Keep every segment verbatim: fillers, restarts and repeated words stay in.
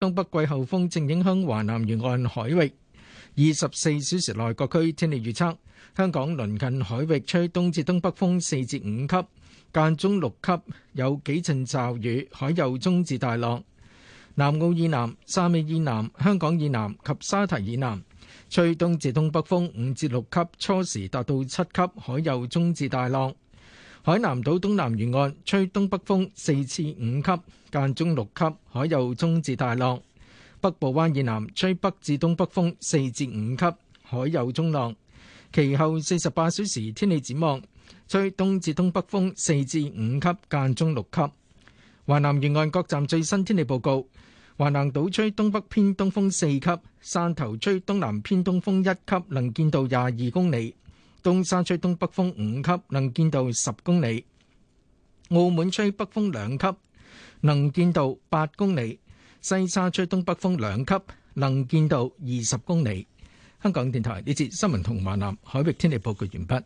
東北季候風正影響華南沿岸海域。二十四小時內各區天氣預測：香港鄰近海域吹東至東北風四至五級，間中六級，有幾陣驟雨，海有中至大浪。南澳以南、汕尾以南、香港以南及沙堤以南吹東至東北風五至六級，初時達到七級，海有中至大浪。海南島東南沿岸吹東北風四至五級，間中六級，海有中至大浪。北部灣以南吹北至東北風四至五級，海有中浪。其後四十八小時天氣展望，吹東至東北風四至五級，間中六級。華南沿岸各站最新天氣報告：華南島吹東北偏東風四級，汕頭吹東南偏東風一級，能見度廿二公里；東沙吹東北風五級，能見度十公里；澳門吹北風兩級，能見度八公里。西沙吹東北風兩級，能見度二十公里。香港電台呢節新聞同華南海域天氣報告完畢。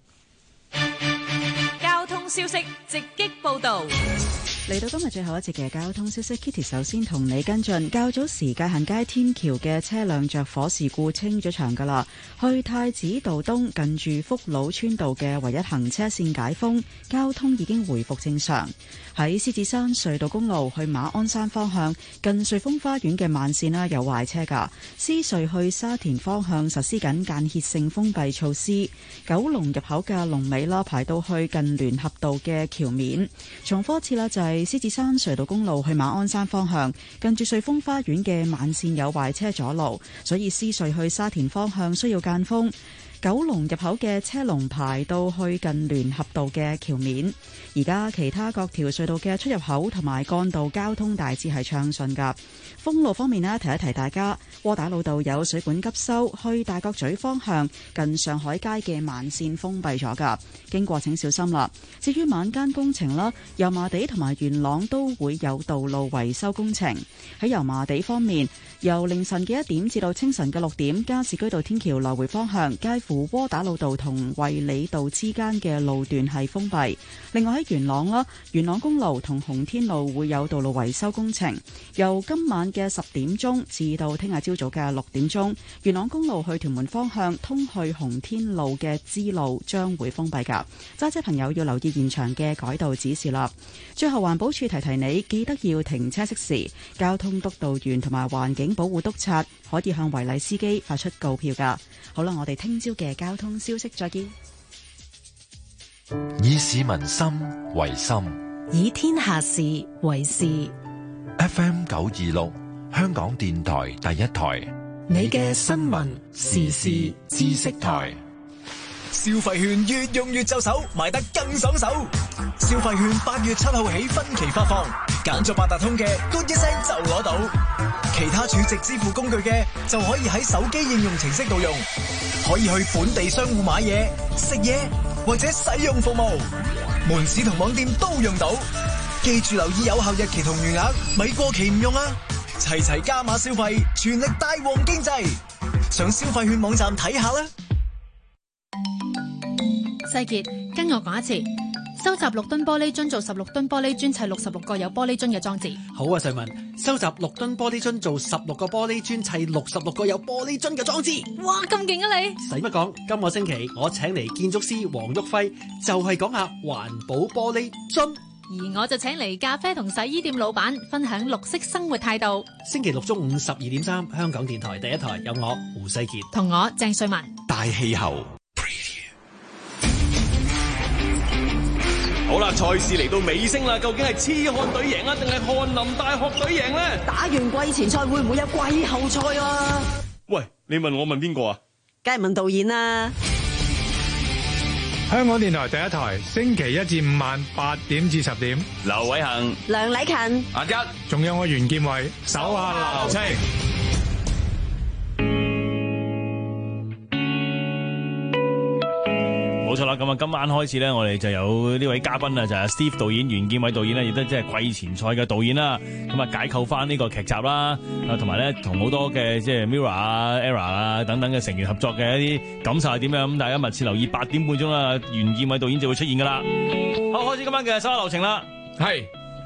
交通消息直擊報道。 嚟到今日最後一節嘅交通消息 ，Kitty 首先同你跟進。較早時界限街天橋嘅車輛着火事故清咗場噶啦，去太子道東近住福佬村道嘅唯一行車線解封，交通已經回復正常。喺獅子山隧道公路去馬鞍山方向，近瑞豐花園嘅慢線啦有壞車噶，獅隧去沙田方向實施緊間歇性封閉措施。九龍入口嘅龍尾啦排到去近聯合道嘅橋面。重複一次啦，就係、是。獅子山隧道公路去馬鞍山方向，近住瑞豐花園嘅慢線有壞車阻路，所以獅隧去沙田方向需要間封。九龍入口嘅車龍排到去近聯合道嘅橋面。而家其他各條隧道嘅出入口同埋幹道交通大致係暢順噶。封路方面呢，提一提大家，窩打老道有水管急修，去大角咀方向近上海街嘅慢線封閉咗噶，經過請小心啦。至於晚間工程啦，油麻地同埋元朗都會有道路維修工程。喺油麻地方面，由凌晨嘅一點至到清晨嘅六點，加士居道天橋來回方向介乎窩打老道同衛理道之間嘅路段係封閉。另外喺元朗啦，元朗公路同洪天路會有道路維修工程，由今晚嘅十點鐘至到聽日朝早嘅六點鐘，元朗公路去屯門方向通去洪天路嘅支路將會封閉噶，揸車朋友要留意現場嘅改道指示啦。最後環保署提提你，記得要停車熄匙，交通督導員同埋環境保護督察可以向違例司機發出告票噶。好啦，我哋聽朝嘅交通消息再見。 以市民心為心， 以天下事為事。 F M 九二六，香港電台第一台， 你嘅新聞時事知識台。 消費券越用越就手，買得更爽手。消費券八月七號起分期發放，揀咗八達通嘅，嘟一聲就攞到；其他儲值支付工具嘅，就可以喺手機應用程式度用，可以去本地商戶買嘢、食嘢或者使用服務，門市同網店都用到。記住留意有效日期同餘額，咪過期唔用啊！齊齊加碼消費，全力帶旺經濟。上消費券網站睇下啦。 世傑，跟我講一次，收集六噸玻璃樽做十六噸玻璃樽，砌六十六個有玻璃樽嘅裝置。 好啊，瑞文，收集六噸玻璃樽做十六個玻璃樽，砌六十六個有玻璃樽嘅裝置。 哇，咁勁啊你！ 使乜講？今個星期我請嚟建築師黃旭輝，就係講下環保玻璃樽。 而我就請嚟咖啡同洗衣店老闆分享綠色生活態度。 星期六中午十二點三，香港電台第一台有我胡世傑同我鄭瑞文。 大氣候。 好啦，賽事嚟到尾聲啦，究竟係痴漢隊贏啊，定係翰林大學隊贏呢？ 打完季前賽會唔會有季後賽啊？ 喂，你問我問邊個啊？ 梗係問導演啦。 香港電台第一台，星期一至五晚八點至十點。 劉偉恒、 梁禮勤、 阿吉， 仲有我袁建偉，手下留情。 冇錯啦，咁啊，今晚開始咧，我哋就有呢位嘉賓啊，就係 Steve 導演、袁建偉導演咧，亦都即係季前賽嘅導演啦。咁啊，解構翻呢個劇集啦，啊，同埋咧，同好多嘅即係 Mirror 啊、Era 啊等等嘅成員合作嘅一啲感受係點樣？咁大家密切留意八點半鐘啦，袁建偉導演就會出現噶啦。好，開始今晚嘅手下留情啦。 係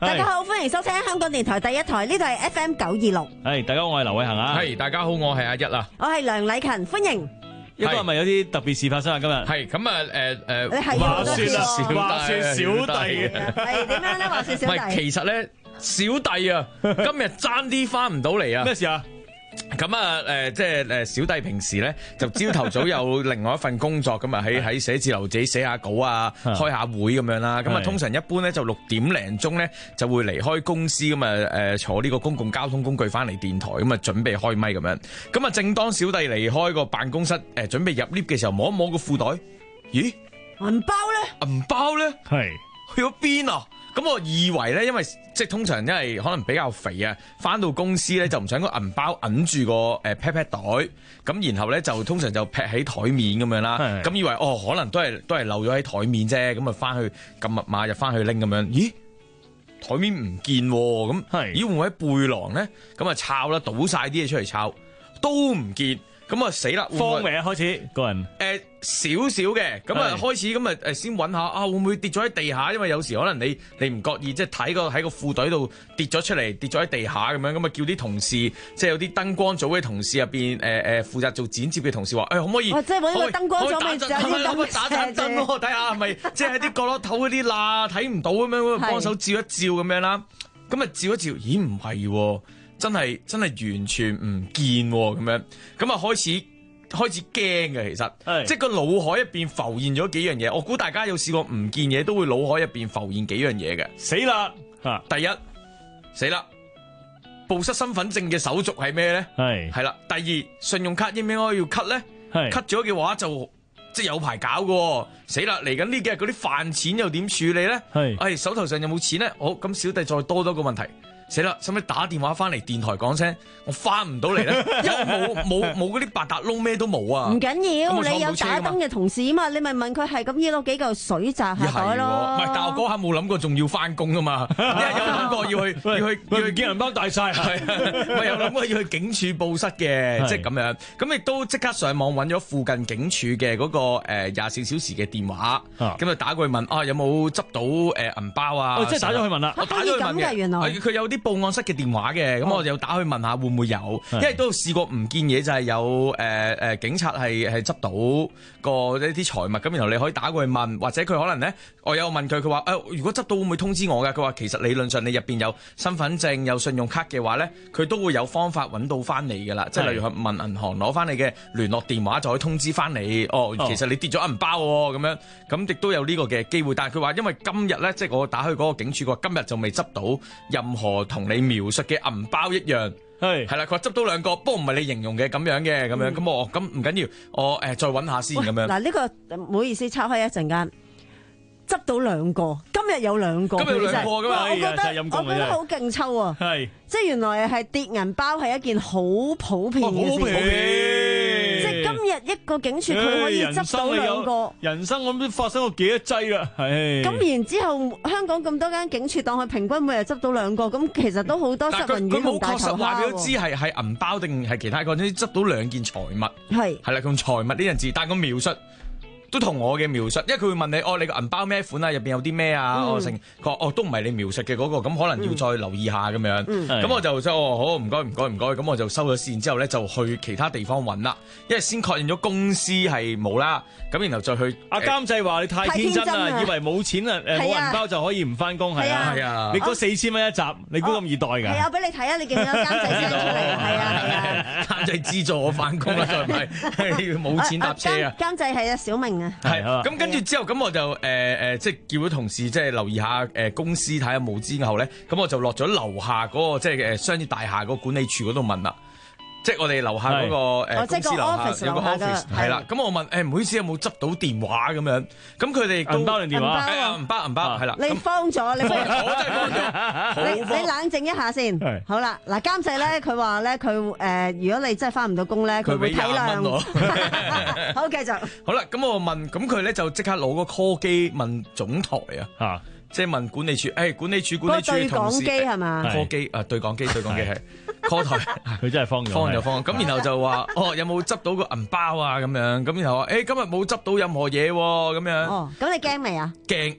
大家好，歡迎收聽香港電台第一台，呢度係 F M 九二六。 係，大家好，我係劉偉恒啊。 係，大家好，我係阿一啊。 我係梁禮勤，歡迎。 今日係咪有啲特別事發生啊？今日係咁啊，誒誒， 你係話說啦， 小弟話說小弟嘅係點樣咧？話說小弟， 唔係，其實咧，小弟啊，今日爭啲翻唔到嚟啊。 咩事啊？ 咁啊，誒、呃，即係誒，小弟平時咧就朝頭早有另外一份工作，咁啊喺喺寫字樓自己寫下稿啊，開下會咁樣啦。咁啊，通常一般咧就六點零鐘咧就會離開公司，咁啊誒坐呢個公共交通工具翻嚟電台，咁啊準備開咪咁樣。咁啊，正當小弟離開個辦公室，誒、呃、準備入 lift 嘅時候，摸一摸個褲袋，咦？ 銀包咧？ 銀包咧？係去咗邊啊？咁我以為咧，因為即係通常因為可能比較肥啊，翻到公司咧就唔想個銀包揞住個誒 pat pat 袋，咁然後咧就通常就劈喺台面咁樣啦。咁以為哦，可能都係都係漏咗喺台面啫，咁啊翻去撳密碼入翻去拎咁樣，咦？台面唔見喎，咁咦會唔會喺背囊咧？咁啊抄啦，倒晒啲嘢出嚟抄，都唔見。咁啊死啦！ 方未啊開始個人誒少少嘅，咁啊開始咁啊誒先揾下啊會唔會跌咗喺地下？因為有時可能你你唔覺意即係睇個喺個褲袋度跌咗出嚟，跌咗喺地下咁樣，咁啊叫啲同事即係有啲燈光組嘅同事入邊誒誒負責做剪接嘅同事話誒、欸、可唔可以？ 即係揾個燈光組咪就係啲打盞燈咯，睇下係咪即係喺啲角落頭嗰啲罅睇唔到咁樣，幫手照一照咁樣啦。咁啊照一照，咦唔係喎。真係真係完全唔見喎，咁樣咁啊開始開始驚嘅，其實即係個腦海入邊浮現咗幾樣嘢。我估大家有試過唔見嘢，都會腦海入邊浮現幾樣嘢嘅。 死啦！ 嚇，第一死啦！報失身份證嘅手續係咩咧？係係啦。第二信用卡應唔應該要 cut 咧？係 cut 咗嘅話就即係有排搞嘅。死啦！嚟緊呢幾日嗰啲飯錢又點處理咧？係誒手頭上有冇錢咧？好，咁小弟再多多個問題。死啦！使唔使打電話翻嚟電台講聲？我翻唔到嚟咧，因為冇冇冇嗰啲八達窿咩都冇啊！ 唔緊要，你有打燈嘅同事啊嘛，你咪問佢係咁要攞幾嚿水擲下袋咯。 唔係，但我嗰下冇諗過仲要翻工啊嘛，有諗過要去要去要去見銀包大晒，係咪有諗過要去警署報失嘅？即係咁樣，咁亦都即刻上網揾咗附近警署嘅嗰個誒廿四小時嘅電話，咁就打過去問啊有冇執到誒銀包啊？ 即係打咗去問啦， 我打咗去問嘅，原來佢有啲報案室嘅電話嘅，咁、哦、我就打去問下會唔會有，因為都試過唔見嘢就係有誒誒、呃、警察係係執到個一啲財物，咁然後你可以打過去問，或者佢可能咧，我有問佢，佢話誒如果執到會唔會通知我㗎？佢話其實理論上你入邊有身份證有信用卡嘅話咧，佢都會有方法揾到翻嚟㗎啦，即係例如去問銀行攞翻你嘅聯絡電話，就可以通知翻你。哦，其實你跌咗銀包喎，咁樣咁亦都有呢個嘅機會。但係佢話因為今日咧，即係我打去嗰個警署，佢話今日就未執到任何同你描述嘅銀包一樣，係係啦，佢話執到兩個，不過唔係你形容嘅咁樣嘅咁樣，咁、嗯、我咁唔緊要，我誒、呃、再揾下先咁樣。 嗱呢、這個唔好意思，拆開一陣間，執到兩個，今日有兩個， 今日有兩個噶嘛， 我覺得、 哎、 我覺得好勁抽啊， 係， 即係原來係跌銀包係一件好普遍嘅事，即係今日一個警署佢可以執到兩個， 人生我唔知發生過幾多劑啦，係。 咁然之後香港咁多間警署，當佢平均每日執到兩個，咁其實都好多失魂魚同大頭蝦喎。佢冇確實話俾佢知係係銀包定係其他個，總之執到兩件財物，係係啦，用財物呢樣字，但係個描述都同我嘅描述，因為佢會問你，哦，你個銀包咩款啊？入邊有啲咩啊？我成佢話，哦，都唔係你描述嘅嗰個，咁可能要再留意下咁樣。咁我就即係，哦，好，唔該，唔該，唔該。咁我就收咗線之後咧，就去其他地方揾啦。因為先確認咗公司係冇啦，咁然後再去。阿監製話你太天真啦，以為冇錢啊，誒冇銀包就可以唔翻工，係啊，係啊。你嗰四千蚊一集，你估咁易袋㗎？係啊，俾你睇啊！你見唔見監製 send 出嚟？係啊，係啊。監製資助我翻工啦，再唔係冇錢搭車啊！監製係啊，小明。係，咁跟住之後，咁我就誒誒、呃，即係叫咗同事即係留意下誒公司睇下冇之後咧，咁我就落咗樓下嗰、那個即係誒商業大廈嗰個管理處嗰度問啦。即係我哋樓下嗰個誒公司樓下有個 office 係啦，咁我問誒唔好意思有冇執到電話咁樣？咁佢哋銀包定電話？誒銀包銀包係啦。你慌咗，你慌咗，我真係慌咗。你你冷靜一下先。好啦，嗱監製咧，佢話咧佢誒，如果你真係翻唔到工咧，佢會體諒我。好，繼續。好啦，咁我問，咁佢咧就即刻攞個 call 機問總台啊。嚇！即係問管理處，誒管理處管理處同事。對講機係嘛？call 機啊，對講機對講機係 call 台。佢真係慌咗。慌就慌，咁然後就話哦，有冇執到個銀包啊？咁樣，咁然後話誒今日冇執到任何嘢喎，咁樣。哦，咁你驚未啊？驚，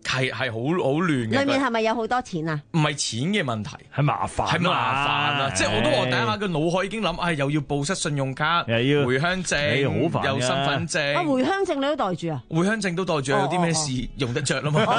係係好好亂嘅。 裏面係咪有好多錢啊？ 唔係錢嘅問題， 係麻煩， 係麻煩啊！即係我都話第一下個腦海已經諗，唉，又要報失信用卡，又要回鄉證， 好煩， 又身份證。 啊，回鄉證你都袋住啊？ 回鄉證都袋住，有啲咩事用得着啦嘛？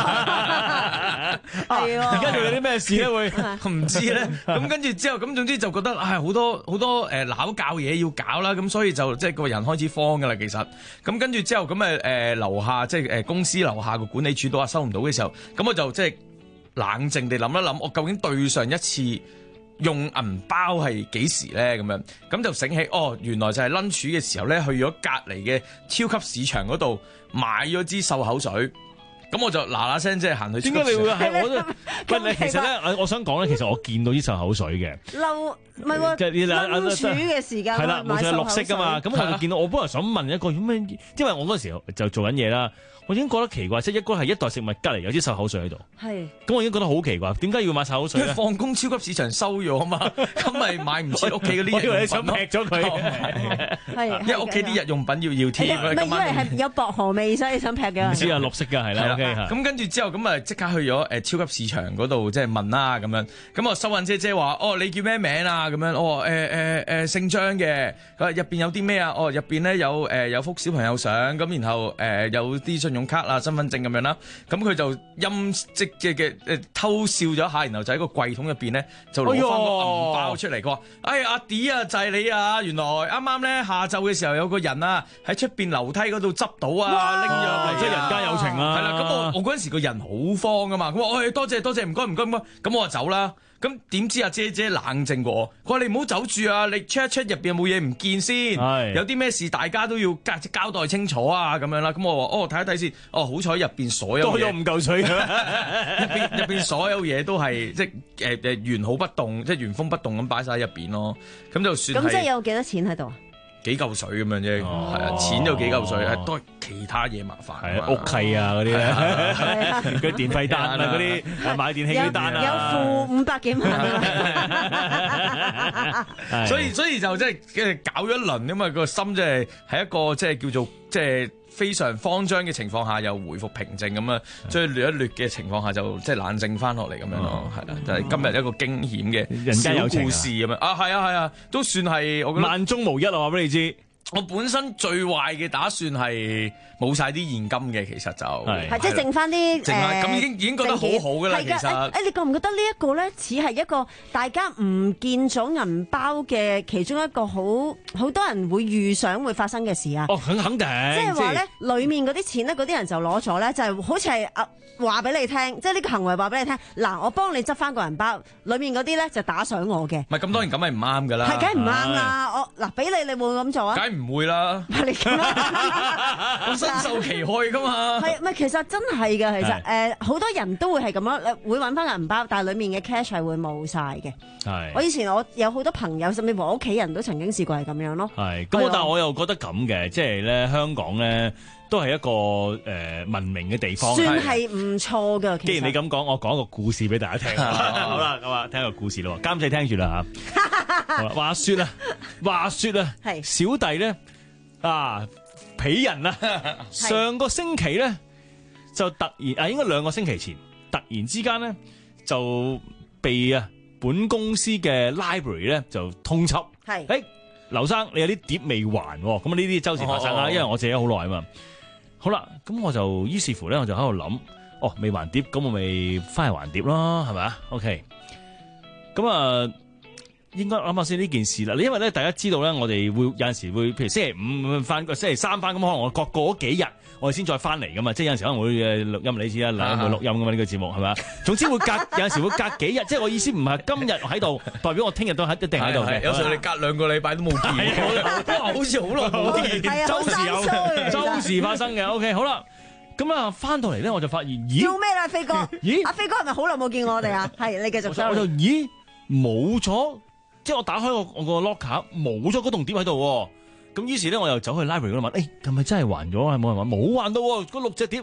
係而家仲有啲咩事咧？會唔知咧？咁跟住之後，咁總之就覺得唉，好多好多誒鬧教嘢要搞啦，咁所以就即係個人開始慌噶啦。其實咁跟住之後，咁誒誒樓下即係誒公司樓下個管理處都話收唔到嘅時候，咁我就即係冷靜地諗一諗，我究竟對上一次用銀包係幾時咧？咁樣咁就醒起，哦，原來就係 lunch 嘅時候咧，去咗隔離嘅超級市場嗰度買咗支漱口水。咁我就嗱嗱聲即係行去。點解你會係我都？ 喂，其實咧，我想講咧，其實我見到啲漱口水嘅。 漏唔係喎，溫儲嘅時間。 係啦，冇錯，綠色噶嘛。咁我就見到，我本來想問一個咁樣，因為我嗰時候就做緊嘢啦。我已經覺得奇怪，即係一個係一袋食物隔離有啲漱口水喺度。係。咁我已經覺得好奇怪，點解要買漱口水咧？ 放工超級市場收咗啊嘛，咁咪買唔切屋企嗰啲。 我以為你想劈咗佢。 係。 因為屋企啲日用品要要添。 唔係因為係有薄荷味，所以想劈嘅。 唔知啊，綠色嘅係啦。 咁跟住之後咁啊，即刻去咗誒超級市場嗰度即係問啦咁樣。咁啊收銀姐姐話：哦，你叫咩名啊？咁樣。哦誒誒誒姓張嘅。佢入邊有啲咩啊？哦入邊咧有誒有幅小朋友相，咁然後誒有啲信用卡啊、身份證咁樣啦，咁佢就陰即嘅嘅誒偷笑咗一下，然後就喺個櫃桶入邊咧就攞翻個銀包出嚟，佢話：哎阿 D 啊，就係你啊！原來啱啱咧下晝嘅時候有個人啊喺出邊樓梯嗰度執到啊，拎咗嚟， 即係人間有情啊！ 係啦，咁我我嗰陣時個人好慌噶嘛，佢話：哎多謝多謝，唔該唔該唔該，咁我就走啦。咁點知阿姐姐冷靜過我，佢話你唔好走住啊，你 check 一 check 入邊有冇嘢唔見先，有啲咩事大家都要交交代清楚啊咁樣啦。咁我話哦睇一睇先，哦好彩入邊所有多咗五嚿水，入邊入邊所有嘢都係即係誒誒完好不動，即係原封不動咁擺晒喺入邊咯。咁就算咁即係有幾多錢喺度啊？ 幾嚿水咁樣啫，係啊，錢就幾嚿水，係都係其他嘢麻煩， 係啊，屋契啊嗰啲咧，嗰啲電費單啊嗰啲，買電器嗰啲單啊， 有負五百幾萬， 所以所以就即係誒搞咗一輪咁嘛，個心即係喺一個即係叫做即係非常慌張嘅情況下，又回復平靜咁啊，即係掠一掠嘅情況下就即係冷靜翻落嚟咁樣咯，係啦，就係今日一個驚險嘅小故事咁樣啊，係啊係啊，都算係我覺得萬中無一啊，話俾你知。 我本身最壞嘅打算係冇晒啲現金嘅，其實就係即係剩翻啲誒， 咁已經已經覺得好好㗎啦。其實誒， 你覺唔覺得呢一個咧，似係一個大家唔見咗銀包嘅其中一個好好多人會預想會發生嘅事啊？ 哦，肯肯定， 即係話咧，裡面嗰啲錢咧，嗰啲人就攞咗咧，就係好似係啊話俾你聽，即係呢個行為話俾你聽。嗱，我幫你執翻個銀包，裡面嗰啲咧就打賞我嘅。 唔係咁，當然咁係唔啱㗎啦。 係梗係唔啱啦！我嗱俾你，你會唔會咁做啊？ 唔會啦， 你咁我深受其害噶嘛。 係咪其實真係㗎？其實誒好多人都會係咁樣，會揾翻銀包，但係裡面嘅 cash 係會冇晒嘅。係。我以前我有好多朋友，甚至乎我屋企人都曾經試過係咁樣咯。 係。咁但係我又覺得咁嘅，即係咧香港咧都係一個誒文明嘅地方。 算係唔錯㗎。 既然你咁講，我講一個故事俾大家聽。好啦，咁啊聽個故事咯，監製聽住啦嚇。話説啊，話説啊，小弟咧啊，鄙人啊，上個星期咧就突然啊，應該兩個星期前，突然之間咧就被啊本公司嘅 library 咧就通緝。係，誒，劉生你有啲碟未還，咁啊呢啲周時發生啦，因為我借咗好耐啊嘛。好啦，咁我就於是乎咧，我就喺度諗，哦，未還碟，咁我咪翻嚟還碟咯，係咪啊 ？OK，咁啊。應該諗下先呢件事啦，因為咧大家知道咧，我哋會有陣時會，譬如星期五翻，星期三翻，咁可能我各過嗰幾日，我哋先再翻嚟噶嘛，即係有陣時可能會誒錄音，你知啦，會錄音噶嘛呢個節目係咪啊？總之會隔有陣時會隔幾日，即係我意思唔係今日喺度，代表我聽日都喺一定喺度嘅。 有時你隔兩個禮拜都冇見，哇，好似好耐冇見， 周時有，周時發生嘅。OK， 好啦，咁啊翻到嚟咧，我就發現，咦， 做咩啦，飛哥？咦，阿飛哥係咪好耐冇見我哋啊？係，你繼續。 我就咦冇咗。即係我打開我我個 locker 冇咗嗰棟碟喺度，咁於是咧我又走去 library 嗰度問，誒係咪真係還咗？係冇人還，冇還到，嗰六隻碟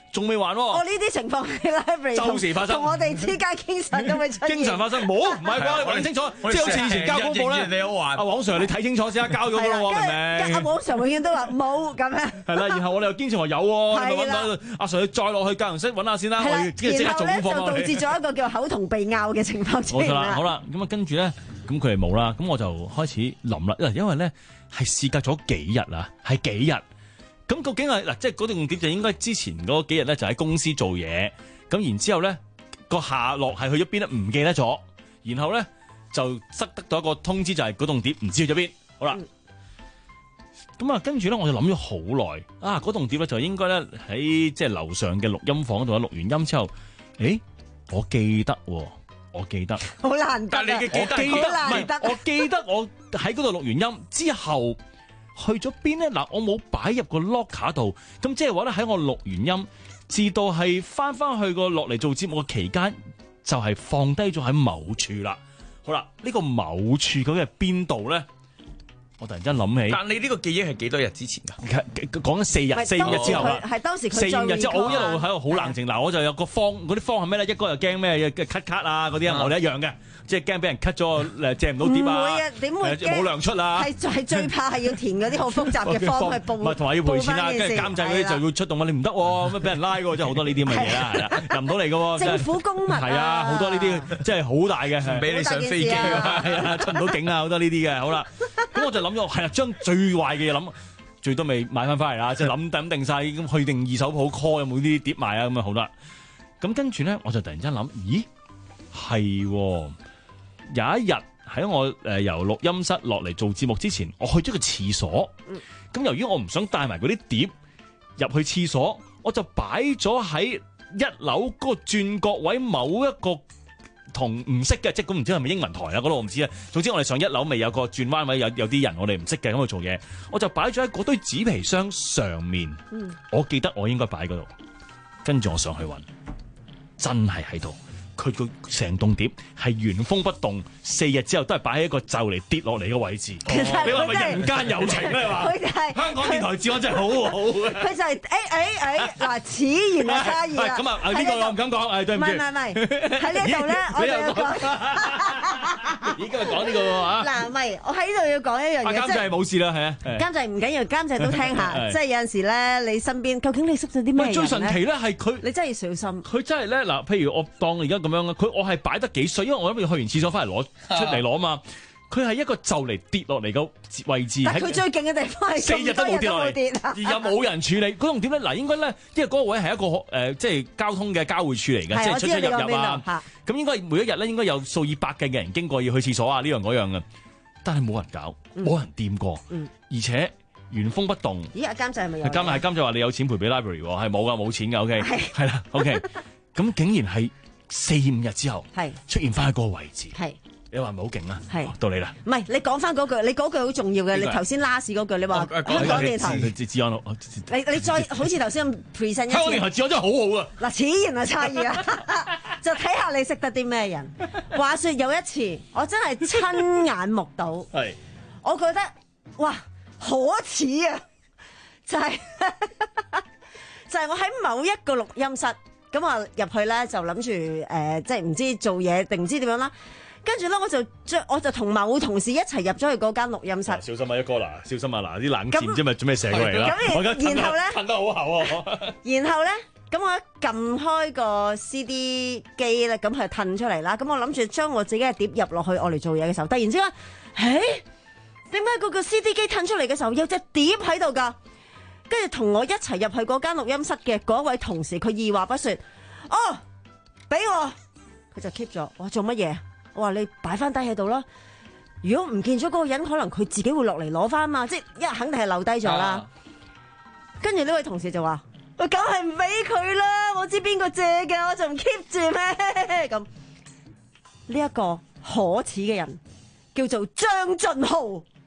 仲未還喎。 哦，呢啲情況係 library 周時發生， 同我哋之間經常都會出現。 經常發生，冇唔係啩？你還清楚，即係好似以前交功課咧。阿黃 Sir，你睇清楚先啊，交咗㗎啦喎，明唔明？ 阿黃 Sir 永遠都話冇咁樣。係啦，然後我哋又堅持話有喎，係咪揾到阿 Sir 再落去教室揾下先啦，我即刻做功課。 然後咧就導致咗一個叫口同鼻拗嘅情況出現啦。 好啦，咁啊跟住咧，咁佢哋冇啦，咁我就開始諗啦，因為咧係事隔咗幾日啊，係幾日。咁究竟係嗱，即係嗰重點就應該之前嗰幾日咧就喺公司做嘢，咁然之後咧個下落係去咗邊咧唔記得咗，然後咧就塞得到一個通知就係嗰棟碟唔知去咗邊，好啦，咁啊跟住咧我就諗咗好耐，啊嗰棟碟咧就應該咧喺即係樓上嘅錄音房度錄完音之後，誒我記得，我記得， 好難得， 但係你嘅記得，好難得，我記得我喺嗰度錄完音之後。去咗邊咧？嗱，我冇擺入個 locker 度，咁即係話咧喺我錄完音，至到係翻翻去個落嚟做節目嘅期間，就係、是、放低咗喺某處啦。好啦，呢、這個某處究竟係邊度咧？我突然間諗起， 但你呢個記憶係幾多日之前㗎？ 講緊四日，四五日之後啦。 係當時佢四五日之後，我一路喺度好冷靜。嗱，我就有個方，嗰啲方係咩咧？一個又驚咩？嘅 cut cut 啊，嗰啲啊，我哋一樣嘅，即係驚俾人 cut 咗誒借唔到碟啊。 唔會啊，點會冇糧出啊？ 係係最怕係要填嗰啲好複雜嘅方去報。 唔係同埋要賠錢啦，跟住監製嗰啲就要出動啊！你唔得喎，咁俾人拉喎，即係好多呢啲咁嘅嘢啦，係啦，入唔到嚟嘅喎。 政府公民係啊，好多呢啲即係好大嘅， 唔俾你上飛機啊， 係啊，出唔到境啊，好多呢啲嘅。好啦，咁我就諗咗，係啦，將最壞嘅嘢諗，最多未買翻翻嚟啦，即係諗諗定晒，咁去定二手鋪 call 有冇啲碟賣啊，咁啊好啦。咁跟住咧，我就突然間諗，咦，係有一日喺我誒由錄音室落嚟做節目之前，我去咗個廁所。咁由於我唔想帶埋嗰啲碟入去廁所，我就擺咗喺一樓嗰個轉角位某一個同唔識嘅，即係咁唔知係咪英文台啊？嗰度我唔知啊。總之我哋上一樓未有個轉彎位，有有啲人我哋唔識嘅喺度做嘢，我就擺咗喺嗰堆紙皮箱上面。嗯、我記得我應該擺喺嗰度，跟住我上去揾，真係喺度。佢個成棟碟係原封不動，四日之後都係擺喺一個就嚟跌落嚟嘅位置。 其實你話咪人間有情咩？話佢就係香港電台治安真係好好嘅。 佢就係誒誒誒嗱，此言嘅差異啦。 咁啊，呢個我唔敢講，誒對唔住。 唔係唔係唔係，喺呢度咧，我就要講。 咦，今日講呢個喎嚇。 嗱，唔係，我喺呢度要講一樣嘢。 監製冇事啦，係啊。 監製唔緊要，監製都聽下。即係有陣時咧，你身邊究竟你識咗啲咩人咧？ 最神奇咧係佢， 你真係要小心。 佢真係咧嗱，譬如我當而家咁樣，佢我係擺得幾衰，因為我諗住去完廁所翻嚟攞出嚟攞嘛。佢係一個就嚟跌落嚟嘅位置。 但佢最勁嘅地方係四日都冇跌落嚟，而又冇人處理。嗰種點咧？嗱，應該咧，因為嗰個位係一個誒、呃，即係交通嘅交匯處嚟嘅，即係出出入入啊。咁應該每一日咧，應該有數以百計嘅人經過要去廁所啊，呢樣嗰樣嘅。但係冇人搞，冇、嗯、人掂過，嗯、而且原封不動。 咦？阿監製係咪有？ 監係監製話你有錢賠俾 library 喎，係冇噶，冇錢噶。OK，係啦。OK，咁竟然係四五日之後，係出現翻喺嗰個位置。係。你話係咪好勁啊？係到你啦！ 唔係你講翻嗰句，你嗰句好重要嘅。你頭先 last 嗰句，你話香港電台治安， 你你再好似頭先咁 present 一次。 香港電台治安真係好好啊！ 嗱，此言啊差異啊，就睇下你識得啲咩人。話說有一次，我真係親眼目睹，係我覺得哇可恥啊！就係、是、就係我喺某一個錄音室，咁啊入去咧就諗住誒，即係唔知做嘢定唔知點樣啦。跟住咧，我就將我就同某同事一齊入咗去嗰間錄音室。小心啊，一哥嗱，小心啊嗱，啲冷箭唔知咪做咩射過嚟啦。我而家然後咧，噴得好厚啊。然後咧，咁我一撳開個 C D 機咧，咁佢褪出嚟啦。咁我諗住將我自己嘅碟入落去，我嚟做嘢嘅時候，突然之間，誒，點解嗰個 C D 機褪出嚟嘅時候有隻碟喺度噶？跟住同我一齊入去嗰間錄音室嘅嗰位同事，佢二話不說，哦，俾我，佢就 keep 咗。我話做乜嘢？我話你擺翻低喺度啦，如果唔見咗嗰個人，可能佢自己會落嚟攞翻嘛，即係一肯定係留低咗啦。跟住呢位同事就話：我梗係唔俾佢啦，我知邊個借嘅，我就唔 keep 住咩？咁呢一個可恥嘅人叫做張俊豪，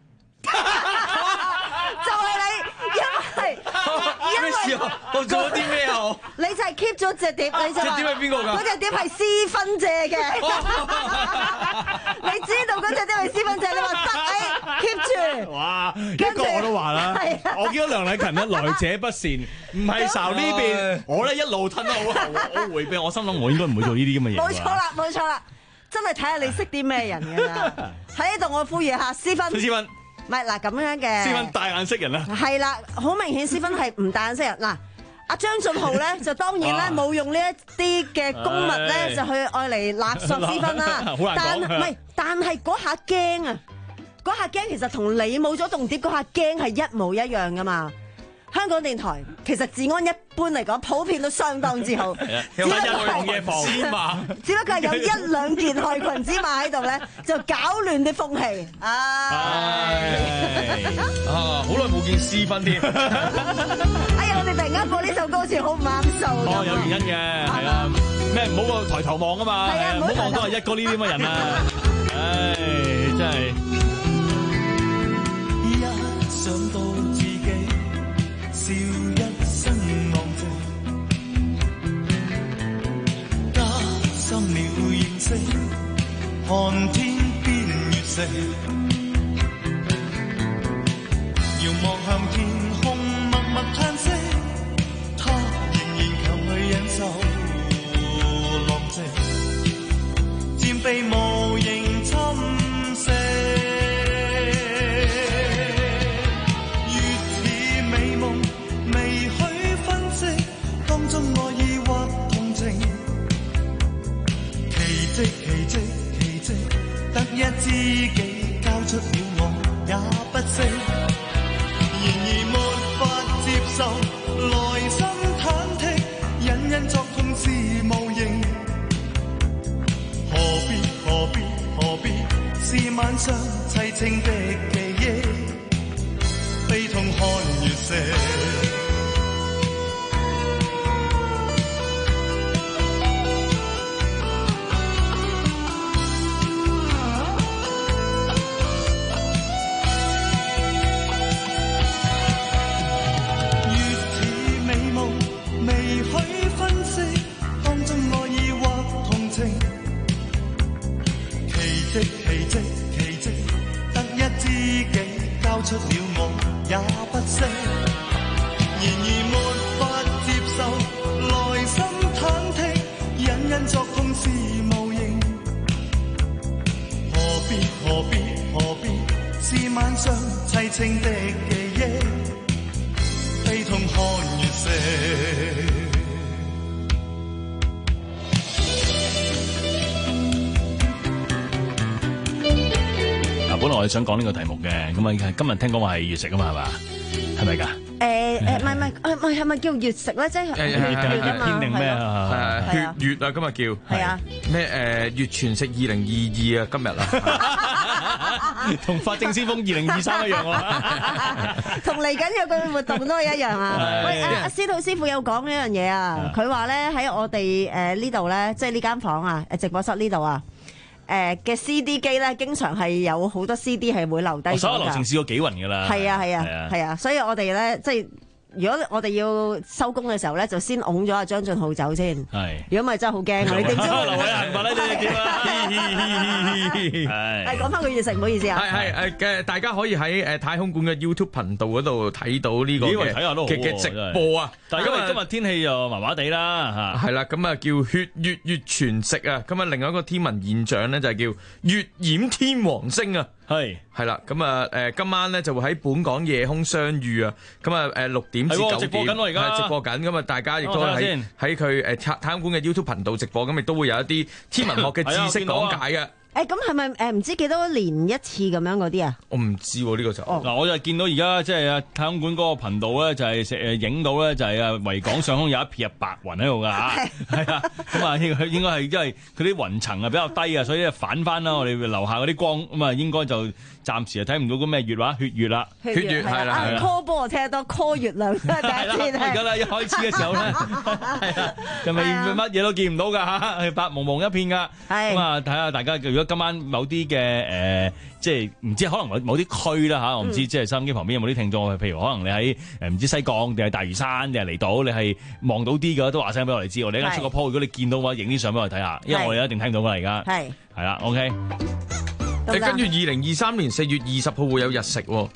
就係你，因為因為我做咗啲咩啊？ 你就係 keep 咗隻碟，你就話隻碟係邊個㗎？ 嗰隻碟係私分借嘅，你知道嗰隻碟係私分借，你話得誒 keep 住。 哇！一個我都話啦， 我見到梁禮勤咧來者不善，唔係睄呢邊，我咧一路褪得好後，我迴避，我心諗我應該唔會做呢啲咁嘅嘢。 冇錯啦，冇錯啦，真係睇下你識啲咩人㗎啦。喺呢度我呼籲下思芬， 思芬， 唔係嗱咁樣嘅。 思芬大眼識人啦。 係啦，好明顯思芬係唔大眼識人嗱。阿張俊浩咧就當然咧冇用呢一啲嘅公物咧就去愛嚟勒索思芬啦，但唔係，但係嗰下驚啊！嗰下驚其實同你冇咗棟碟嗰下驚係一模一樣噶嘛。香港電台其實治安一般嚟講普遍都相當之好，只不過係只不過係有一兩件害群之馬喺度咧，就搞亂啲風氣。唉， 啊，好耐冇見思芬添。 哎呀，我哋突然間播呢首歌好似好唔啱數。 哦，有原因嘅，係啊，咩唔好個抬頭望啊嘛，唔好望到係一哥呢啲咁嘅人啊。唉，真係。 想到自己笑一身昂靜，加深了認識，看天邊月食，遙望向天空默默嘆息，他仍然強去忍受浪跡，漸被無形侵蝕。奇蹟奇蹟，得一知己交出了我也不識，然而沒法接受，內心忐忑，隱隱作痛是無形。何必何必何必，是晚上凄清的記憶，悲痛看月色。出了我也不識，然而沒法接受，內心忐忑，隱隱作痛是無形。何必何必何必，是晚上凄清的記憶，悲痛看月色。 本來我哋想講呢個題目嘅，咁啊今日聽講話係月食啊嘛，係嘛？係咪㗎？ 誒誒，唔係唔係，唔係係咪叫月食咧？即係月月啊嘛， 天定咩啊？ 血月啊，今日叫係啊咩誒月全食二零二二啊，今日啊， 同法證先鋒二零二三一樣喎， 同嚟緊有個活動都係一樣啊！喂，阿阿司徒師傅有講呢樣嘢啊，佢話咧喺我哋誒呢度咧，即係呢間房啊，誒直播室呢度啊。誒嘅 C D 機咧，經常係有好多 C D 係會留低咗㗎。 所有流程試過幾輪㗎啦。 係啊係啊係啊，所以我哋咧即係如果我哋要收工嘅時候咧，就先擁咗阿張俊浩走先。係。如果唔係真係好驚啊！你點知？ 留位行法咧，你點啊？ 係。係講翻個月食，唔好意思啊。 係係誒嘅，大家可以喺誒太空館嘅 YouTube 頻道嗰度睇到呢個嘅嘅直播啊。 但係因為今日天氣又麻麻地啦嚇。 係啦，咁啊叫血月月全食啊。咁啊另外一個天文現象咧就係叫月掩天王星啊。係係啦，咁啊誒今晚咧就會喺本港夜空相遇啊。咁啊誒六點至九點直播緊喎，而家直播緊。咁啊大家亦都喺喺佢誒太空館嘅 YouTube 頻道直播，咁亦都會有一啲天文學嘅知識講解嘅。 誒咁係咪誒唔知幾多年一次咁樣嗰啲啊？ 我唔知喎，呢個就嗱，我就見到而家即係啊太空館嗰個頻道咧，就係誒影到咧，就係啊維港上空有一片白雲喺度㗎嚇，係啊，咁啊應應該係因為佢啲雲層啊比較低啊，所以反翻啦，我哋樓下嗰啲光咁啊，應該就暫時啊睇唔到個咩月話血月啦， 血月係啦，call 波我聽得多 call 月亮第一次聽。 而家咧一開始嘅時候咧，係啊，就咪乜嘢都見唔到㗎嚇，係白蒙蒙一片㗎。咁啊睇下大家如果今晚某啲嘅誒，即係唔知可能某某啲區啦嚇，我唔知即係收音機旁邊有冇啲聽眾，譬如可能你喺誒唔知西貢定係大嶼山定係離島，你係望到啲嘅都話聲俾我哋知，我哋而家出個 po，如果你見到嘅話，影啲相俾我哋睇下，因為我哋一定聽到㗎而家。係係啦 ，OK。 誒跟住二零二三年四月二十號會有日食喎，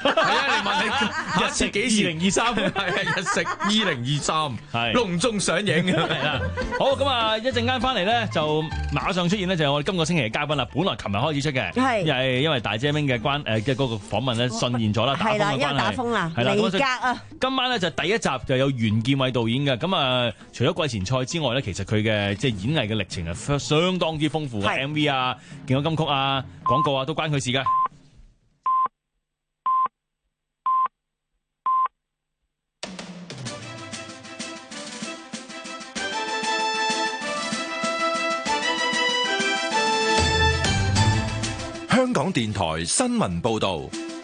係啊，你問你下次幾時？ 二零二三係啊，日食二零二三係隆重上映嘅。 係啦，好咁啊！一陣間翻嚟咧，就馬上出現咧，就係我哋今個星期嘅嘉賓啦。本來琴日開始出嘅， 係因為因為大姐明嘅關誒嘅嗰個訪問咧順延咗啦，打風嘅關係。係啦，因為打風啦，離隔啊。今晚咧就第一集就有袁建偉導演嘅，咁啊除咗季前賽之外咧，其實佢嘅即係演藝嘅歷程係相當之豐富嘅 ，M V 啊、勁歌金曲啊、廣告啊都關佢事嘅。 香港電台新聞報道，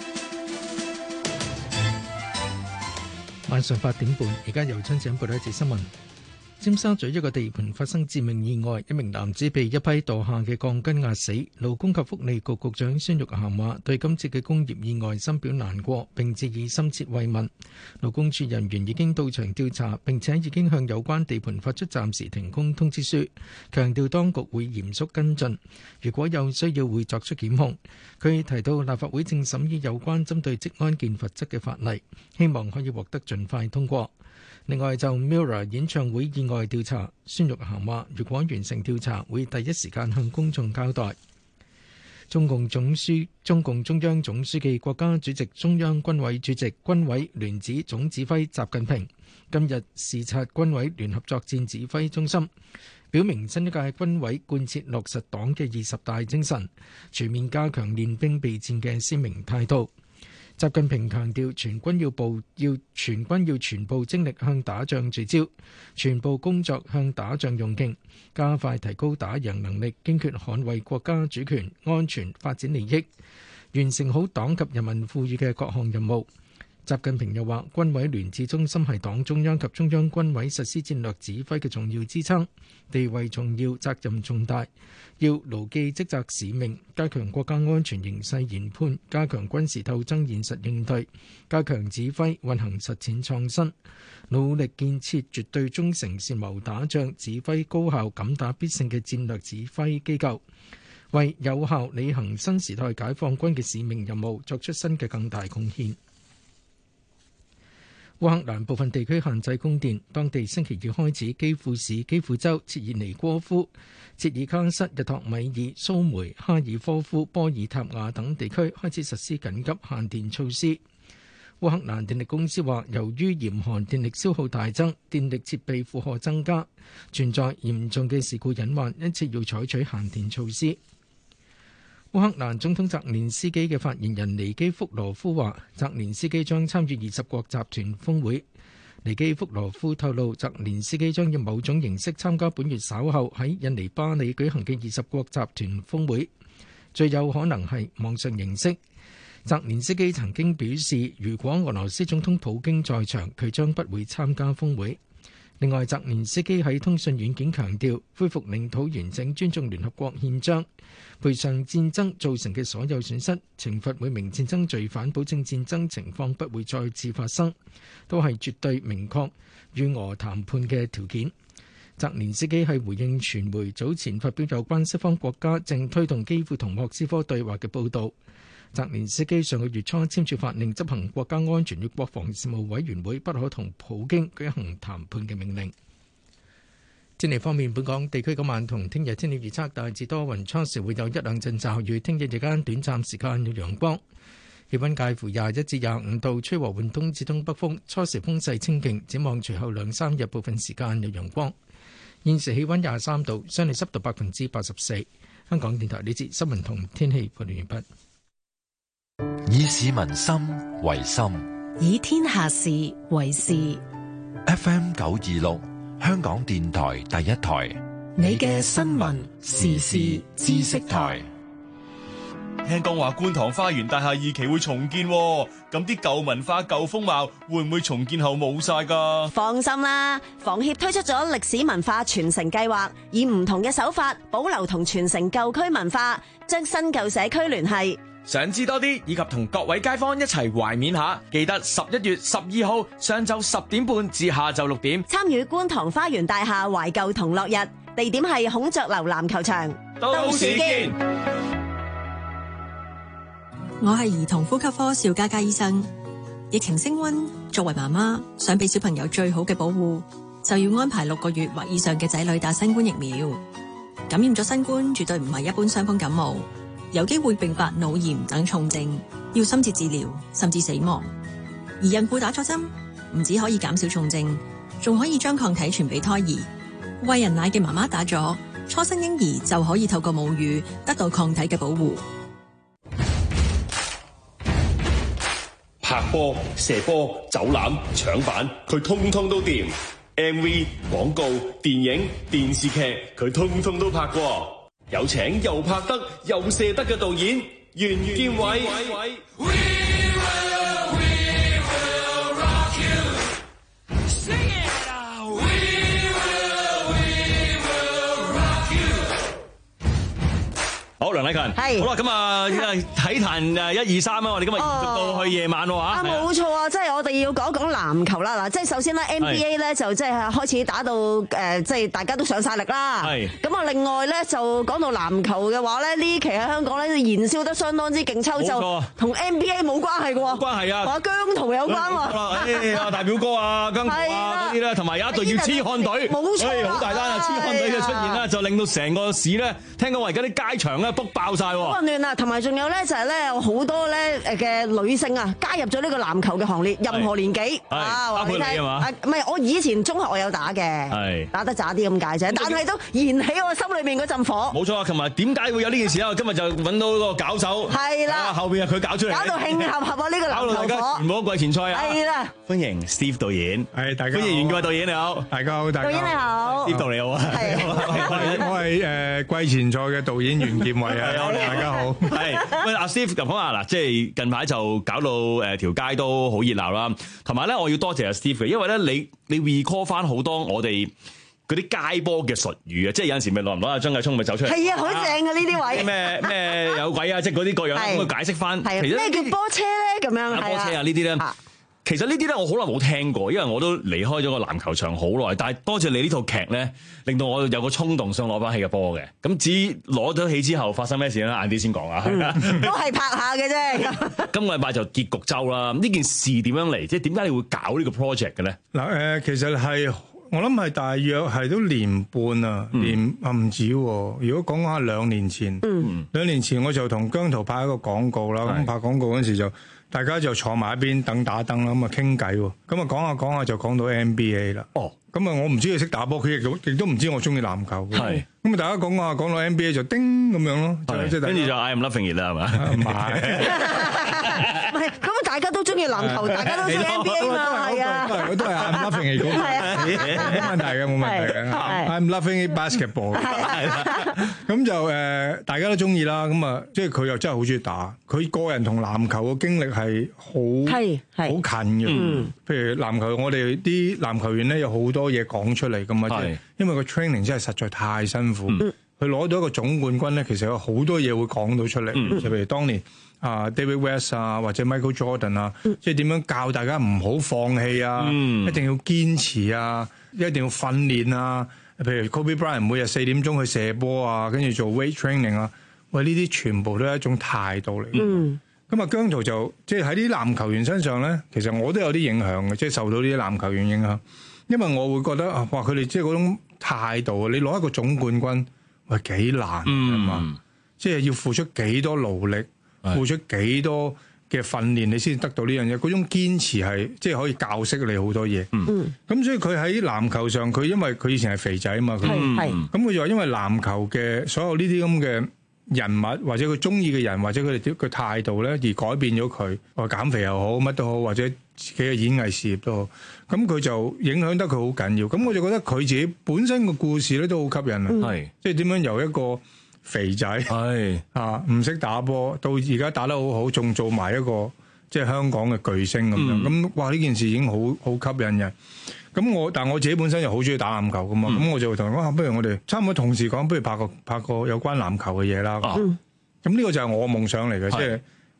晚上八點半，而家由春井報道一節新聞。尖沙咀一個地盤發生致命意外，一名男子被一批墮下嘅鋼筋壓死。勞工及福利局局長孫玉菡話：對今次嘅工業意外深表難過，並致以深切慰問。勞工處人員已經到場調查，並且已經向有關地盤發出暫時停工通知書，強調當局會嚴肅跟進，如果有需要會作出檢控。佢提到立法會正審議有關針對職安健罰則嘅法例，希望可以獲得盡快通過。另外就 Mirror 演唱會意外調查，孫玉菡話：如果完成調查，會第一時間向公眾交代。中共總書中共中央總書記、國家主席、中央軍委主席、軍委聯指總指揮習近平今日視察軍委聯合作戰指揮中心，表明新一屆軍委貫徹落實黨嘅二十大精神，全面加強練兵備戰嘅鮮明態度。習近平強調，全軍要部要全軍要全部精力向打仗聚焦，全部工作向打仗用勁，加快提高打贏能力，堅決捍衛國家主權、安全、發展利益，完成好黨及人民賦予嘅各項任務。習近平又話，軍委聯指中心係黨中央及中央軍委實施戰略指揮嘅重要支撐，地位重要，責任重大，要牢記職責使命，加強國家安全形勢研判，加強軍事鬥爭現實應對，加強指揮運行實踐創新，努力建設絕對忠誠善謀打仗、指揮高效、敢打必勝嘅戰略指揮機構，為有效履行新時代解放軍嘅使命任務作出新嘅更大貢獻。烏克蘭部分地區限制供電，當地星期二開始，基輔市、基輔州、切爾尼戈夫、切爾卡什、日托米爾、蘇梅、哈爾科夫、波爾塔瓦等地區開始實施緊急限電措施。烏克蘭電力公司話，由於嚴寒，電力消耗大增，電力設備負荷增加，存在嚴重嘅事故隱患，因此要採取限電措施。烏克蘭總統澤連斯基嘅發言人尼基福羅夫話，澤連斯基將參與二十國集團峰會。尼基福羅夫透露，澤連斯基將以某種形式參加本月稍後喺印尼巴里舉行嘅二十國集團峰會，最有可能係網上形式。澤連斯基曾經表示，如果俄羅斯總統普京在場，佢將不會參加峰會。另外，澤連斯基喺通訊軟件強調，恢復領土完整、尊重聯合國憲章、賠償戰爭造成嘅所有損失、懲罰每名戰爭罪犯、保證戰爭情況不會再次發生，都係絕對明確與俄談判嘅條件。澤連斯基係回應傳媒早前發表有關西方國家正推動基輔同莫斯科對話嘅報導。澤連斯基上個月初簽署法令，執行國家安全與國防事務委員會不可同普京舉行談判嘅命令。天氣方面，本港地區今晚同聽日天氣預測大致多雲，初時會有一兩陣驟雨，聽日日間短暫時間有陽光，氣溫介乎廿一至廿五度，吹和緩東至東北風，初時風勢清勁。展望隨後兩三日部分時間有陽光。現時氣溫廿三度，相對濕度百分之八十四。香港電台呢節新聞同天氣報道完畢。 以市民心為心， 以天下事為事。 F M 九二六，香港電台第一台， 你嘅新聞時事知識台。 聽講話觀塘花園大廈二期會重建，咁啲舊文化舊風貌會唔會重建後冇晒噶？ 放心啦，房協推出咗歷史文化傳承計劃，以唔同嘅手法保留同傳承舊區文化，將新舊社區聯繫。 想知多啲，以及同各位街坊一齊懷緬下，記得十一月十二號上晝十點半至下晝六點， 參與觀塘花園大廈懷舊同樂日，地點係孔雀樓籃球場。 到時見。 我係兒童呼吸科邵嘉嘉醫生。疫情升溫，作為媽媽想俾小朋友最好嘅保護，就要安排六個月或以上嘅仔女打新冠疫苗。感染咗新冠絕對唔係一般傷風感冒，有機會併發腦炎等重症，要深切治療甚至死亡。而孕婦打咗針，唔止可以減少重症，仲可以將抗體傳俾胎兒。餵人奶嘅媽媽打咗，初生嬰兒就可以透過母乳得到抗體嘅保護。 拍波、射波、走籃、搶板，佢通通都掂。M V、廣告、電影、電視劇，佢通通都拍過。有請又拍得又射得嘅導演袁建偉。 好，梁禮勤，係好啦，咁啊，體壇誒一二三啊，我哋今日延續到去夜晚喎嚇。 啊，冇錯啊，即係我哋要講講籃球啦。嗱，即係首先咧 N B A 咧就即係開始打到誒，即係大家都上晒力啦。係。咁啊，另外咧就講到籃球嘅話咧，呢期喺香港咧燃燒得相當之勁抽，就同 N B A 冇關係嘅喎。冇關係啊，同姜濤有關喎。 誒，大表哥啊，姜濤啊嗰啲咧，同埋有一隊叫痴漢隊， 冇錯， 好大單啊！痴漢隊嘅出現啦，就令到成個市咧，聽講話而家啲街場咧，book 爆晒喎！ 混亂啊，同埋仲有咧就係咧有好多咧誒嘅女性啊加入咗呢個籃球嘅行列，任何年紀啊， 包括你係嘛？ 唔係，我以前中學我有打嘅，打得渣啲咁解啫，但係都燃起我心裏面嗰陣火。 冇錯啊！琴日點解會有呢件事啊？今日就揾到個搞手， 係啦， 後邊係佢搞出嚟， 搞到慶合合啊！呢個籃球火， 搞到大家全部都季前賽啊！ 係啦， 歡迎 Steve 導演， 係大家歡迎袁建偉導演你好， 大家好，大家好， 導演你好 ，Steve 導你好啊， 我係誒季前賽嘅導演袁建偉啊，大家好。 係喂，阿 Steve 咁講啊，嗱，即係近排就搞到誒條街都好熱鬧啦，同埋咧，我要多謝阿 Steve 嘅，因為咧你你 recall 翻好多我哋嗰啲街波嘅術語啊，即係有陣時咪攞唔攞阿張繼聰咪走出嚟， 係啊，好正啊呢啲位， 咩咩有鬼啊，即係嗰啲各樣咁去解釋翻， 其實咩叫波車咧？咁樣波車啊呢啲咧。其實呢啲咧，我好耐冇聽過，因為我都離開咗個籃球場好耐。但係多謝你呢套劇咧，令到我有個衝動想攞翻起個波嘅。咁至於攞咗起之後發生咩事咧，晏啲先講啊。 嗯、都係拍下嘅啫。 今個禮拜就結局周啦。呢件事點樣嚟？即係點解你會搞呢個 project 嘅咧？ 嗱誒，其實係我諗係大約係都年半啊，嗯、年啊唔止。如果講下兩年前，嗯、兩年前我就同姜濤拍一個廣告啦。咁、嗯、拍廣告嗰陣時就。大家就坐埋一邊等打燈啦，咁啊傾偈喎，咁啊講下講下就講到 N B A 啦。哦，咁啊我唔知佢識打波，佢亦都亦都唔知我中意籃球。係，咁啊大家講下講到 N B A 就叮咁樣咯，即係跟住就 I am loving it 啦，係嘛？唔係， 唔係，咁大家都中意籃球，大家都中意 N B A 嘛，係啊， 我都係 I am loving it 嗰個，冇問題嘅，冇問題嘅。I am loving it basketball， 係啦，咁就誒大家都中意啦，咁啊即係佢又真係好中意打，佢個人同籃球嘅經歷係好係好近嘅。譬如籃球，我哋啲籃球員咧有好多嘢講出嚟噶嘛，即係因為個 training 真係實在太辛苦。佢攞到一個總冠軍咧，其實有好多嘢會講到出嚟，就譬如當年啊 David West 啊，或者 Michael Jordan 啊，即係點樣教大家唔好放棄啊，一定要堅持啊，一定要訓練啊。譬如 Kobe Bryant 每日四點鐘去射波啊，跟住做 weight training 啊，喂呢啲全部都係一種態度嚟嘅。嗯咁啊，姜濤就即係喺啲籃球員身上咧，其實我都有啲影響嘅，即係受到呢啲籃球員影響。因為我會覺得啊，哇！佢哋即係嗰種態度啊，你攞一個總冠軍，喂幾難啊嘛！嗯、即係要付出幾多勞力，嗯、付出幾多嘅訓練，你先得到呢樣嘢。嗰種堅持係即係可以教識你好多嘢。嗯，咁所以佢喺籃球上，佢因為佢以前係肥仔啊嘛，佢咁佢就話因為籃球嘅所有呢啲咁嘅人物或者佢中意嘅人或者佢哋啲嘅態度咧，而改變咗佢，話減肥又好乜都好，或者自己嘅演藝事業都好，咁佢就影響得佢好緊要。咁我就覺得佢自己本身個故事咧都好吸引啊，係即係點樣由一個肥仔係啊唔識打波，到而家打得好好，仲做埋一個即係香港嘅巨星咁樣。咁、嗯、哇呢件事已經好好吸引人。咁我但係我自己本身又好中意打籃球噶嘛，咁、嗯、我就同佢講，不如我哋差唔多同時講，不如拍個拍個有關籃球嘅嘢啦。咁呢、嗯、個就係我夢想嚟嘅，即係、就是、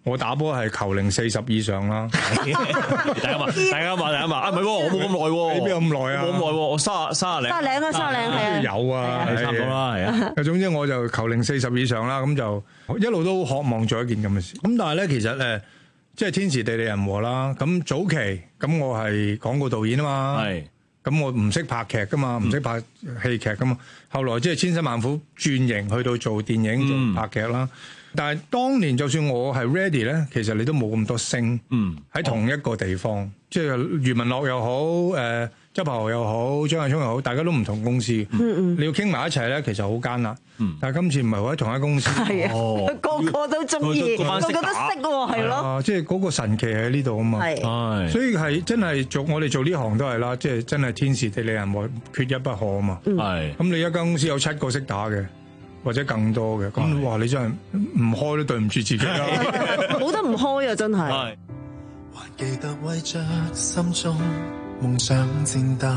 我打波係球齡四十以上啦。 大家話，大家話，大家話啊，唔係喎，我冇咁耐喎。 你邊有咁耐啊？ 冇咁耐喎，我卅卅零。 卅零啊，卅零係啊。 有啊， 差唔多啦，係啊。 總之我就球齡四十以上啦，咁就一路都渴望做一件咁嘅事。咁但係咧，其實誒，即係天時地利人和啦。咁早期咁我係廣告導演啊嘛。係。咁我唔識拍劇噶嘛，唔識拍戲劇噶嘛。後來即係千辛萬苦轉型去到做電影、做拍劇啦。但係當年就算我係 ready 咧，其實你都冇咁多星喺同一個地方，哦、即係余文樂又好，誒、呃、周柏豪又好，張藝聰又好，大家都唔同公司，嗯嗯、你要傾埋一齊咧，其實好艱難。嗯、但係今次唔係喺同一公司， 係啊，哦、個個都中意，個個都識喎，係咯、啊， 即係嗰個神奇喺呢度啊嘛，係，所以係真係做我哋做呢行都係啦，即係真係天時地利人和，缺一不可啊嘛，係、嗯。咁你一間公司有七個識打嘅。或者更多嘅，咁哇！你真係唔開都對唔住自己啦， 冇得唔開啊！真係。 還記得為着心中夢想戰鬥，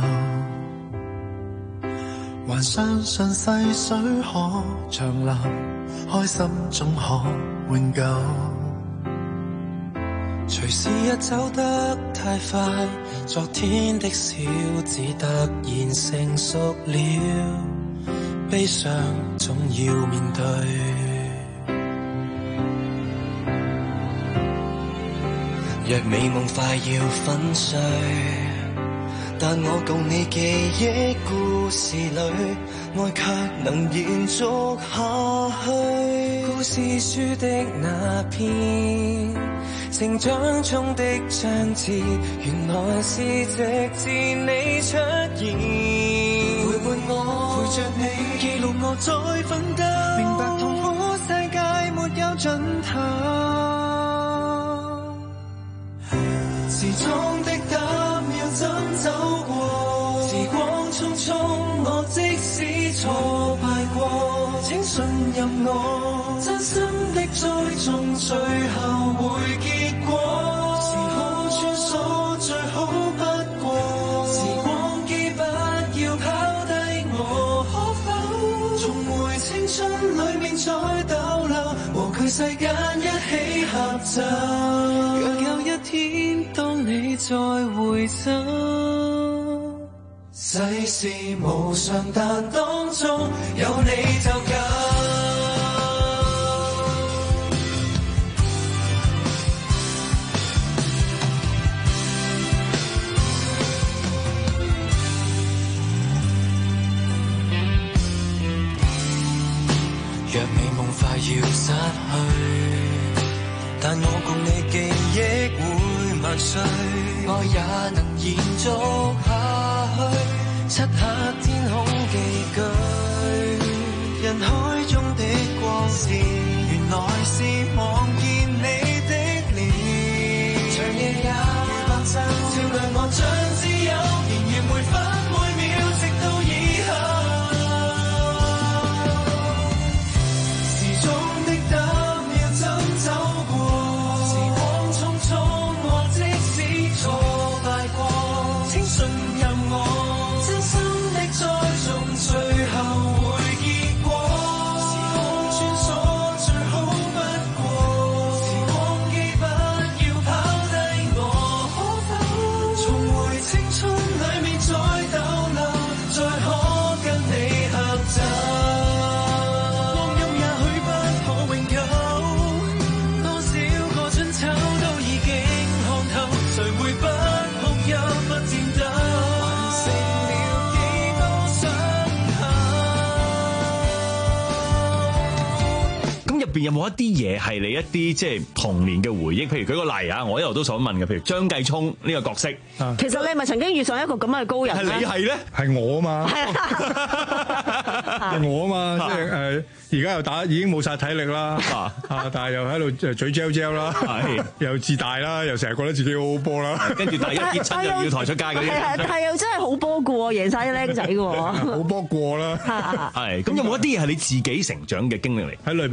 還相信細水可長流，開心總可永久。隨時日走得太快，昨天的小子突然成熟了。悲傷總要面對，若美夢快要粉碎，但我共你記憶故事裏，愛卻能延續下去。故事書的那篇，成長中的章節，原來是直至你出現，陪伴我，陪着你。記錄我在奮鬥，明白痛苦世界沒有盡頭。時裝的膽要怎走過？時光匆匆，我即使挫敗過，請信任我，真心的栽種，最後會結果。時空穿梭，最好不過。時光機不要拋低我。青春裏面再逗留，和佢世間一起合奏。若有一天當你再回首，世事無常，但當中有你就夠。若美夢快要失去，但我共你記憶會萬歲，愛也能延續下去。漆黑天空寄居，人海中的光線，原來是望見你的臉。長夜也如白晝，照亮我像自由，仍然每分每秒，直到以後。 有冇一啲嘢係你一啲即係童年嘅回憶？譬如舉個例啊，我一路都想問嘅，譬如張繼聰呢個角色， 其實你係咪曾經遇上一個咁嘅高人？ 係你係咧？ 係我啊嘛，係我啊嘛，即係誒，而家又打已經冇晒體力啦，啊，但係又喺度誒嘴嚼嚼啦，係又自大啦，又成日覺得自己好好波啦， 跟住第一跌親又要抬出街嗰啲， 係但係又真係好波過，贏晒啲僆仔嘅， 好波過啦， 係咁有冇一啲嘢係你自己成長嘅經歷嚟？ 喺裏邊啊， 係啊。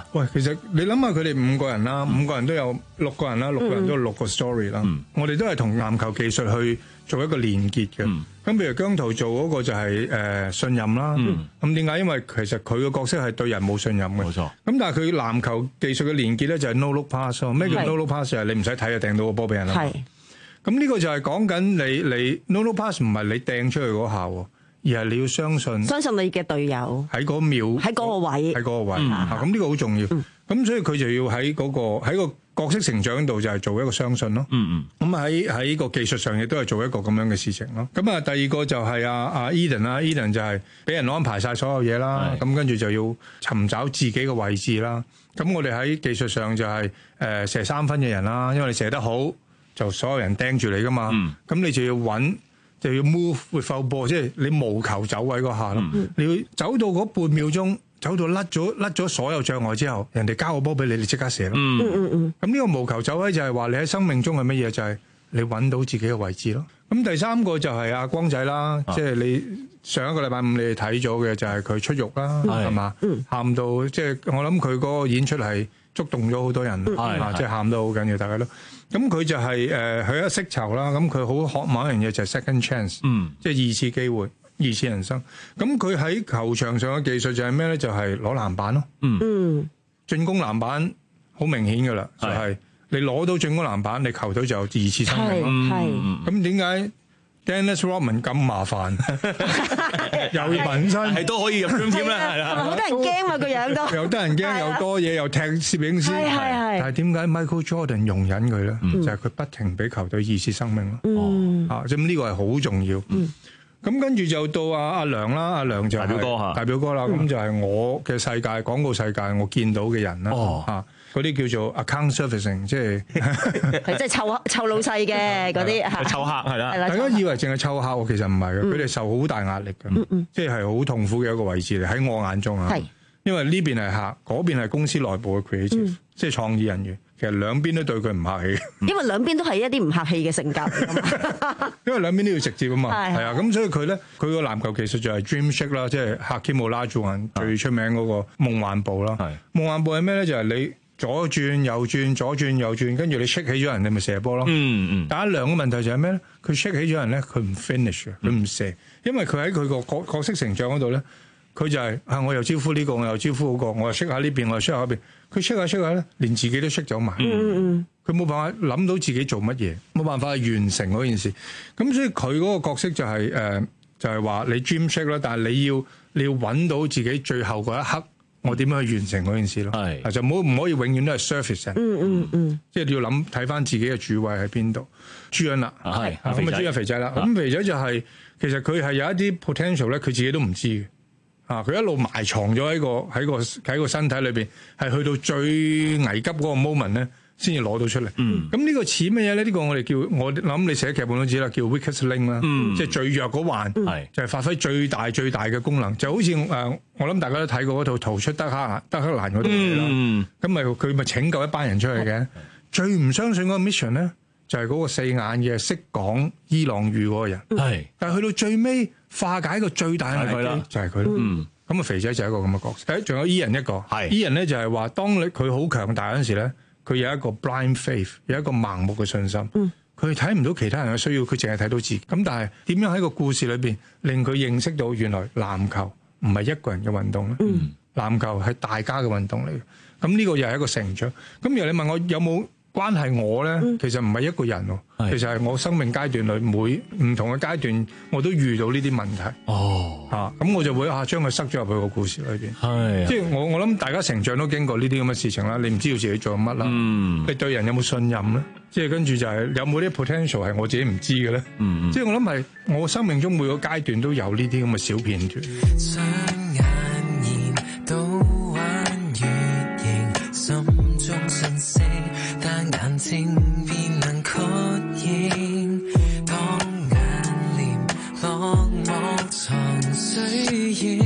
啊？ 喂，其實你諗下佢哋五個人啦，五個人都有六個人啦，六個人都有六個 story 啦。 嗯、 我哋都係同籃球技術去做一個連結嘅。咁、嗯、譬如姜濤做嗰個就係、是、誒、呃、信任啦。咁點解？因為其實佢個角色係對人冇信任嘅。冇錯。咁但係佢籃球技術嘅連結咧就係 no look pass 咯。咩叫 no look pass？係你唔使睇就掟到個波俾人啦。係。咁呢個就係講緊你你 no look pass 唔係你掟出去嗰下喎。而係你要相信， 相信你嘅隊友喺嗰秒，喺嗰個位，喺嗰個位。嚇，咁呢個好重要。咁、嗯、所以佢就要喺嗰、嗰個喺個角色成長度就係做一個相信咯。嗯嗯。咁喺喺個技術上亦都係做一個咁樣嘅事情咯。咁啊，第二個就係阿阿 Eden 啦 ，Eden 就係俾人安排晒所有嘢啦。咁跟住就要尋找自己嘅位置啦。咁我哋喺技術上就係、是、誒、呃、射三分嘅人啦，因為你射得好，就所有人盯住你噶嘛。咁、嗯、你就要揾。就要 move without ball，即係你無球走位嗰下咯。嗯、你要走到嗰半秒鐘，走到甩咗甩咗所有障礙之後，人哋交個波俾你，你即刻射咯。嗯嗯嗯。咁呢個無球走位就係話你喺生命中係乜嘢？就係、是、你揾到自己嘅位置咯。咁第三個就係阿光仔啦，即、啊、係、就是、你上一個禮拜五你哋睇咗嘅就係佢出獄啦，係嘛？喊、嗯、到即係、就是、我諗佢嗰個演出係觸動咗好多人，啊，即係喊到好緊要，大家都。咁佢就係、是、誒，佢、呃、一識籌啦，咁佢好渴望一樣嘢就係 second chance，嗯，即係二次機會、二次人生。咁佢喺球場上嘅技術就係咩咧？就係攞籃板咯，嗯，進攻籃板好明顯噶啦，就係、是、你攞到進攻籃板，你球隊就有二次生命咯。係，咁點解 Dennis Rodman 咁麻煩，又要紋身，係都可以入 dream team 啦，係啦， 好多人驚啊個樣都， 又得人驚，又多嘢，又踢攝影師，係係係。但係點解 Michael Jordan 容忍佢咧？就係佢不停俾球隊二次生命咯。嗯，啊，咁呢個係好重要。嗯，咁跟住就到阿阿梁啦，阿梁就係大表哥嚇，大表哥啦。咁就係我嘅世界，廣告世界，我見到嘅人啦。哦，啊。嗰啲叫做 account servicing， 即係係即係湊湊老細嘅嗰啲湊客係啦。 大家以為淨係湊客，其實唔係嘅，佢、嗯、哋受好大壓力嘅，嗯嗯、即係係好痛苦嘅一個位置嚟。喺我眼中啊，因為呢邊係客，嗰邊係公司內部嘅 creative，、嗯、即係創意人員。其實兩邊都對佢唔客氣。因為兩邊都係一啲唔客氣嘅性格。因為兩邊都要直接啊嘛，係啊，咁所以佢咧，佢個籃球技術就係 Dream Shake 啦，即係 Hakeem Olajuwon最出名嗰個夢幻步啦。夢幻步係咩咧？就係、是、你。左轉右轉，左轉右轉，跟住你 shake 起咗人，你咪射波咯。嗯嗯。但係兩個問題就係咩咧？佢 shake 起咗人咧，佢唔 finish 嘅，佢唔射，因為佢喺佢個角角色成長嗰度咧，佢就係、是、啊，我又招呼呢、這個，我又招呼嗰、那個，我又 shake 下呢邊，我又 shake 下嗰邊。佢 shake 下 shake 下咧，連自己都 shake 走埋。嗯嗯。佢冇辦法諗到自己做乜嘢，冇辦法去完成嗰件事。咁所以佢嗰個角色就係、是、誒、呃，就係、是、話你 dream shake 啦，但係你要你要揾到自己最後嗰一刻。我點樣去完成嗰件事咯？係就唔好唔可以永遠都係 surface 人。嗯嗯嗯，即係你要諗睇翻自己嘅主位喺邊度。朱茵啦，係咁啊，朱茵肥仔啦。咁肥仔就係、是、其實佢係有一啲 potential 咧，佢自己都唔知嘅。啊，佢一路埋藏咗喺個喺個喺個身體裏邊，係去到最危急嗰個 moment 咧，先至攞到出嚟。嗯，咁呢個似乜嘢咧？呢、這個我哋叫我諗你寫劇本都知啦，叫 weakest link 啦。嗯，即係最弱嗰環，係就係、是、發揮最大最大嘅功能，就好似誒。呃我諗大家都睇過嗰套逃出德克蘭德克蘭嗰套嘢啦，咁咪佢咪拯救一班人出去嘅。最唔相信嗰個 mission 咧，就係、是、嗰個四眼嘅識講伊朗語嗰個人。係，但係去到最尾化解個最大嘅危機就係佢咯。嗯，咁啊肥仔就係一個咁嘅角色。誒，仲有伊人一個。係，伊人咧就係話，當你佢好強大嗰陣時咧，佢有一個 blind faith， 有一個盲目嘅信心。嗯，佢睇唔到其他人嘅需要，佢淨係睇到自己。咁但係點樣喺個故事裏邊令佢認識到原來籃球唔係一個人嘅運動咧，嗯、籃球係大家嘅運動嚟嘅。咁呢個又係一個成長。咁如果你問我有冇關係我咧，嗯、其實唔係一個人喎，其實係我生命階段裏每唔同嘅階段，我都遇到呢啲問題。哦，嚇、啊，咁我就會啊將佢塞咗入去個故事裏邊。係，即係我我諗大家成長都經過呢啲咁嘅事情啦。你唔知道自己做乜啦，嗯、你對人有冇信任咧？即係跟住就係有冇啲 potential 係我自己唔知嘅咧？嗯嗯，即係我諗係我生命中每個階段都有呢啲咁嘅小片段。雙眼現都彎月形，心中信息，但眼睛便能確認。當眼簾落寞藏水影，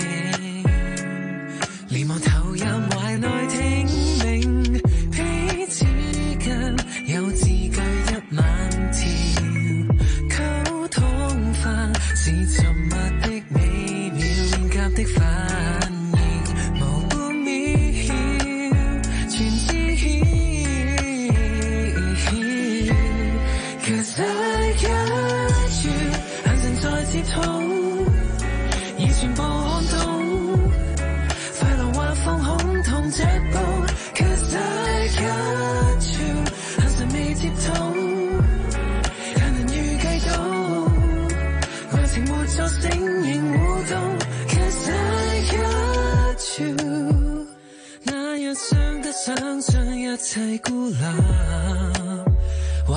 連忙投入懷內聽命，彼此間有字句一萬條，溝通化是沉默的美妙，夾的反應無秒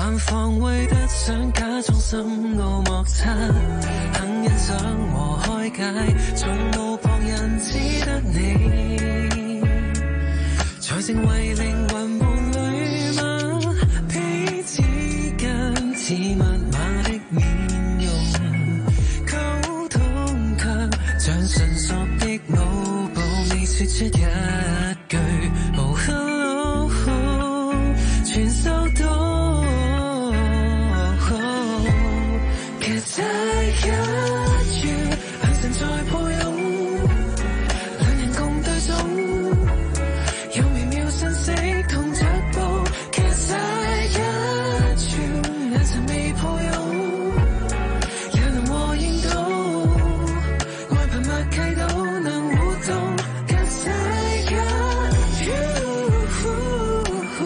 還防衛得想假裝深奧莫測，肯欣賞和開解，從無旁人只得你，才成為靈魂伴侶嗎？彼此間似密碼的面容，溝通卻像純熟的腦部，未說出一句 Oh hello， 全收到。Cause I got you， 眼神在抱擁，兩人共對鐘，有微妙信息同着步。Cause I got you， 眼神未抱擁，也能和應到，愛憑默契都能互動。Cause I got you，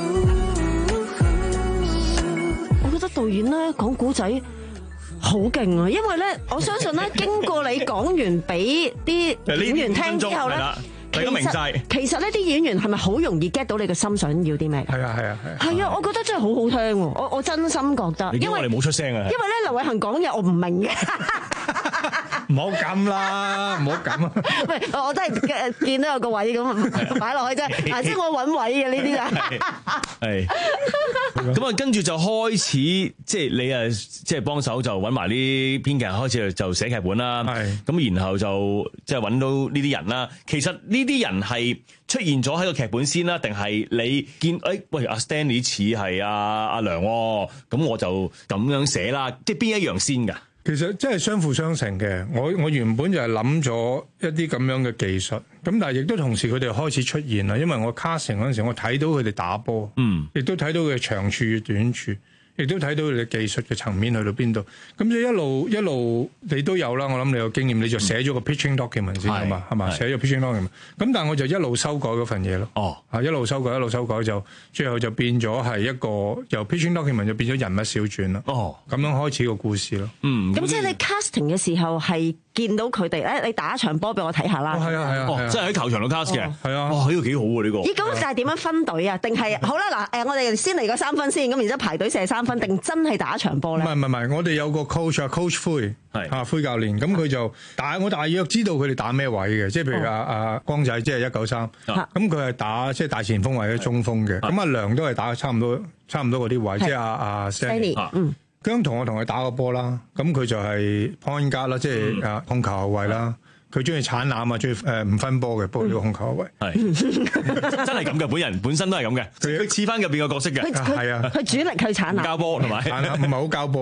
我覺得導演咧講古仔好勁啊！因為咧，我相信咧，經過你講完俾啲演員聽之後咧， 大家明晒。 其實呢啲演員係咪好容易 get 到你嘅心想要啲咩？ 係啊係啊係。 係啊，我覺得真係好好聽喎！我我真心覺得， 因為我哋冇出聲啊。 因為咧，劉偉恒講嘢我唔明嘅。 唔好咁啦，唔好咁啊！ 喂，我真係見到有個位咁擺落去啫，啊，即係我揾位嘅呢啲啊。 係。咁啊，跟住就開始，即係你啊，即係幫手就揾埋啲編劇，開始就寫劇本啦。係。咁然後就即係揾到呢啲人啦。其實呢啲人係出現咗喺個劇本先啦，定係你見誒喂阿 Stanley 似係阿阿梁喎，咁我就咁樣寫啦。即係邊一樣先㗎？ 其實真係相輔相成嘅。我我原本就係諗咗一啲咁樣嘅技術，咁但係亦都同時佢哋開始出現啦。因為我 casting 嗰陣時，我睇到佢哋打波，嗯，亦都睇到佢嘅長處與短處，亦都睇到佢哋技術嘅層面去到邊度。咁就一路一路你都有啦。我諗你有經驗，你就寫咗個 pitching document 先啊嘛，係嘛？寫咗 pitching document。咁但係我就一路修改嗰份嘢咯。哦，啊一路修改一路修改就最後就變咗係一個由 pitching document 就變咗人物小傳啦。哦，咁樣開始個故事咯。嗯， 咁即係你 casting 嘅時候係見到佢哋誒，你打一場波俾我睇下啦。 係啊係啊， 哦，即係喺球場度 cast 嘅。係啊，哇，呢個幾好喎呢個。 咦，咁就係點樣分隊啊？定係好啦嗱誒，我哋先嚟個三分先，咁然之後排隊射三分，定真係打一場波咧？ 唔係唔係唔係，我哋有個 coach 啊 ，coach 灰係啊灰教練，咁佢就打我大約知道佢哋打咩位嘅，即係譬如阿阿光仔即係一九三，咁佢係打即係大前鋒或者中鋒嘅，咁阿梁都係打差唔多差唔多嗰啲位，即係阿阿 Stanley，嗯，姜同我同佢打個波啦，咁佢就係 point guard 啦，即係啊控球後衛啦。佢中意鏟籃啊，中意誒唔分波嘅，不過呢個控球後衛係真係咁嘅，本人本身都係咁嘅，佢似翻入邊個角色嘅， 係啊， 佢主力去鏟籃， 交波同埋唔係好交波，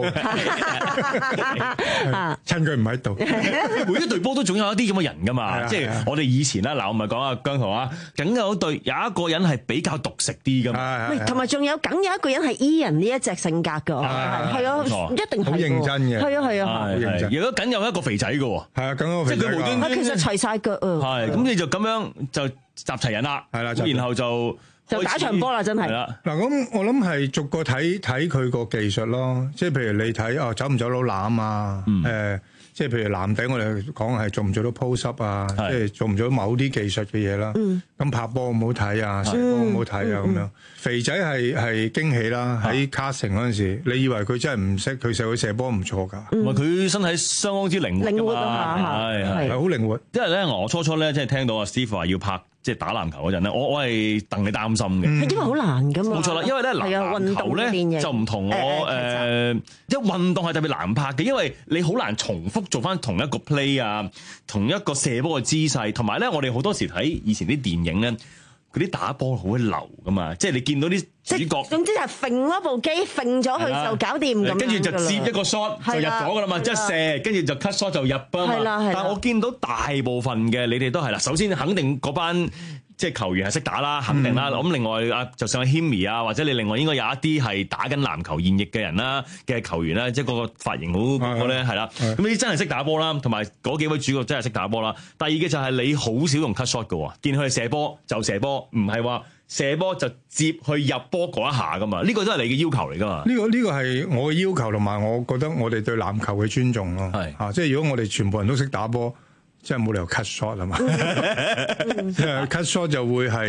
趁佢唔喺度。 每一隊波都總有一啲咁嘅人噶嘛，即係我哋以前啦，嗱我咪講阿姜濤啊，梗有一隊有一個人係比較獨食啲噶嘛， 同埋仲有梗有一個人係 Ian 呢一隻性格噶，係啊，一定係好認真嘅， 係啊係啊，好認真。 如果梗有一個肥仔嘅喎， 係啊，梗有個肥仔。 啊，其實齊晒腳啊！ 係，咁你就咁樣就集齊人啦，係啦，然後就就打場波啦，真係。 嗱，咁我諗係逐個睇睇佢個技術咯，即係譬如你睇哦，走唔走到籃啊？誒，即係譬如籃底，我哋講係做唔做到 post up 啊？即係做唔做到某啲技術嘅嘢啦。咁拍波好唔好睇啊？射波好唔好睇啊？咁樣肥仔係係驚喜啦！喺 casting 嗰陣時，你以為佢真係唔識，佢射佢射波唔錯㗎。 唔係佢身體相當之靈活㗎嘛，係係好靈活。 因為咧，我初初咧即係聽到阿 Steve 話要拍即係打籃球嗰陣咧，我我係戥你擔心嘅。 係因為好難㗎嘛。 冇錯啦，因為咧籃球咧就唔同我誒，一運動係特別難拍嘅，因為你好難重複做翻同一個 play 啊，同一個射波嘅姿勢，同埋咧我哋好多時睇以前啲電影咧。嗰啲打波好鬼流噶嘛，即係你見到啲主角， 總之係揈嗰部機揈咗佢就搞掂咁樣， 跟住就接一個 shot 就入咗噶啦嘛，即係射，跟住就 cut shot 就入啊嘛。但係我見到大部分嘅你哋都係啦，首先肯定嗰班即係球員係識打啦，肯定啦。咁、嗯、另外啊，就算阿 Himi 啊，或者你另外應該有一啲係打緊籃球現役嘅人啦嘅球員啦，即係嗰個髮型好嗰個咧係啦。咁呢啲真係識打波啦，同埋嗰幾位主角真係識打波啦。第二嘅就係你好少用 cut shot 嘅喎，見佢係射波就射波，唔係話射波就接去入波嗰一下噶嘛。呢、這個都係你嘅要求嚟噶嘛。呢、這個呢、這個係我嘅要求，同埋我覺得我哋對籃球嘅尊重咯。係啊，即係如果我哋全部人都識打波。即係冇理由 cut shot 啊嘛，cut shot 就會係嗰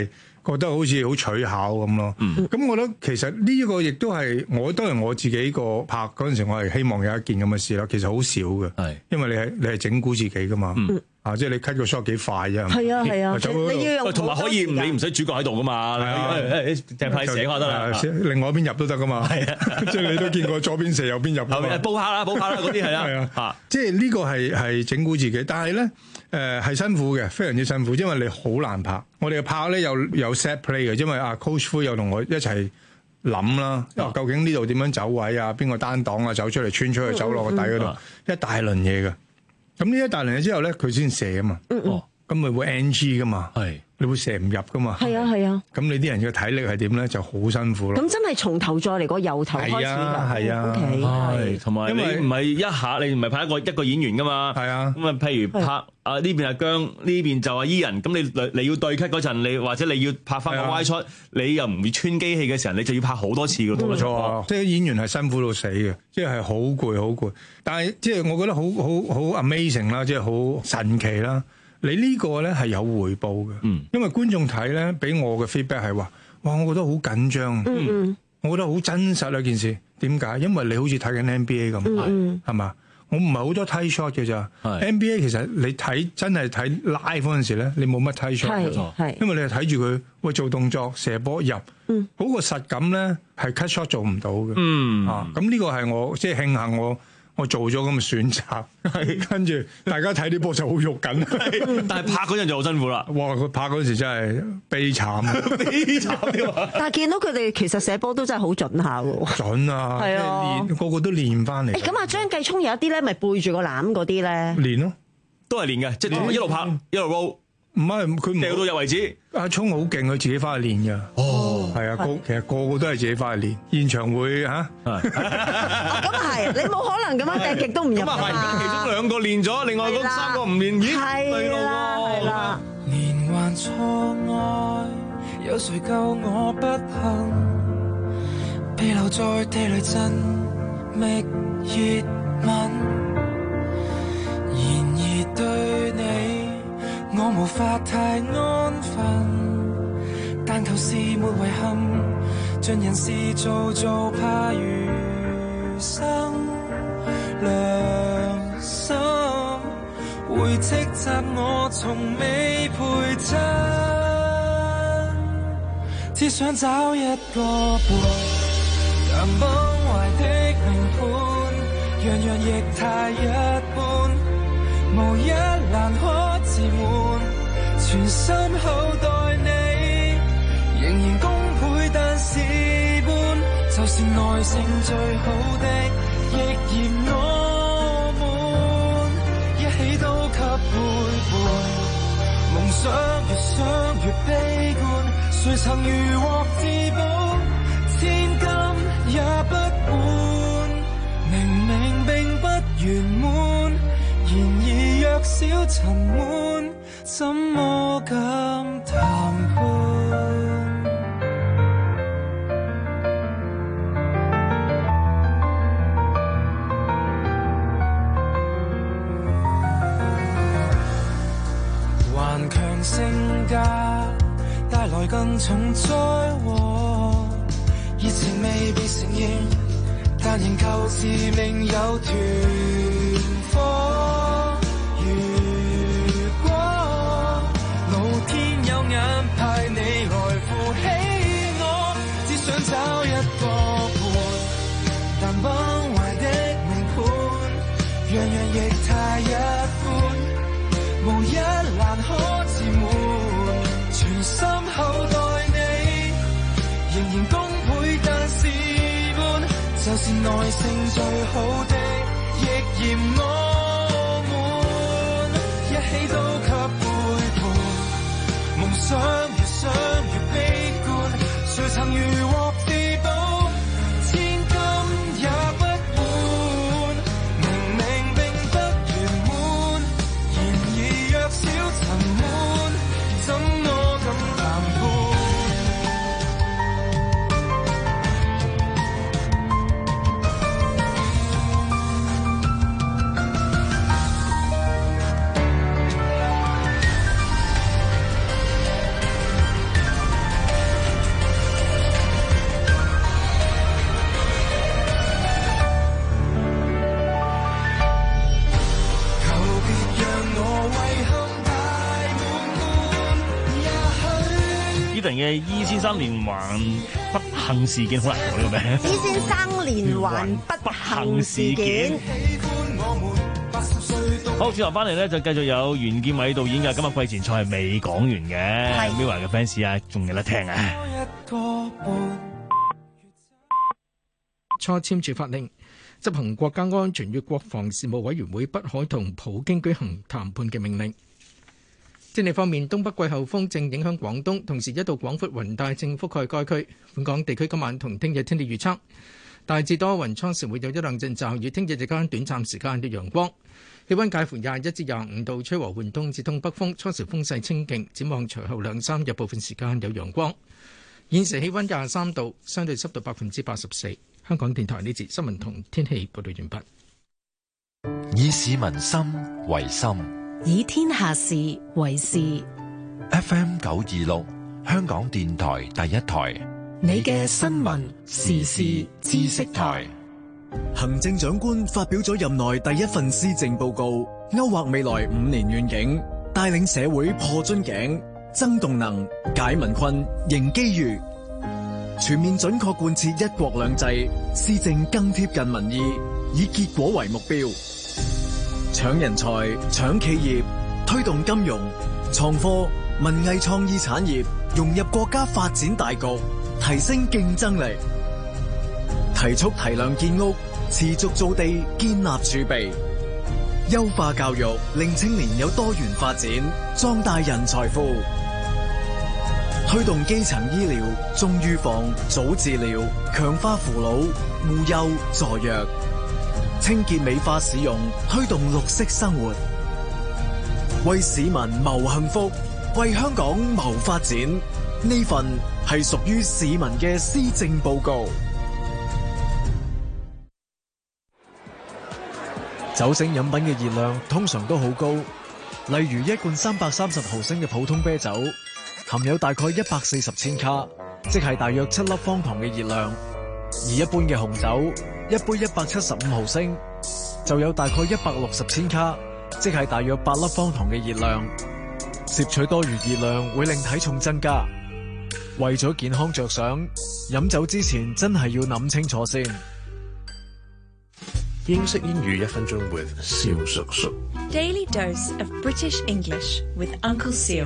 覺得好似好取巧咁咯。咁、嗯、我覺得其實呢個亦都係我當然我自己個拍嗰陣時，我係希望有一件咁嘅事啦。其實好少嘅，係因為你係你係整蠱自己噶嘛。嗯啊！即係你 cut 個 shot 幾快啫， 係啊係啊，你要用同埋可以你唔使主角喺度噶嘛，係淨係派寫就得啦， 另外一邊入都得噶嘛，係啊，即係你都見過左邊射右邊入，後面煲下啦煲下啦嗰啲係啊， 啊，即係呢個係係整蠱自己，但係咧誒係辛苦嘅，非常之辛苦，因為你好難拍。我哋嘅拍咧有有 set play 嘅，因為阿 Coach Fu 有同我一齊諗啦，究竟呢度點樣走位啊，邊個單擋啊，走出嚟穿出去走落個底嗰度，嗯、一大輪嘢嘅。咁呢一大輪嘢之後咧，佢先射啊嘛，哦，咁咪會 N G 噶嘛，係，你會射唔入噶嘛， 係啊係啊， 咁你啲人嘅體力係點咧，就好辛苦咯。 咁真係從頭再嚟個由頭開始㗎， 係啊， 係，同埋你唔係一下，你唔係拍一個一個演員噶嘛，係啊，咁啊，譬如拍啊呢邊係姜，呢邊就係伊人，咁你你要對 cut 嗰陣，你或者你要拍翻個 Y shot，你又唔會穿機器嘅時候，你就要拍好多次㗎，冇錯，即係演員係辛苦到死嘅，即係好攰好攰，但係即係我覺得好好好 amazing 啦，即係好神奇啦。你呢個咧係有回報嘅，嗯，因為觀眾睇咧，俾我嘅 feedback 係話，哇，我覺得好緊張，嗯嗯，我覺得好真實啊件事。點解？因為你好似睇緊 N B A 咁，係係嘛？我唔係好多 tight shot 嘅咋 ，N B A 其實你睇真係睇 live 嗰陣時咧，你冇乜 tight shot 嘅，係，因為你係睇住佢喂做動作射波入，嗯，嗰個實感咧係 cut shot 做唔到嘅，嗯，啊，咁呢個係我即係慶幸我。我做咗咁嘅選擇，跟住大家睇啲波就好肉緊， 但係拍嗰陣就好辛苦啦。 哇！佢拍嗰時真係悲慘， 悲慘啲嘛。 但係見到佢哋其實射波都真係好準下喎。 準啊，係啊，練個個都練翻嚟。 咁啊，張繼聰有一啲咧，咪背住個籃嗰啲咧？ 練咯， 都係練嘅，即係一路拍一路 roll。 唔係佢掉到入為止。 阿聰好勁，佢自己翻去練㗎。哦，係啊，個其實個個都係自己翻去練。現場會嚇。 咁啊係，你冇可能咁樣掟極都唔入。 咁啊係，其中兩個練咗，另外嗰三個唔練，咦？ 係啦，係啦。 連環錯愛，有誰救我不幸？被留在地雷陣，覓熱吻。然而對你。我無法太安分，但求是沒遺憾，盡人事做做怕餘生良心，會斥責我從未陪襯，只想找一個伴，但崩壞的命盤，樣樣亦太一般，無一難可自滿，全心厚待你，仍然功倍但事半，就是耐性最好的，亦嫌我悶，一起都給背叛，夢想越想越悲觀，誰曾如獲至寶，千金也不換，明明並不圓滿，然而若小塵滿，怎麼敢談判？頑強性格帶來更重災禍，熱情未被承認，但仍舊自命有團火。眼派你來扶起我，只想找一個伴，但崩壞的命盤，樣樣亦太一般，無一難可自滿，全心厚待你，仍然功倍但事半，就是耐性最好的，亦嫌我悶，一起都給背叛。夢想越想越悲觀，誰曾如獲至寶，千金也不換，明明並不圓滿，然而若小塵滿，怎麼敢談判？ 嘅伊先生連環不幸事件，好難講呢個名。 伊先生連環不幸事件。 好，轉頭翻嚟咧就繼續有袁健偉導演嘅。今日季前賽係未講完嘅，Mirror 嘅 fans 啊，仲有得聽啊！ 初簽署法令，執行國家安全與國防事務委員會不可同普京舉行談判嘅命令。天氣方面，東北季候風正影響廣東，同時一道廣闊雲帶正覆蓋該區。本港地區今晚同聽日天氣預測大致多雲，初時會有一兩陣驟雨，聽日日間短暫時間有陽光，氣溫介乎廿一至廿五度，吹和緩東至東北風，初時風勢清勁。展望隨後兩三日部分時間有陽光。現時氣溫廿三度，相對濕度百分之八十四。香港電台呢節新聞同天氣報道完畢。 以市民心為心， 以天下事為事。 F M 九二六，香港電台第一台， 你嘅新聞時事知識台。 行政長官發表咗任內第一份施政報告，勾畫未來五年願景，帶領社會破樽頸、增動能、解民困、迎機遇，全面準確貫徹一國兩制，施政更貼近民意，以結果為目標。搶人才、搶企業，推動金融、創科、文藝創意產業融入國家發展大局，提升競爭力。提速提量建屋，持續造地，建立儲備。優化教育，令青年有多元發展，壯大人才庫。推動基層醫療，重預防、早治療，強化扶老、護幼、助弱。清潔美化市容，推動綠色生活。為市民謀幸福，為香港謀發展。呢份係屬於市民嘅施政報告。酒精飲品嘅熱量通常都好高，例如一罐三百三十毫升嘅普通啤酒，含有大概一百四十千卡，即係大約七粒方糖嘅熱量；而一般嘅紅酒，一杯一百七十五毫升，就有大概一百六十千卡，即係大約八粒方糖嘅熱量。攝取多餘熱量會令體重增加，為咗健康着想，飲酒之前真係要諗清楚先。 英式英語一分鐘 with 蕭叔叔。 Daily dose of British English with Uncle Seal。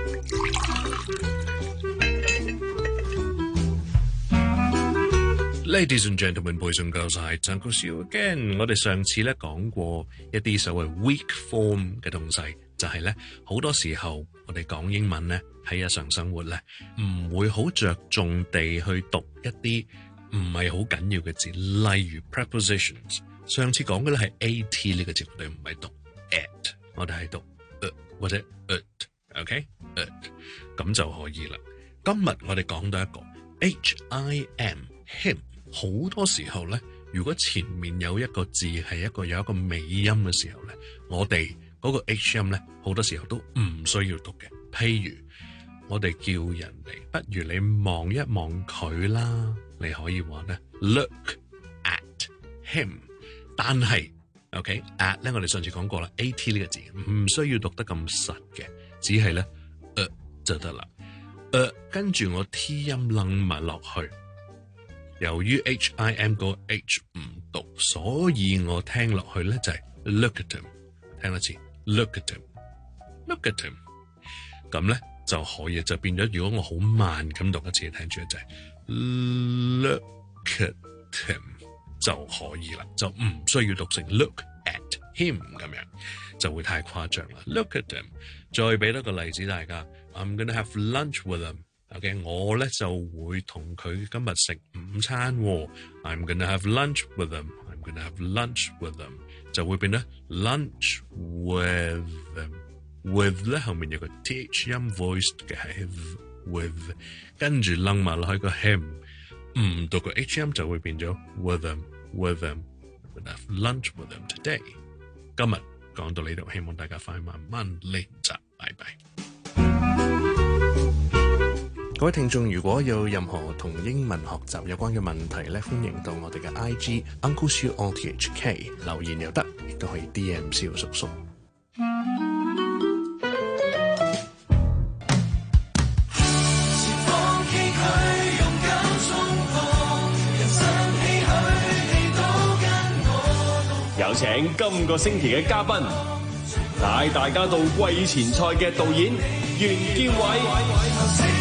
Ladies and gentlemen, boys and girls, I Uncle Seal again。我哋上次咧講過一啲所謂 weak form 嘅東西，就係咧好多時候我哋講英文咧喺日常生活咧唔會好着重地去讀一啲唔係好緊要嘅字，例如 prepositions。上次講嘅咧係 at 呢個字，我哋唔係讀 at， 我哋係讀 uh, 或者 ut，OK， ut， 咁就可以啦。今日我哋講到一個 him him， 好多時候咧，如果前面有一個字係一個有一個尾音嘅時候咧，我哋嗰個 h 音咧好多時候都唔需要讀嘅。譬如我哋叫人哋，不如你望一望佢啦，你可以話咧 look at him。但係 OK at 咧，我哋上次講過啦 at 呢個字唔需要讀得咁實嘅，只係咧誒就得啦。誒跟住我 t 音楞埋落去，由於 him 個 h 唔讀，所以我聽落去咧就係 look at him。聽多次 look at him，look at him， 咁咧就可以就變咗。如果我好慢咁讀一次，聽住就係 look at him。就可以啦，就唔需要讀成 look at him 咁樣，就會太誇張啦。Look at him， 再俾多個例子大家。I'm gonna have lunch with him。OK， 我咧就會同佢今日食午餐喎。I'm gonna have lunch with him。I'm gonna have lunch with him， 就會變咧 lunch with him。with 咧後面有個 th 音 voiced 嘅係 with， 跟住楞埋落去個 him。唔讀個 H 音就會變咗 with them with them we'll have lunch with them today。 今日講到呢度，希望大家快慢慢練習，拜拜。各位聽眾，如果有任何同英文學習有關嘅問題咧，歡迎到我哋嘅 I G Uncle Seal R T H K 留言又得，亦都可以 D M 蕭叔叔。 有請今個星期嘅嘉賓，帶大家到季前賽嘅導演袁建偉。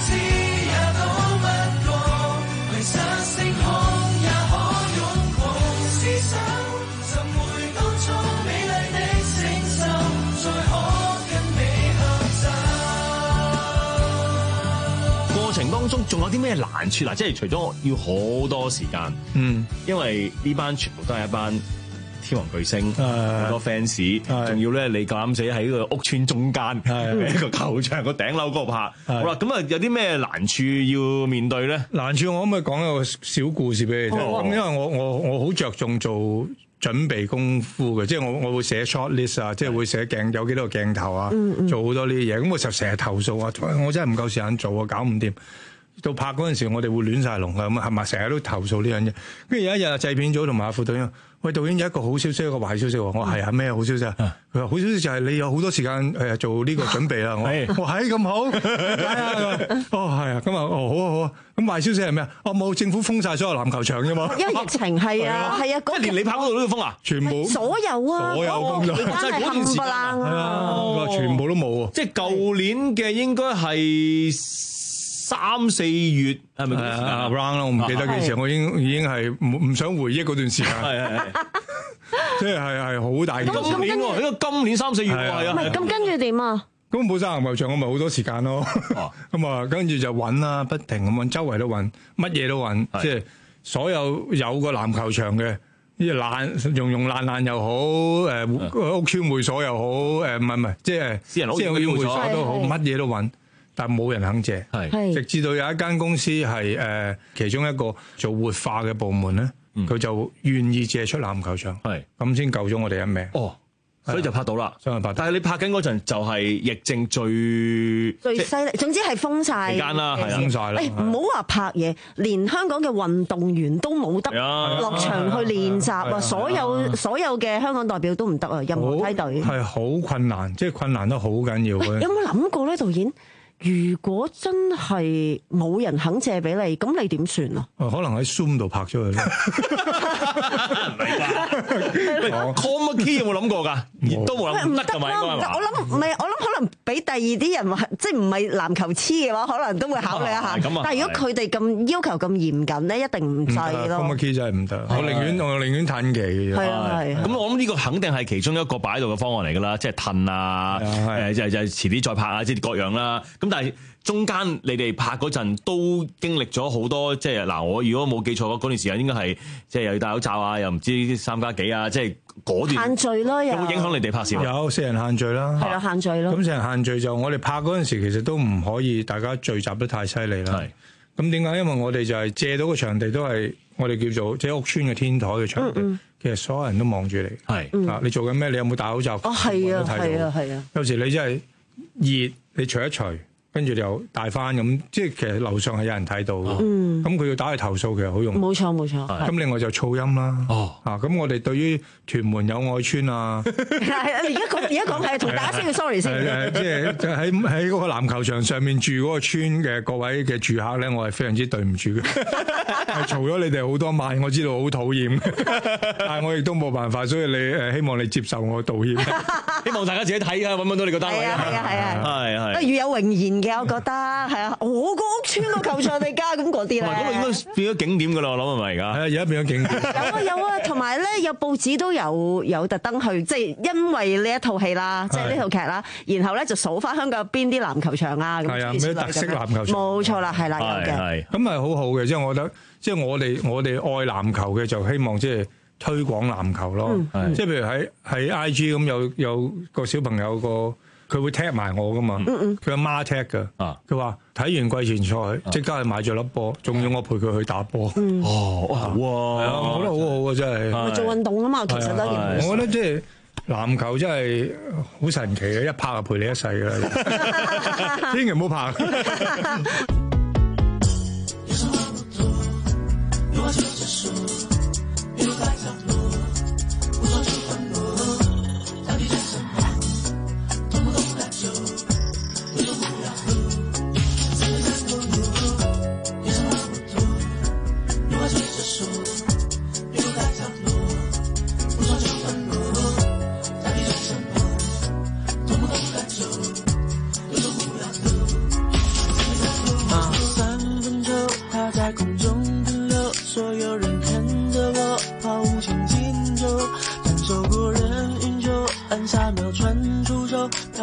過程當中仲有啲咩難處嗱？即係除咗要好多時間， 嗯， 因為呢班全部都係一班天王巨星，好多 fans，仲要咧你夠膽死喺個屋村中間，喺個球場個頂樓嗰度拍。好啦，咁啊有啲咩難處要面對咧？ 難處我可唔可以講一個小故事俾你聽？咁、哦、因為我我我好着重做準備功夫嘅，即係我我會寫 short list 啊，即係會寫鏡有幾多個鏡頭啊，嗯嗯做好多呢啲嘢。咁我就成日投訴啊，我真係唔夠時間做啊，搞唔掂。到拍嗰陣時，我哋會亂晒龍㗎，咁係咪成日都投訴呢樣嘢？跟住有一日製片組同埋阿副導演，喂，導演有一個好消息，一個壞消息。我係啊，咩好消息啊？佢話好消息就係你有好多時間誒做呢個準備啦。我我係咁好，係啊，哦係啊，咁啊哦好啊好啊。咁壞消息係咩啊？哦冇，政府封晒所有籃球場啫嘛。 因為疫情係啊係啊， 一年你拍嗰度都要封啊？ 全部所有啊， 所有封咗， 真係嗰段時間啊，全部都冇啊。 即係舊年嘅應該係三四月係咪啊 round 啦？我唔記得幾時，我已經已經係唔唔想回憶嗰段時間。係係係，即係係係好大件事。 今年喎，呢個今年三四月喎，係啊。 唔係咁跟住點啊？ 咁本身籃球場我咪好多時間咯。咁啊，跟住就揾啦，不停咁揾，周圍都揾，乜嘢都揾，即係所有有個籃球場嘅，呢爛融融爛爛又好，誒屋村會所又好，誒唔係唔係，即係私人屋村會所都好，乜嘢都揾。但冇人肯借，直至到有一間公司係誒、呃、其中一個做活化嘅部門咧，佢、嗯、就願意借出籃球場，咁先救咗我哋一命。 哦，所以就拍到啦， 所以拍到。 但係你拍緊嗰陣就係疫症最最犀利，總之係封晒時間啦，係啊， 封晒啦。 誒唔好話拍嘢，連香港嘅運動員都冇得落場去練習啊！所有所有嘅香港代表都唔得啊，任何梯隊係好困難，即係困難得好緊要嘅。 有冇諗過咧，導演？如果真係冇人肯借俾你，咁你點算啊？ 可能喺 Zoom 度拍咗佢咧。 唔係㗎，Chroma Key 有冇諗過㗎？都冇諗，唔得㗎嘛，應該係嘛？ 我諗唔係，我諗可能俾第二啲人話，即係唔係籃球痴嘅話，可能都會考慮一下。但係如果佢哋咁要求咁嚴謹咧，一定唔制咯。 Chroma Key 真係唔得，我寧願我寧願褪期嘅。 係啊係。 咁我諗呢個肯定係其中一個擺喺度嘅方案嚟㗎啦，即係褪啊，誒就就遲啲再拍啊，即係各樣啦。咁但係中間你哋拍嗰陣都經歷咗好多，即係嗱，我如果冇記錯嗰段時間應該係即係又要戴口罩啊，又唔知三加幾啊，即係嗰段限聚咯，有冇影響你哋拍攝？ 有四人限聚啦， 係啦，限聚咯。 咁四人限聚就我哋拍嗰陣時其實都唔可以大家聚集得太犀利啦。係咁點解？因為我哋就係借到個場地都係我哋叫做即係屋村嘅天台嘅場地，嗯嗯其實所有人都望住你。係、嗯、啊，你做緊咩？你有冇戴口罩？ 哦，係啊，係啊，係啊。 有時你真係熱，你除一除。跟住又帶翻咁，即係其實樓上係有人睇到嘅。咁佢、嗯、要打去投訴，其實好用。 冇錯冇錯。 咁另外就噪音啦。哦。啊，咁我哋對於屯門友愛村啊， 而家講而家講係同大家 say 個 sorry 先。 誒，即係喺喺嗰個籃球場上面住嗰個村嘅各位嘅住客咧，我係非常之對唔住嘅，係嘈咗你哋好多晚，我知道好討厭，但係我亦都冇辦法，所以你誒希望你接受我道歉。 希望大家自己睇下，揾唔揾到你個單位。 係啊係啊係啊。係係。不如有榮言。嘅，我覺得係啊，我個屋村個球場嚟㗎，咁嗰啲咧。 咁應該變咗景點㗎啦，我諗係咪而家？ 係啊，而家變咗景點。 有啊有啊，同埋咧有報紙都有有特登去，即係因為呢一套戲啦，即係呢套劇啦，然後咧就數翻香港有邊啲籃球場啊，咁係啊，咩特色籃球場？ 冇錯啦，係啦，有嘅。 係咁係好好嘅，即係我覺得，即係我哋我哋愛籃球嘅就希望即係推廣籃球咯。即係譬如喺喺 I G 咁有有個小朋友個。佢會踢埋我噶嘛？佢阿媽踢噶。佢話睇完季前賽，即刻去買咗粒波，仲要我陪佢去打波。 哦，哇！ 係啊，我覺得好好啊，真係。 做運動啊嘛，其實都係。 我覺得即係籃球真係好神奇嘅，一拍就陪你一世噶啦，千祈唔好拍。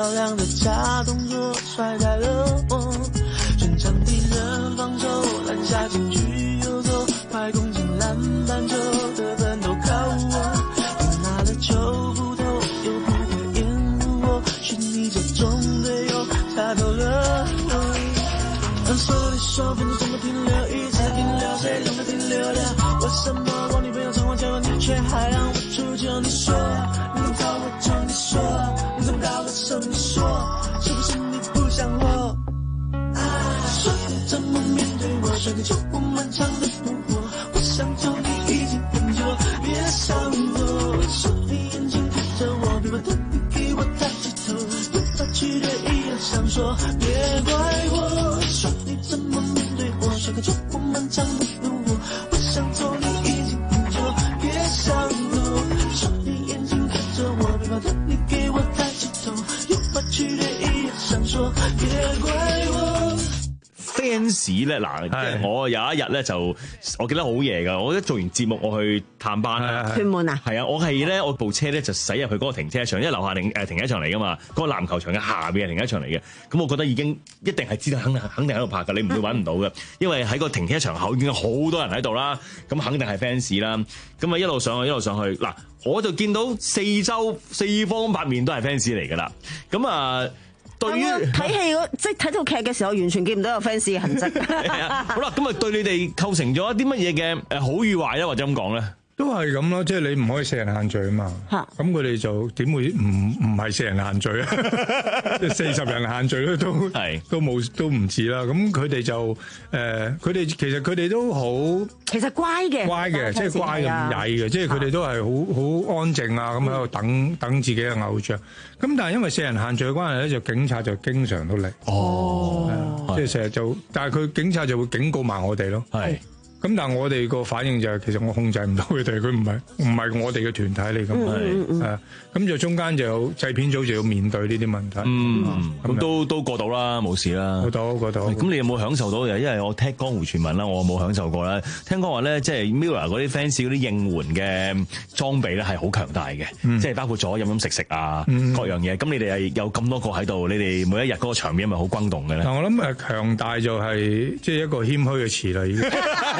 漂亮的假动作甩开了我，全场敌人防守，篮下禁区游走，快攻进篮板球，得分都靠我，你拿了球不投又不会掩护我，是你这种队友猜透了我。当手里手分钟怎么停留，一直停留，谁让它停留了？为什么我女朋友常常叫我，你却还让我出糗？你说你怎么搞我就你说，你怎么搞我就你说，是不是你不想我？说你怎么面对我，甩个球我漫长的路过，我想走你已经很久，别想我。说你眼睛看着我，别把头你给我抬起头，无法取代一样想说，别怪我。说你怎么面对我，甩个球我漫长的路过，我想走你已经很久，别想我。说你眼睛看着我，别把头你给我抬起头，无法取代一样想说，别怪我。 fans 咧嗱，即係我有一日咧就，我記得好夜㗎，我一做完節目我去探班啦。 屯門啊？ 係啊，我係咧我部車咧就駛入去嗰個停車場，因為樓下停誒停車場嚟㗎嘛，嗰、嗰個籃球場嘅下邊係停車場嚟嘅。咁我覺得已經一定係知道肯定肯定喺度拍㗎，你唔會揾唔到嘅，因為喺個停車場口已經有好多人喺度啦，咁肯定係 fans 啦。咁啊一路上去一路上去，嗱我就見到四周四方八面都係 fans 嚟㗎啦。咁啊〜對於睇戲即係睇套劇嘅時候，完全見唔到有 fans 嘅痕跡。 好啦，咁啊對你哋構成咗一啲乜嘢嘅誒好與壞咧，或者咁講咧？ 都係咁咯，即係你唔可以四人限聚啊嘛。咁佢哋就點會唔唔係四人限聚啊？即係四十人限聚咧，都都冇都唔止啦。咁佢哋就誒，佢、呃、哋其實佢哋都好， 其實乖嘅， 乖嘅，即係乖咁曳嘅，即係佢哋都係好好安靜啊，咁喺度等等自己嘅偶像。咁但係因為四人限聚嘅關係咧，就警察就經常都嚟。哦，即係成日就，但係佢警察就會警告埋我哋咯。係。咁但係我哋個反應就係、是、其實我控制唔到佢哋，佢唔係唔係我哋嘅團體嚟㗎嘛，係咁就中間就有製片組就要面對呢啲問題。 嗯，咁都都過到啦，冇事啦。 過到過到。 咁你有冇享受到？因為我聽江湖傳聞啦，我冇享受過啦。聽講話咧，即係 Mirror 嗰啲 fans 嗰啲應援嘅裝備咧係好強大嘅，嗯、即係包括咗飲飲食食啊、嗯、各樣嘢。咁你哋係有咁多個喺度，你哋每一日嗰個場面係咪好轟動嘅咧？ 嗱，我諗誒強大就係即係一個謙虛嘅詞啦，已經。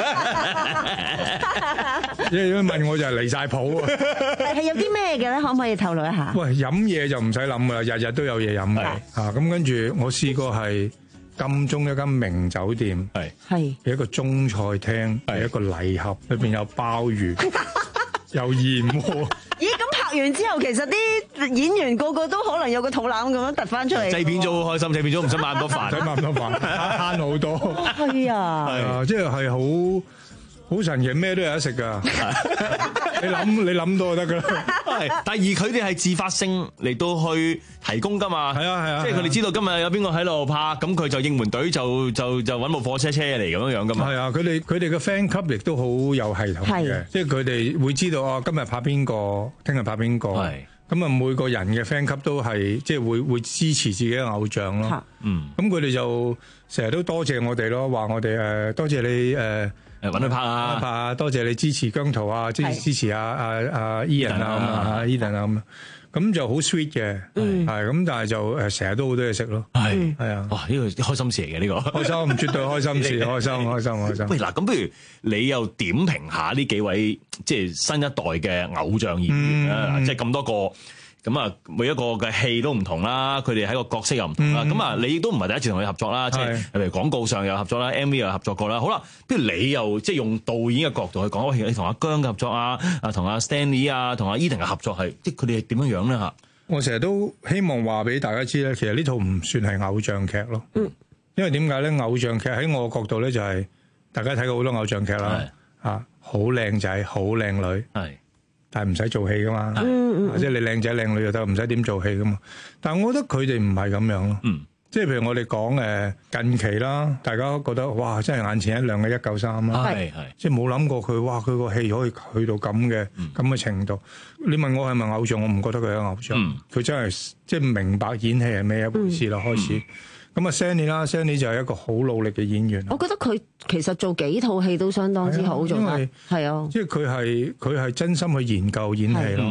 因為問我就係離晒譜啊！ 係係有啲咩嘅咧？可唔可以透露一下？ 喂，飲嘢就唔使諗噶啦，日日都有嘢飲嘅嚇。咁跟住我試過係金鐘一間名酒店，係係一個中菜廳，係一個禮盒，裏邊有鮑魚，有燕窩。 咦？咁拍完之後，其實啲演員個個都可能有個肚腩咁樣突翻出嚟。 製片組好開心，製片組唔使買咁多飯， 唔使買咁多飯，慳好多。 係啊， 係啊，即係係好。好神奇，咩都有得食噶。你諗你諗到就得噶啦。 係，但係而佢哋係自發性嚟到去提供噶嘛。係啊係啊，即係佢哋知道今日有邊個喺度拍，咁佢就應援隊就就就揾部火車車嚟咁樣樣噶嘛。係啊，佢哋佢哋嘅 fan club亦都好有系統嘅，即係佢哋會知道啊，今日拍邊個，聽日拍邊個。係。咁啊，每個人嘅 fan club 都係即係會會支持自己嘅偶像咯。嗯。咁佢哋就成日都多謝我哋咯，話我哋誒多謝你誒。 誒揾佢拍啊！ 拍啊！多謝你支持姜濤啊，支支持阿阿阿 Ian 啊，阿 Ian 啊咁，咁就好 sweet 嘅，係咁，但係就誒成日都好多嘢食咯，係係啊！ 哇！呢個開心事嚟嘅呢個， 開心絕對開心事，開心開心開心。 喂嗱，咁不如你又點評下呢幾位即係新一代嘅偶像演員啊？即係咁多個。咁啊，每一個嘅戲都唔同啦，佢哋喺個角色又唔同啦。咁、嗯、啊，你都唔係第一次同佢合作啦，即係例如廣告上又合作啦 ，M V 又合作過啦。好啦，不如你又即係用導演嘅角度去講，你同阿姜嘅合作啊，啊同阿 Stanley 啊，同阿 Eden 嘅合作係，即係佢哋係點樣樣咧嚇？ 我成日都希望話俾大家知咧，其實呢套唔算係偶像劇咯。嗯，因為點解咧？偶像劇喺我嘅角度咧，就係大家睇過好多偶像劇啦，啊，好靚仔，好靚女，係。但係唔使做戲噶嘛，嗯嗯、即係你靚仔靚女就得，唔使點做戲噶嘛。但係我覺得佢哋唔係咁樣咯，嗯、即係譬如我哋講誒近期啦，大家都覺得哇，真係眼前一亮嘅一九三啦，係係，即係冇諗過佢哇，佢個戲可以去到咁嘅咁嘅程度。你問我係咪偶像，我唔覺得佢係偶像，佢、嗯、真係即係明白演戲係咩一回事啦，嗯、開始。嗯咁啊 Sandy 啦 Sandy 就係一個好努力嘅演員。 我覺得佢其實做幾套戲都相當之好做得，係啊， 即係佢係佢係真心去研究演戲咯。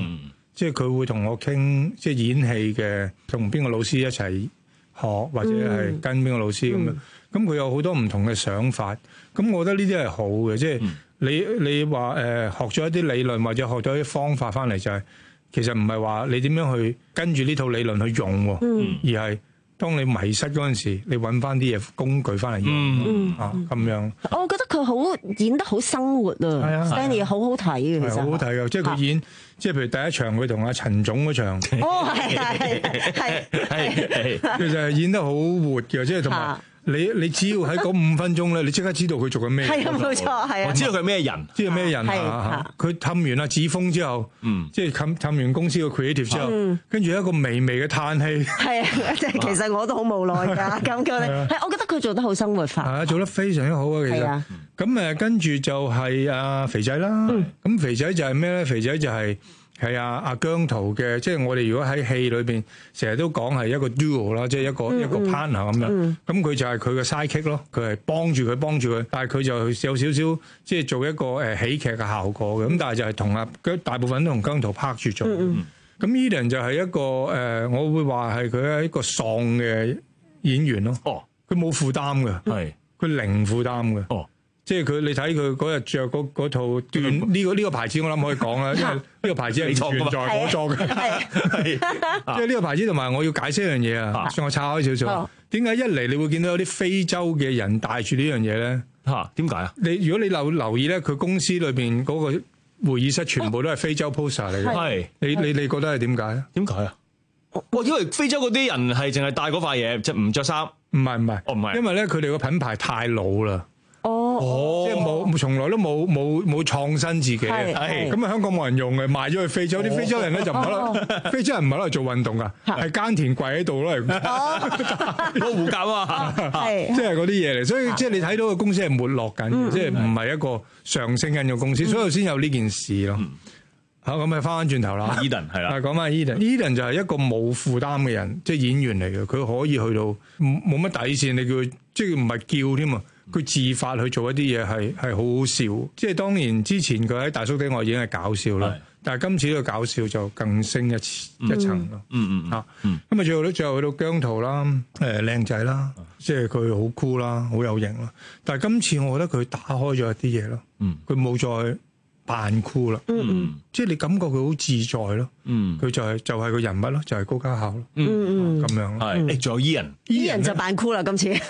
即係佢會同我傾，即係演戲嘅，同邊個老師一齊學，或者係跟邊個老師咁樣。咁佢有好多唔同嘅想法。咁我覺得呢啲係好嘅，即係你你話誒學咗一啲理論或者學咗一啲方法翻嚟，就係其實唔係話你點樣去跟住呢套理論去用，而係當你迷失嗰陣時，你揾翻啲嘢工具翻嚟用、嗯、啊咁樣。 我覺得佢好演得好生活啊 Stanley 好好睇嘅，其實好好睇嘅，即係佢演，即係譬如第一場佢同阿陳總嗰場， 哦係係係係， 其實係演得好活嘅，即係同埋。你你只要喺嗰五分鐘咧，你即刻知道佢做緊咩？ 係啊，冇錯，係啊。 我知道佢咩人， 知道咩人啊？佢氹完阿子峰之後，嗯，即係氹氹完公司嘅 creative 之後，跟住一個微微嘅嘆氣。係啊，即係其實我都好無奈㗎，咁佢咧，係我覺得佢做得好生活化，係啊，做得非常之好啊，其實。咁誒，跟住就係阿肥仔啦。咁肥仔就係咩咧？肥仔就係。係啊，阿姜濤嘅，即係我哋如果喺戲裏邊成日都講係一個 duo 啦，即係一個、嗯、一個 partner 咁樣。咁、嗯、佢就係佢嘅 sidekick 咯，佢係幫住佢幫住佢，但係佢就有少少即係做一個誒喜劇嘅效果嘅。咁但係就係同阿大部分都同姜濤拍住做。咁、嗯嗯、Eden 就係一個誒、呃，我會話係佢係一個喪嘅演員咯。哦，佢冇負擔嘅，係佢零負擔嘅。哦。即係佢，你睇佢嗰日着嗰套段呢、這個呢、這個牌子，我諗可以講啦，因為呢個牌子係存在我作嘅，係即係呢個牌子。同埋我要解釋一樣嘢啊，所以我岔開少少。點解一嚟你會見到有啲非洲嘅人帶住呢樣嘢咧？吓，點解啊？你如果你留留意咧，佢公司裏邊嗰個會議室全部都係非洲 poster 嚟嘅。係你你你覺得係點解？點解啊？ 我因為非洲嗰啲人係淨係戴嗰塊嘢，即係唔着衫。唔係唔係，哦唔係，因為咧佢哋個品牌太老啦。哦，即係冇，從來都冇冇冇創新自己嘅，係咁啊！香港冇人用嘅，賣咗去非洲，啲非洲人咧就唔喺度，非洲人唔喺度做運動噶，係耕田跪喺度咯，嚟攞護甲啊，係即係嗰啲嘢嚟，所以即係你睇到個公司係沒落緊嘅，即係唔係一個上升緊嘅公司，所以先有呢件事咯。好，咁啊，翻翻轉頭啦 ，Eden 係啦， 講翻 Eden，Eden 就係一個冇負擔嘅人，即係演員嚟嘅，佢可以去到冇乜底線，你叫佢即係唔係叫添啊？佢自發去做一啲嘢係係好好笑，即係當然之前佢喺大叔的愛已經係搞笑啦，但係今次呢個搞笑就更升一一層咯。嗯嗯嚇，咁啊最後咧最後去到姜濤啦，誒靚仔啦，即係佢好酷啦，好有型啦。但係今次我覺得佢打開咗一啲嘢咯，佢冇再扮酷啦，即係你感覺佢好自在咯。佢就係就係個人物咯，就係高家孝咯。咁樣係，誒仲有 Ian，Ian 就扮酷啦今次。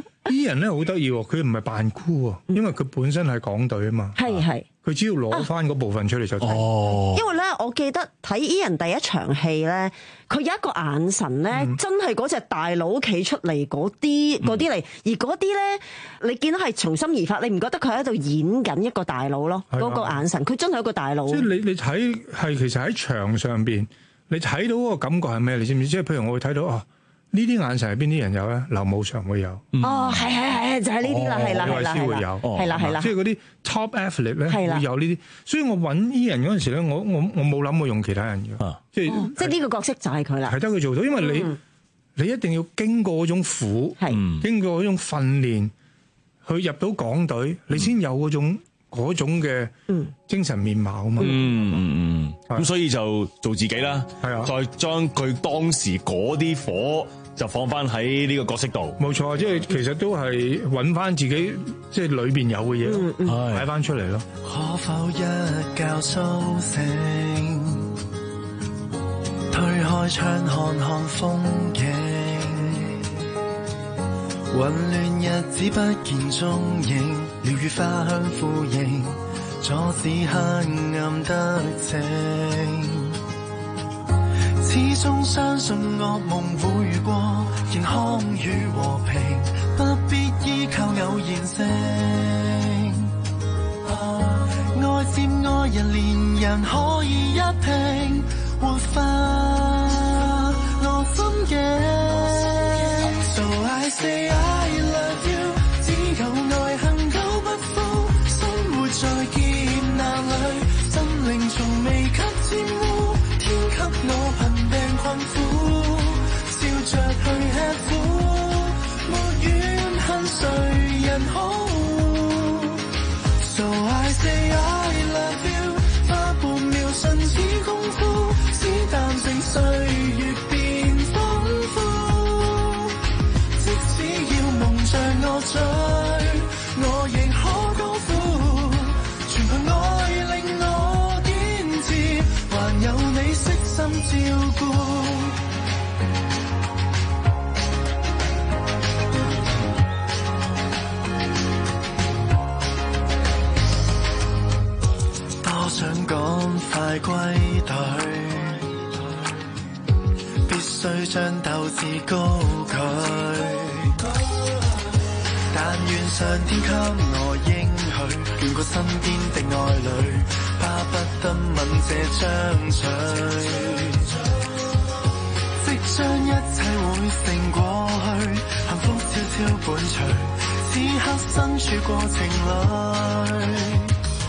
Ian 咧好得意喎，佢唔係扮酷喎，因為佢本身係港隊啊嘛。係係，佢只要攞翻嗰部分出嚟就得。 哦，因為咧，我記得睇 Ian 第一場戲咧，佢有一個眼神咧，嗯、真係嗰隻大佬企出嚟嗰啲嗰啲嚟，而嗰啲咧，你見到係從心而發，你唔覺得佢喺度演緊一個大佬咯？嗰、啊、個眼神，佢真係一個大佬。即係你你睇係其實喺場上邊，你睇到嗰個感覺係咩？你知唔知？即係譬如我會睇到啊。呢啲眼神係邊啲人有咧？劉武常會有。 哦，係係係，就係呢啲啦，係啦係啦， 會有，係啦係啦。即係嗰啲 top athlete 咧，會有呢啲。所以我揾呢人嗰陣時咧，我我我冇諗過用其他人嘅。即係即係呢個角色就係佢啦。 係得佢做到，因為你你一定要經過嗰種苦，係經過嗰種訓練，去入到港隊，你先有嗰種嗰種嘅精神面貌啊嘛。 嗯嗯嗯。咁所以就做自己啦，係啊，再將佢當時嗰啲火就放翻喺呢個角色度。 冇錯，即係其實都係揾翻自己即係裏邊有嘅嘢擺翻出嚟咯。 可否一覺蘇醒，推開窗看看風景，混亂日子不見蹤影，鳥語花香呼應，阻止黑暗得逞，始終相信惡夢會過，健康與和平，不必依靠偶然性。愛接愛人，連人可以一拼，活化我心境。So I say I love you， 只有愛恒久不枯，生活在劫難裏，心靈從未給玷污，天給我貧病困苦，笑着去吃苦，沒怨恨誰人好。So I say I love you， 花半秒瞬似功夫， 照顧。多想趕快歸隊，必須將鬥志高舉。但願上天給我應許，眷顧身邊的愛侶，巴不得吻這張嘴。即將一切會成過去，幸福悄悄伴隨，此刻身處過程裏。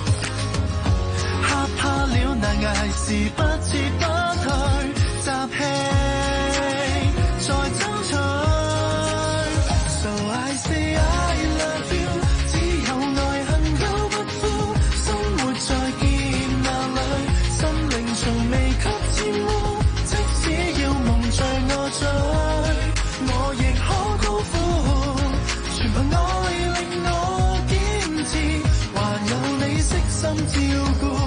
嚇怕了難捱時不知不退，集氣再爭取。So I say I love you， 只有愛恨久不枯，生活在劫難裏，心靈從未給沾污，即使要夢在我嘴，我亦可高呼，全憑愛令我堅持，還有你悉心照顧。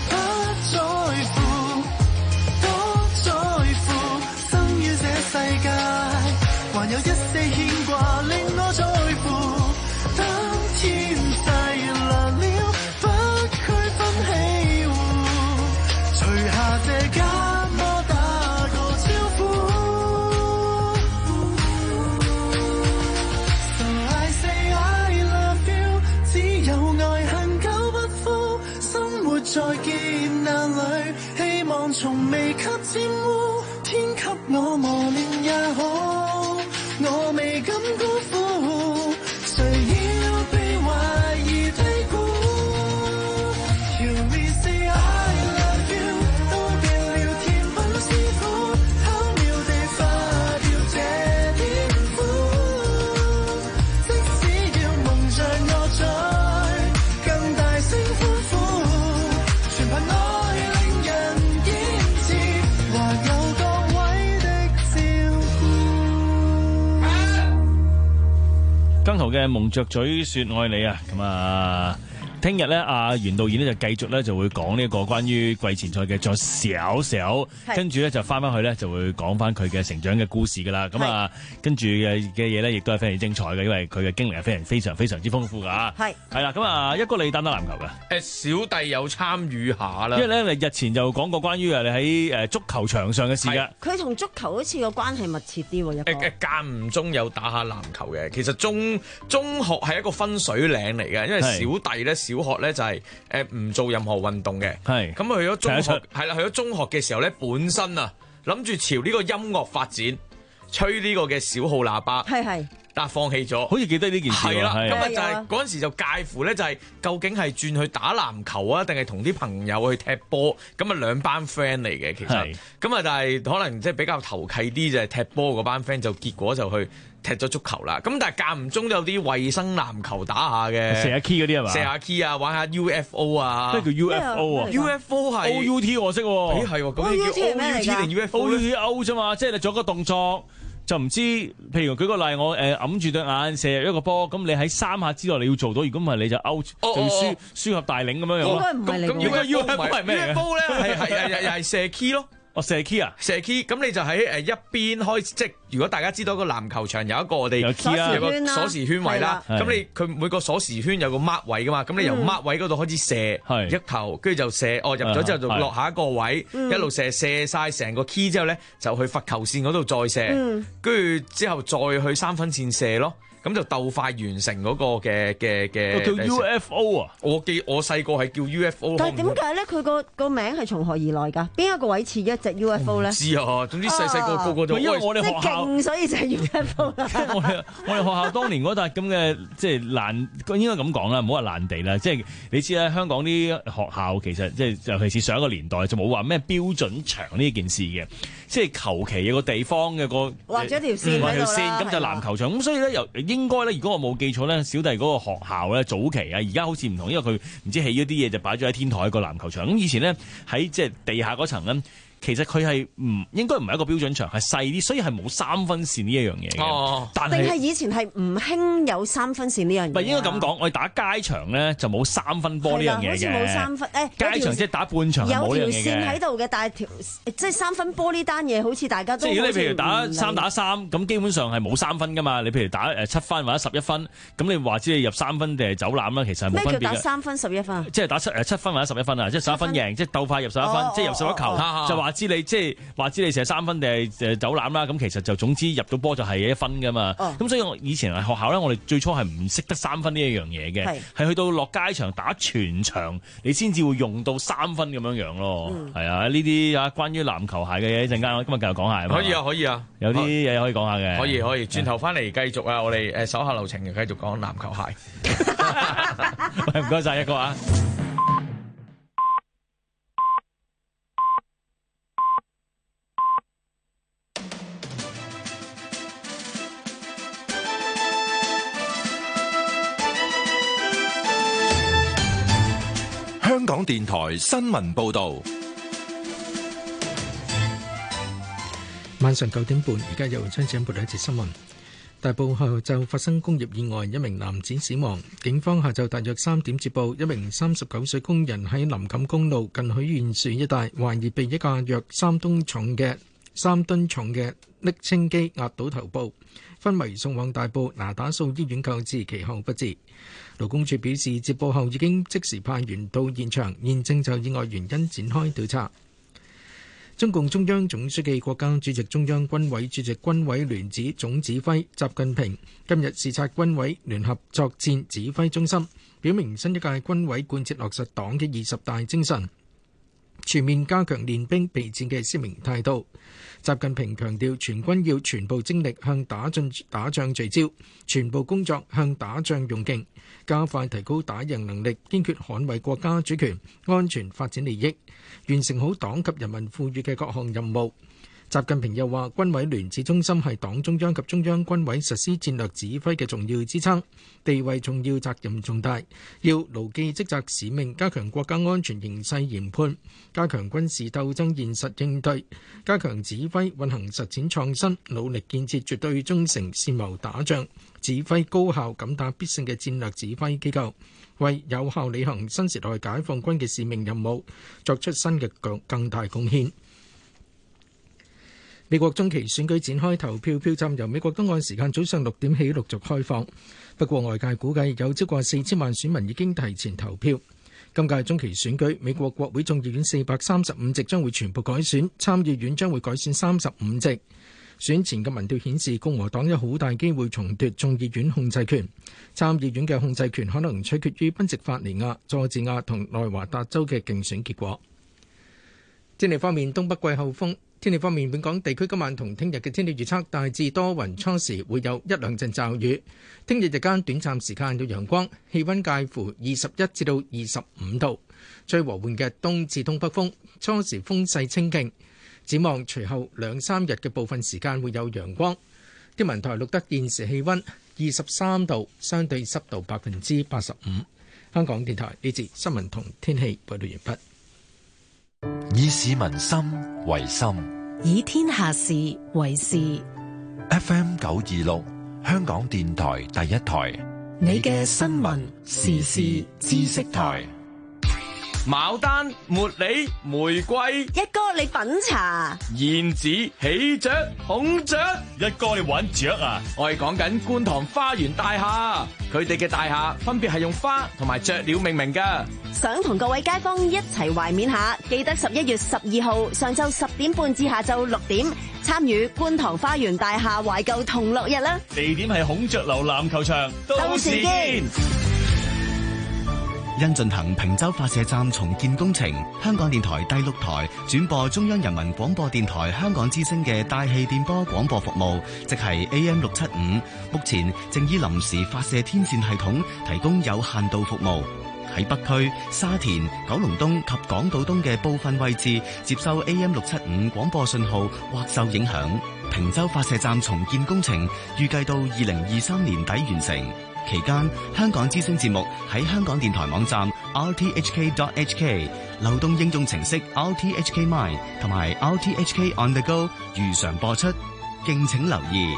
還有一些牽掛令我在乎，當天際難了，不區分喜惡，除下這緘默打個招呼。So I say I love you， 只有愛恨久不枯，生活在劫難裏，希望從未給沾污，天給我磨練也好。我未敢辜負，誰要被懷疑低估 ？Hear me say I love you， 都變了甜品師傅，巧妙地化掉這點苦。即使要蒙着我嘴，更大聲歡呼，全憑愛令人堅持，還有各位的照顧。姜濤嘅蒙着嘴說愛你啊，咁啊，聽日咧阿袁導演咧就繼續咧就會講呢一個關於季前賽嘅再少少，跟住咧就翻翻去咧就會講翻佢嘅成長嘅故事噶啦，咁啊跟住嘅嘅嘢咧亦都係非常精彩嘅，因為佢嘅經歷係非常非常非常之豐富噶，係係啦，咁啊一哥你打唔打籃球噶？ 誒，小弟有參與下啦， 因為咧你日前就講過關於啊你喺誒足球場上嘅事噶， 佢同足球好似個關係密切啲喎，一哥誒誒間唔中有打下籃球嘅，其實中中學係一個分水嶺嚟嘅，因為小弟咧小學咧就係誒唔做任何運動嘅，係咁去咗中學係啦，去咗中學嘅時候咧，本身啊諗住朝呢個音樂發展，吹呢個嘅小號喇叭，係係，但係放棄咗， 好似記得呢件事係啦，咁啊係就係嗰陣時就介乎咧就係究竟係轉去打籃球啊，定係同啲朋友去踢波，咁啊兩班 friend 嚟嘅其實，咁啊但係可能即係比較投契啲就係踢波嗰班 friend 就結果就去踢咗足球啦，咁但係間唔中有啲衛生籃球打下嘅， 射下 key 嗰啲係嘛？ 射下 key 啊，玩下 U F O 啊， 咩叫 U F O 啊 ？U F O 係 O U T 我識喎， 咦係喎，咁你叫 O U T 定 U F O 咧 ？O U T O 啫嘛，即係你做一個動作。就唔知，譬如舉個例，我誒揞住對眼射入一個波，咁你喺三下之內你要做到，如果唔係你就 out，就要輸輸合大領咁樣樣。 應該唔係嚟。 咁應該 U F O 係咩嚟嘅？U F O 咧係係係又係射 key 咯。 哦，射 key 啊， 射 key，咁你就喺誒一邊開始，即係如果大家知道個籃球場有一個我哋有 key 啊， 有個鎖匙圈位啦，咁你佢每個鎖匙圈有個 mark 位噶嘛，咁你由 mark 位嗰度開始射一球，跟住就射，哦入咗之後就落下一個位，一路射射晒成個 key 之後咧，就去罰球線嗰度再射，跟住之後再去三分線射咯。咁就鬥快完成嗰個嘅嘅嘅叫 U F O 啊！ 我記我細個係叫 U F O。 但係點解咧？佢個個名係從何而來㗎？邊一個位似一隻 U F O 咧？ 唔知啊，總之細細個個個都因為我哋學校勁，所以就係 U F O 啦。 我哋我哋學校當年嗰笪咁嘅即係爛，應該咁講啦，唔好話爛地啦。即係你知啦，香港啲學校其實即係尤其是上一個年代就冇話咩標準場呢件事嘅，即係求其有個地方嘅個畫咗條線畫條線咁就籃球場咁，所以咧又應該咧，如果我冇記錯咧，小弟嗰個學校咧早期啊，而家好似唔同，因為佢唔知起咗啲嘢就擺咗喺天台個籃球場。咁以前咧喺即係地下嗰層咧， 其實佢係唔應該唔係一個標準場，係細啲，所以係冇三分線呢一樣嘢嘅。 哦， 但定係以前係唔興有三分線呢樣嘢？ 唔係應該咁講，我哋打街場咧就冇三分波呢樣嘢嘅。 好似冇三分誒， 街場即係打半場係冇呢樣嘢嘅。有條線喺度嘅，但係條即係三分波呢單嘢，好似大家都即係如果你譬如打三打三，咁基本上係冇三分噶嘛。你譬如打誒七分或者十一分，咁你話知你入三分定係走籃啦，其實係冇分別嘅。 咩叫打三分十一分？ 即係打七誒七分或者十一分啊，即係十一分贏，即係鬥快入十一分，即係入十一球，就話知你即係話知你射三分定係誒走籃啦。咁其實就總之入到波就係一分噶嘛。咁所以我以前喺學校咧，我哋最初係唔識得三分呢一樣嘢嘅，係去到落街場打全場，你先至會用到三分咁樣樣咯。係啊，呢啲啊關於籃球鞋嘅嘢，一陣間我今日繼續講下。 可以啊，可以啊， 有啲嘢可以講下嘅。 可以可以，轉頭翻嚟繼續啊！我哋誒手下留情嘅繼續講籃球鞋。 喂，唔該晒一個啊！ 香港電台新聞報道。 晚上九點半，而家由張子報道一節新聞。大埔下晝發生工業意外，一名男子死亡。警方下晝大約三點接報，一名三十九歲工人喺林錦公路近許願樹一帶，懷疑被一架約三噸重嘅三噸重嘅瀝青機壓倒頭部，昏迷送往大埔那打素醫院救治，其後不治。勞工處表示，接報後已經即時派員到現場，現正就意外原因展開調查。中共中央總書記、國家主席、中央軍委主席、軍委聯指總指揮習近平今日視察軍委聯合作戰指揮中心，表明新一屆軍委貫徹落實黨嘅二十大精神，全面加強練兵備戰嘅鮮明態度。習近平強調，全軍要全部精力向打進打仗聚焦，全部工作向打仗用勁，加快提高打贏能力，堅決捍衛國家主權、安全、發展利益，完成好黨及人民賦予嘅各項任務。習近平又話，軍委聯指中心係黨中央及中央軍委實施戰略指揮嘅重要支撐，地位重要，責任重大，要牢記職責使命，加強國家安全形勢研判，加強軍事鬥爭現實應對，加強指揮運行實踐創新，努力建設絕對忠誠、善謀打仗、指揮高效、敢打必勝嘅戰略指揮機構，為有效履行新時代解放軍嘅使命任務作出新嘅更更大貢獻。美國中期選舉展開投票，票站由美國東岸時間早上六點起陸續開放。不過外界估計有超過四千萬選民已經提前投票。今屆中期選舉，美國國會眾議院四百三十五席將會全部改選，參議院將會改選三十五席。選前嘅民調顯示，共和黨有好大機會重奪眾議院控制權，參議院嘅控制權可能取決於賓夕法尼亞、佐治亞同內華達州嘅競選結果。天氣方面，東北季候風。天氣方面，本港地區今晚同聽日嘅天氣預測大致多雲，初時會有一兩陣驟雨。聽日日間短暫時間有陽光，氣溫介乎二十一至到二十五度，吹和緩嘅東至東北風，初時風勢清勁。展望隨後兩三日嘅部分時間會有陽光。天文台錄得現時氣溫二十三度，相對濕度百分之八十五。香港電台呢節新聞同天氣報道完畢。 以市民心為心， 以天下事為事。 F M 九二六，香港電台第一台， 你嘅新聞時事知識台。 牡丹、茉莉、玫瑰， 一哥你品茶， 燕子、喜鵲、孔雀， 一哥你玩雀啊！ 我係講緊觀塘花園大廈，佢哋嘅大廈分別係用花同埋雀鳥命名噶。 想同各位街坊一齊懷緬下，記得十一月十二號上晝十點半至下晝六點，參與觀塘花園大廈懷舊同樂日啦！ 地點係孔雀樓籃球場，到時見。 因進行坪洲發射站重建工程，香港電台第六台轉播中央人民廣播電台香港之聲嘅大氣電波廣播服務，即係 A M 六七五，目前正以臨時發射天線系統提供有限度服務。喺北區、沙田、九龍東及港島東嘅部分位置接收 A M 六七五廣播信號或受影響。坪洲發射站重建工程預計到二零二三年底完成。 期間，香港之聲節目喺香港電台網站 r t h k dot h k、流動應用程式 r t h k mine 同埋 r t h k on the go 如常播出，敬請留意。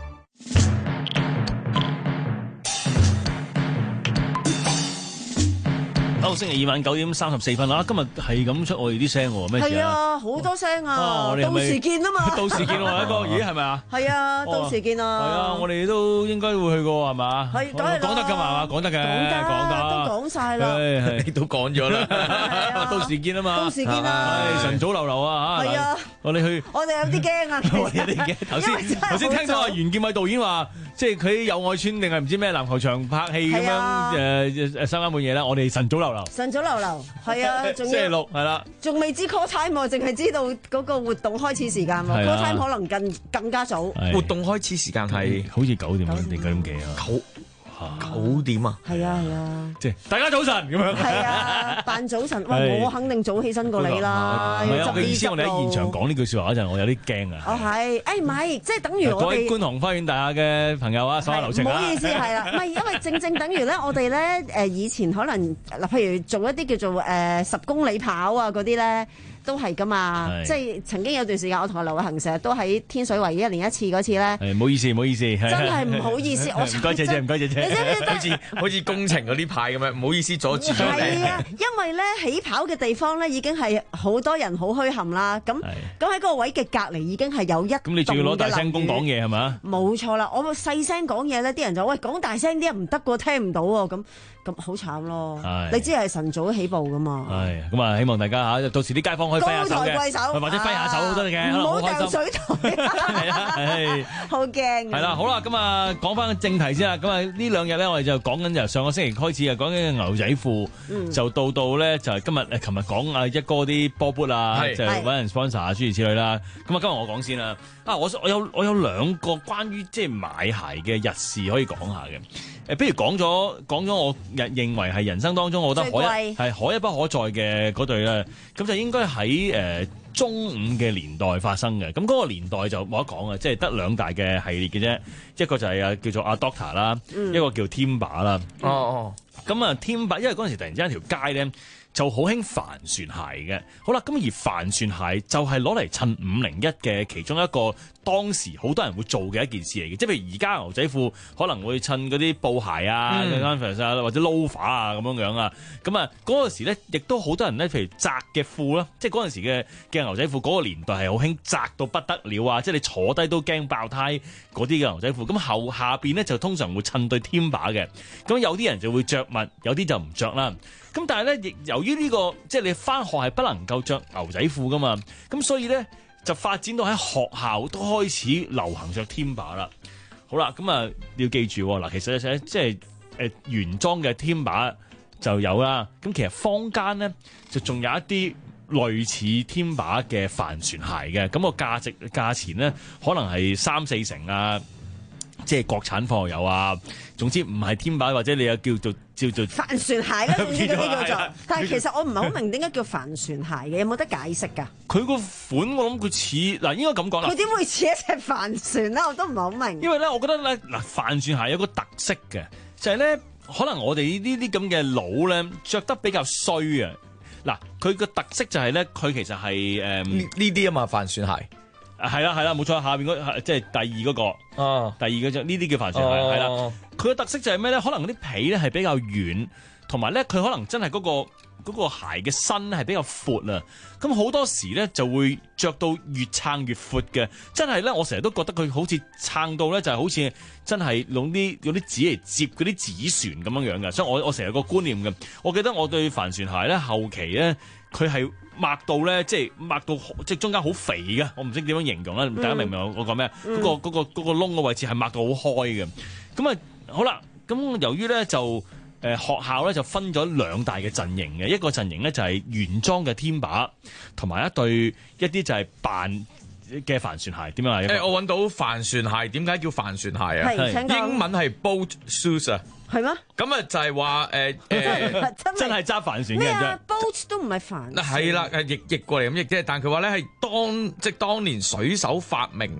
好，星期二晚九點三十四分啦，今日係咁出我哋啲聲喎，咩事啊？ 係啊，好多聲啊！ 到時見啊嘛， 到時見喎，一個，咦係咪啊？ 係啊，到時見啊！ 係啊，我哋都應該會去過係嘛？ 係，講得㗎嘛？講得嘅，講得， 都講晒啦， 你都講咗啦，到時見啊嘛， 到時見啊！ 晨早流流啊嚇， 係啊， 我哋去， 我哋有啲驚啊， 我哋有啲驚。頭先頭先聽到阿袁劍偉導演話，即係佢喺友愛村定係唔知咩籃球場拍戲咁樣誒誒三更半夜啦，我哋晨早流流， 晨早流流。係啊，仲要星期六係啦， 仲未知 call time 喎，淨係知道嗰個活動開始時間喎。call time 可能更更加早。 活動開始時間係好似九點定九點幾啊？ 九九點啊？ 係啊係啊， 即係大家早晨咁樣。 係啊，扮早晨，哇！我肯定早起身過你啦。 唔係啊，我嘅意思，我哋喺現場講呢句説話嗰陣，我有啲驚啊。 哦係，誒唔係，即係等於我哋各位觀塘花園大廈嘅朋友啊，手下留情啊。 唔好意思，係啦，唔係因為正正等於咧，我哋咧誒以前可能嗱，譬如做一啲叫做誒十公里跑啊嗰啲咧。都係噶嘛，即係曾經有段時間，我同阿劉偉恒成日都喺天水圍一年一次嗰次咧。 係唔好意思，唔好意思， 真係唔好意思，我唔該姐姐，唔該姐姐。 好似好似工程嗰啲牌咁樣，唔好意思阻住咗你。 係啊，因為咧起跑嘅地方咧已經係好多人好墟冚啦，咁咁喺嗰個位嘅隔離已經係有一棟嘅樓宇。咁你仲要攞大聲公講嘢係嘛？冇錯啦，我細聲講嘢咧，啲人就喂講大聲啲唔得㗎，聽唔到喎，咁咁好慘咯。你知係晨早起步噶嘛？ 係咁啊，希望大家嚇到時啲街坊可以揮下手嘅。或者揮下手都得嘅， 唔好掉水台。 係啊，係好驚。 係啦，好啦，咁啊，講翻正題先啦。咁啊，呢兩日咧，我哋就講緊由上個星期開始啊，講緊牛仔褲，嗯、就到到咧就係今日誒，琴日講啊一哥啲波波啊，就揾人 sponsor 啊，諸如此類啦。咁啊，今日我講先啦。啊，我我有我有兩個關於即係買鞋嘅日事可以講下嘅。誒，不如講咗講咗，我認認為係人生當中，我覺得可一係可一不可再嘅嗰對咧，咁就應該喺誒、呃、中午嘅年代發生嘅。咁嗰個年代就冇得講啊，即係得兩大嘅系列嘅啫，一個就係啊叫做阿 Doctor 啦，一個叫 Timber 啦。哦哦，咁啊 Timber，因為嗰陣時突然之間條街咧就好興帆船鞋嘅。好啦，咁而帆船鞋就係攞嚟襯五零一嘅其中一個當時好多人會做嘅一件事嚟嘅，即係譬如而家牛仔褲可能會襯嗰啲布鞋啊、嗯、或者 loafer 啊咁樣樣啊，咁啊嗰陣時咧，亦都好多人咧，譬如窄嘅褲啦，即係嗰陣時嘅嘅牛仔褲嗰個年代係好興窄到不得了啊，即係你坐低都驚爆胎嗰啲嘅牛仔褲，咁後下邊咧就通常會襯對 Timber 嘅，咁有啲人就會着襪，有啲就唔着啦。咁但係咧，亦由於呢、這個即係你返學係不能夠着牛仔褲噶嘛，咁所以咧就發展到喺學校都開始流行着 Timber 啦。好啦，咁啊要記住嗱，其實咧即係誒原裝嘅 Timber 就有啦。咁其實坊間咧就仲有一啲類似 Timber 嘅帆船鞋嘅，咁、那個價值價錢咧可能係三四成啊。即係國產貨有啊，總之唔係 Timber 或者你又叫做叫做帆船鞋啦，總之嗰啲叫做。但係其實我唔係好明點解叫帆船鞋嘅，有冇得解釋㗎？ 佢個款我諗佢似嗱，應該咁講啦。 佢點會似一隻帆船咧？我都唔係好明。 因為咧，我覺得咧嗱，帆船鞋有個特色嘅，就係、是、咧，可能我哋呢啲咁嘅佬咧着得比較衰啊。嗱，佢個特色就係咧，佢其實係誒呢啲啊嘛，帆船鞋。 係啦係啦，冇錯，下邊嗰即係第二嗰、那個， 哦、 第二嗰隻呢啲叫帆船鞋，係啦、哦。佢嘅特色就係咩咧？可能嗰啲皮咧係比較軟，同埋咧佢可能真係嗰、那個嗰、那個鞋嘅身係比較闊啊。咁好多時咧就會着到越撐越闊嘅，真係咧我成日都覺得佢好似撐到咧就係好似真係用啲用啲紙嚟接嗰啲紙船咁樣樣嘅。所以我我成日個觀念嘅，我記得我對帆船鞋咧後期咧佢係。擘到咧，即係擘到即係中間好肥嘅，我唔識點樣形容啦。大家明唔明我我講咩？嗰、嗯嗰個嗰、嗰個嗰、嗰個窿嘅位置係擘到好開嘅。咁啊，好啦，咁由於咧就誒、呃、學校咧就分咗兩大嘅陣營嘅，一個陣營咧就係原裝嘅 Timber，同埋一對一啲就係扮嘅帆船鞋。點樣啊？誒、 欸，我揾到帆船鞋，點解叫帆船鞋啊？英文係 boat shoes 啊。 係咩？ 咁啊就係話誒誒， 真係揸帆船嘅人啫。boat 都唔係帆。 係啦，誒譯譯過嚟咁譯啫。但佢話咧係當即係當年水手發明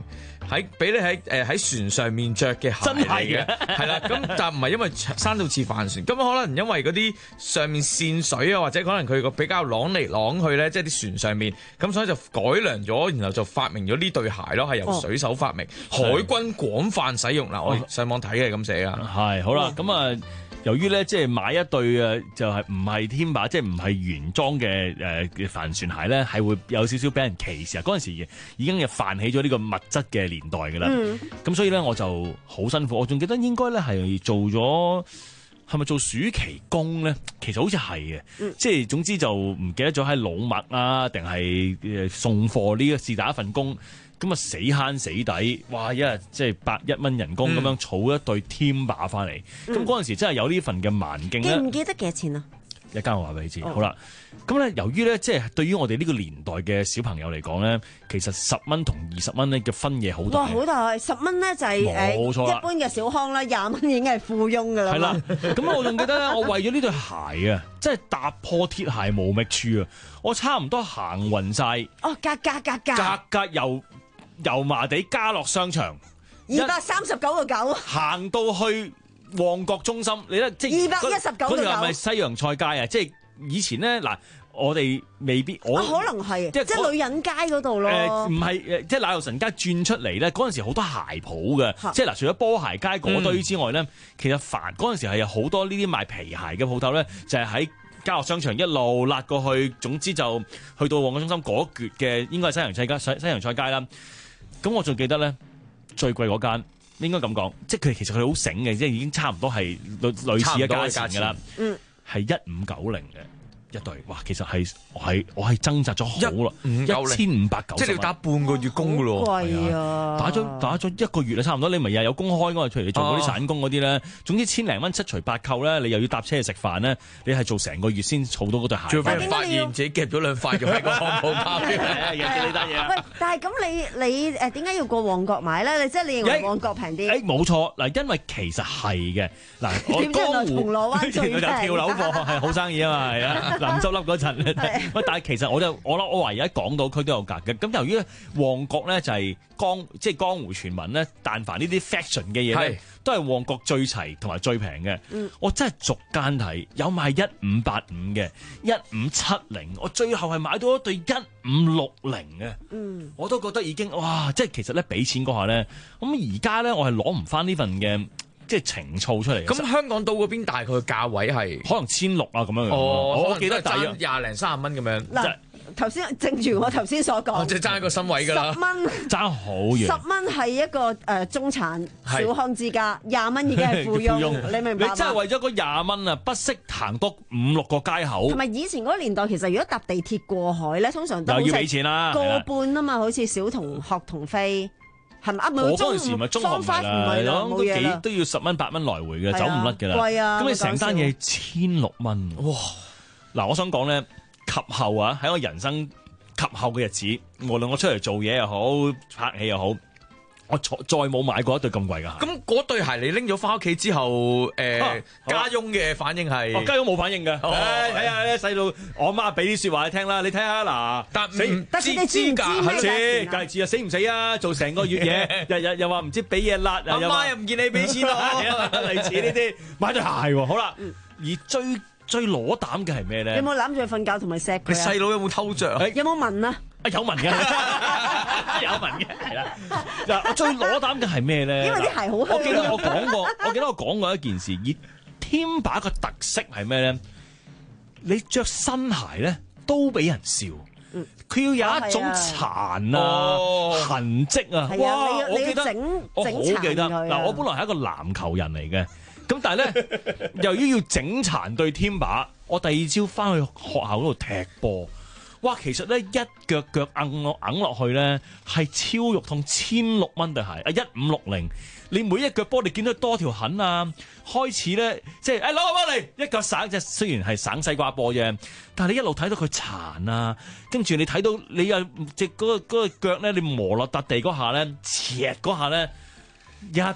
喺俾你喺誒喺船上面着嘅鞋嚟嘅，係啦。咁但唔係因為生到似帆船，咁可能因為嗰啲上面滲水啊，或者可能佢個比較啷嚟啷去咧，即係啲船上面，咁所以就改良咗，然後就發明咗呢對鞋咯，係由水手發明，哦、海軍廣泛使用嗱，哦、我上網睇嘅咁寫啊。 係好啦，咁啊。由於咧，即係買一對誒，就係唔係天把，即係唔係原裝嘅誒嘅帆船鞋咧，係會有少少俾人歧視啊！嗰陣時已經係泛起咗呢個物質嘅年代㗎啦。咁、嗯、所以咧，我就好辛苦。我仲記得應該咧係做咗係咪做暑期工咧？其實好似係嘅，嗯、即係總之就唔記得咗喺老麥啊，定係誒送貨呢個是打一份工。咁啊死慳死抵，哇！一日即係百一蚊人工咁樣儲一對天把翻嚟，咁嗰陣時真係有呢份嘅蠻勁咧。 記唔記得幾多錢啊？ 一間我話俾你知， 哦、 好啦。咁咧，由於咧，即係對於我哋呢個年代嘅小朋友嚟講咧，其實十蚊同二十蚊咧嘅分野好大。 哇！好大，十蚊咧就係冇錯啦， 一般嘅小康啦，廿蚊已經係富翁噶啦。 係啦，咁我仲記得咧，我為咗呢對鞋啊，即係踏破鐵鞋無覓處啊，我差唔多行勻晒。 哦，格格格格， 格格由油麻地家樂商場二百三十九個九， 行到去旺角中心，你咧即係二百一十九個九。 嗰條係咪西洋菜街啊？即係以前咧嗱，我哋未必我、 啊、可能係即係女人街嗰度咯。 誒唔係誒，即係奶油神街轉出嚟咧，嗰陣時好多鞋鋪嘅，即係嗱，除咗波鞋街嗰堆之外咧，嗯、其實凡嗰陣時係有好多呢啲賣皮鞋嘅鋪頭咧，就係喺家樂商場一路辣過去，總之就去到旺角中心嗰橛嘅，應該係西洋菜街西西洋菜街啦。咁我仲記得咧，最貴嗰間應該咁講，即係佢其實佢好醒嘅，即係已經差唔多係類類似嘅價錢㗎啦。嗯，係一五九零嘅一對，哇！其實係我係我係掙扎咗好耐，一千五百九十，即係你要打半個月工㗎咯。 貴啊！ 打咗打咗一個月啊，差唔多。你咪又有公開嗰個，譬如你做嗰啲散工嗰啲咧，總之千零蚊七除八扣咧，你又要搭車去食飯咧，你係做成個月先儲到嗰對鞋。 仲要俾人發現自己夾咗兩塊肉喺個漢堡包嘅，呢單嘢。 喂，但係咁你你誒點解要過旺角買咧？你即係你認為旺角平啲？ 誒冇錯嗱，因為其實係嘅嗱，我江湖銅鑼灣最平， 就跳樓貨係好生意啊嘛，係啊，臨執笠嗰陣。喂，但係其實我就我諗我話而家港島區都有格嘅，咁由於旺角咧就係江即係江湖傳聞咧，但凡呢啲 fashion 嘅嘢咧，都係旺角最齊同埋最平嘅。嗯、我真係逐間睇，有賣一五八五嘅，一五七零，我最後係買到一對一五六零嘅。嗯，我都覺得已經哇！即係其實咧俾錢嗰下咧，咁而家咧我係攞唔翻呢份嘅。即係情操出嚟。 咁香港島嗰邊大概價位係可能千六啊咁樣樣。 哦， 我記得大約廿零三十蚊咁樣。 嗱，頭先正如我頭先所講， 即係爭一個身位㗎啦。 十蚊爭好遠。 十蚊係一個誒中產小康之家，廿蚊已經係富翁。你明白？ 你真係為咗嗰廿蚊啊，不惜行多五六個街口。 同埋以前嗰個年代，其實如果搭地鐵過海咧，通常都又要俾錢啦， 個半啊嘛，好似小童學童飛。係咪啊？ 我嗰陣時咪中學唔係啦，都幾都要十蚊八蚊來回嘅，走唔甩嘅啦。 貴啊！ 咁你成單嘢千六蚊，哇！嗱，我想講咧，及後啊，喺我人生及後嘅日子，無論我出嚟做嘢又好，拍戲又好，我再再冇買過一對咁貴㗎。 咁嗰對鞋你拎咗翻屋企之後，誒家翁嘅反應係？ 家翁冇反應㗎。睇下咧細路，我媽俾啲説話你聽啦，你睇下嗱， 死唔知知㗎，係知，梗係知啊，死唔死啊？做成個月嘢，日日又話唔知俾嘢辣， 阿媽又唔見你俾錢咯， 類似呢啲買對鞋喎。好啦，而最最攞膽嘅係咩咧？ 有冇攬住佢瞓覺同埋錫佢？ 佢細佬有冇偷著？ 有冇聞啊？ 啊有聞嘅，有聞嘅，係啦。嗱，最攞膽嘅係咩咧？ 因為啲鞋好香。 我記得我講過，我記得我講過一件事，而天把個特色係咩咧？你着新鞋咧都俾人笑，佢要有一種殘啊痕跡啊。哇！我記得我好記得嗱，我本來係一個籃球人嚟嘅，咁但係咧，由於要整殘對天把，我第二朝翻去學校嗰度踢波。哇！其實咧一腳腳硬落硬落去咧係超肉痛，千六蚊對鞋啊，一五六零。你每一腳波你見到多條痕啊，開始咧即係誒攞個波嚟一腳省，即係雖然係省西瓜波啫，但係你一路睇到佢殘啊，跟住你睇到你又隻嗰個嗰個腳咧，你磨落笪地嗰下咧，切嗰下咧一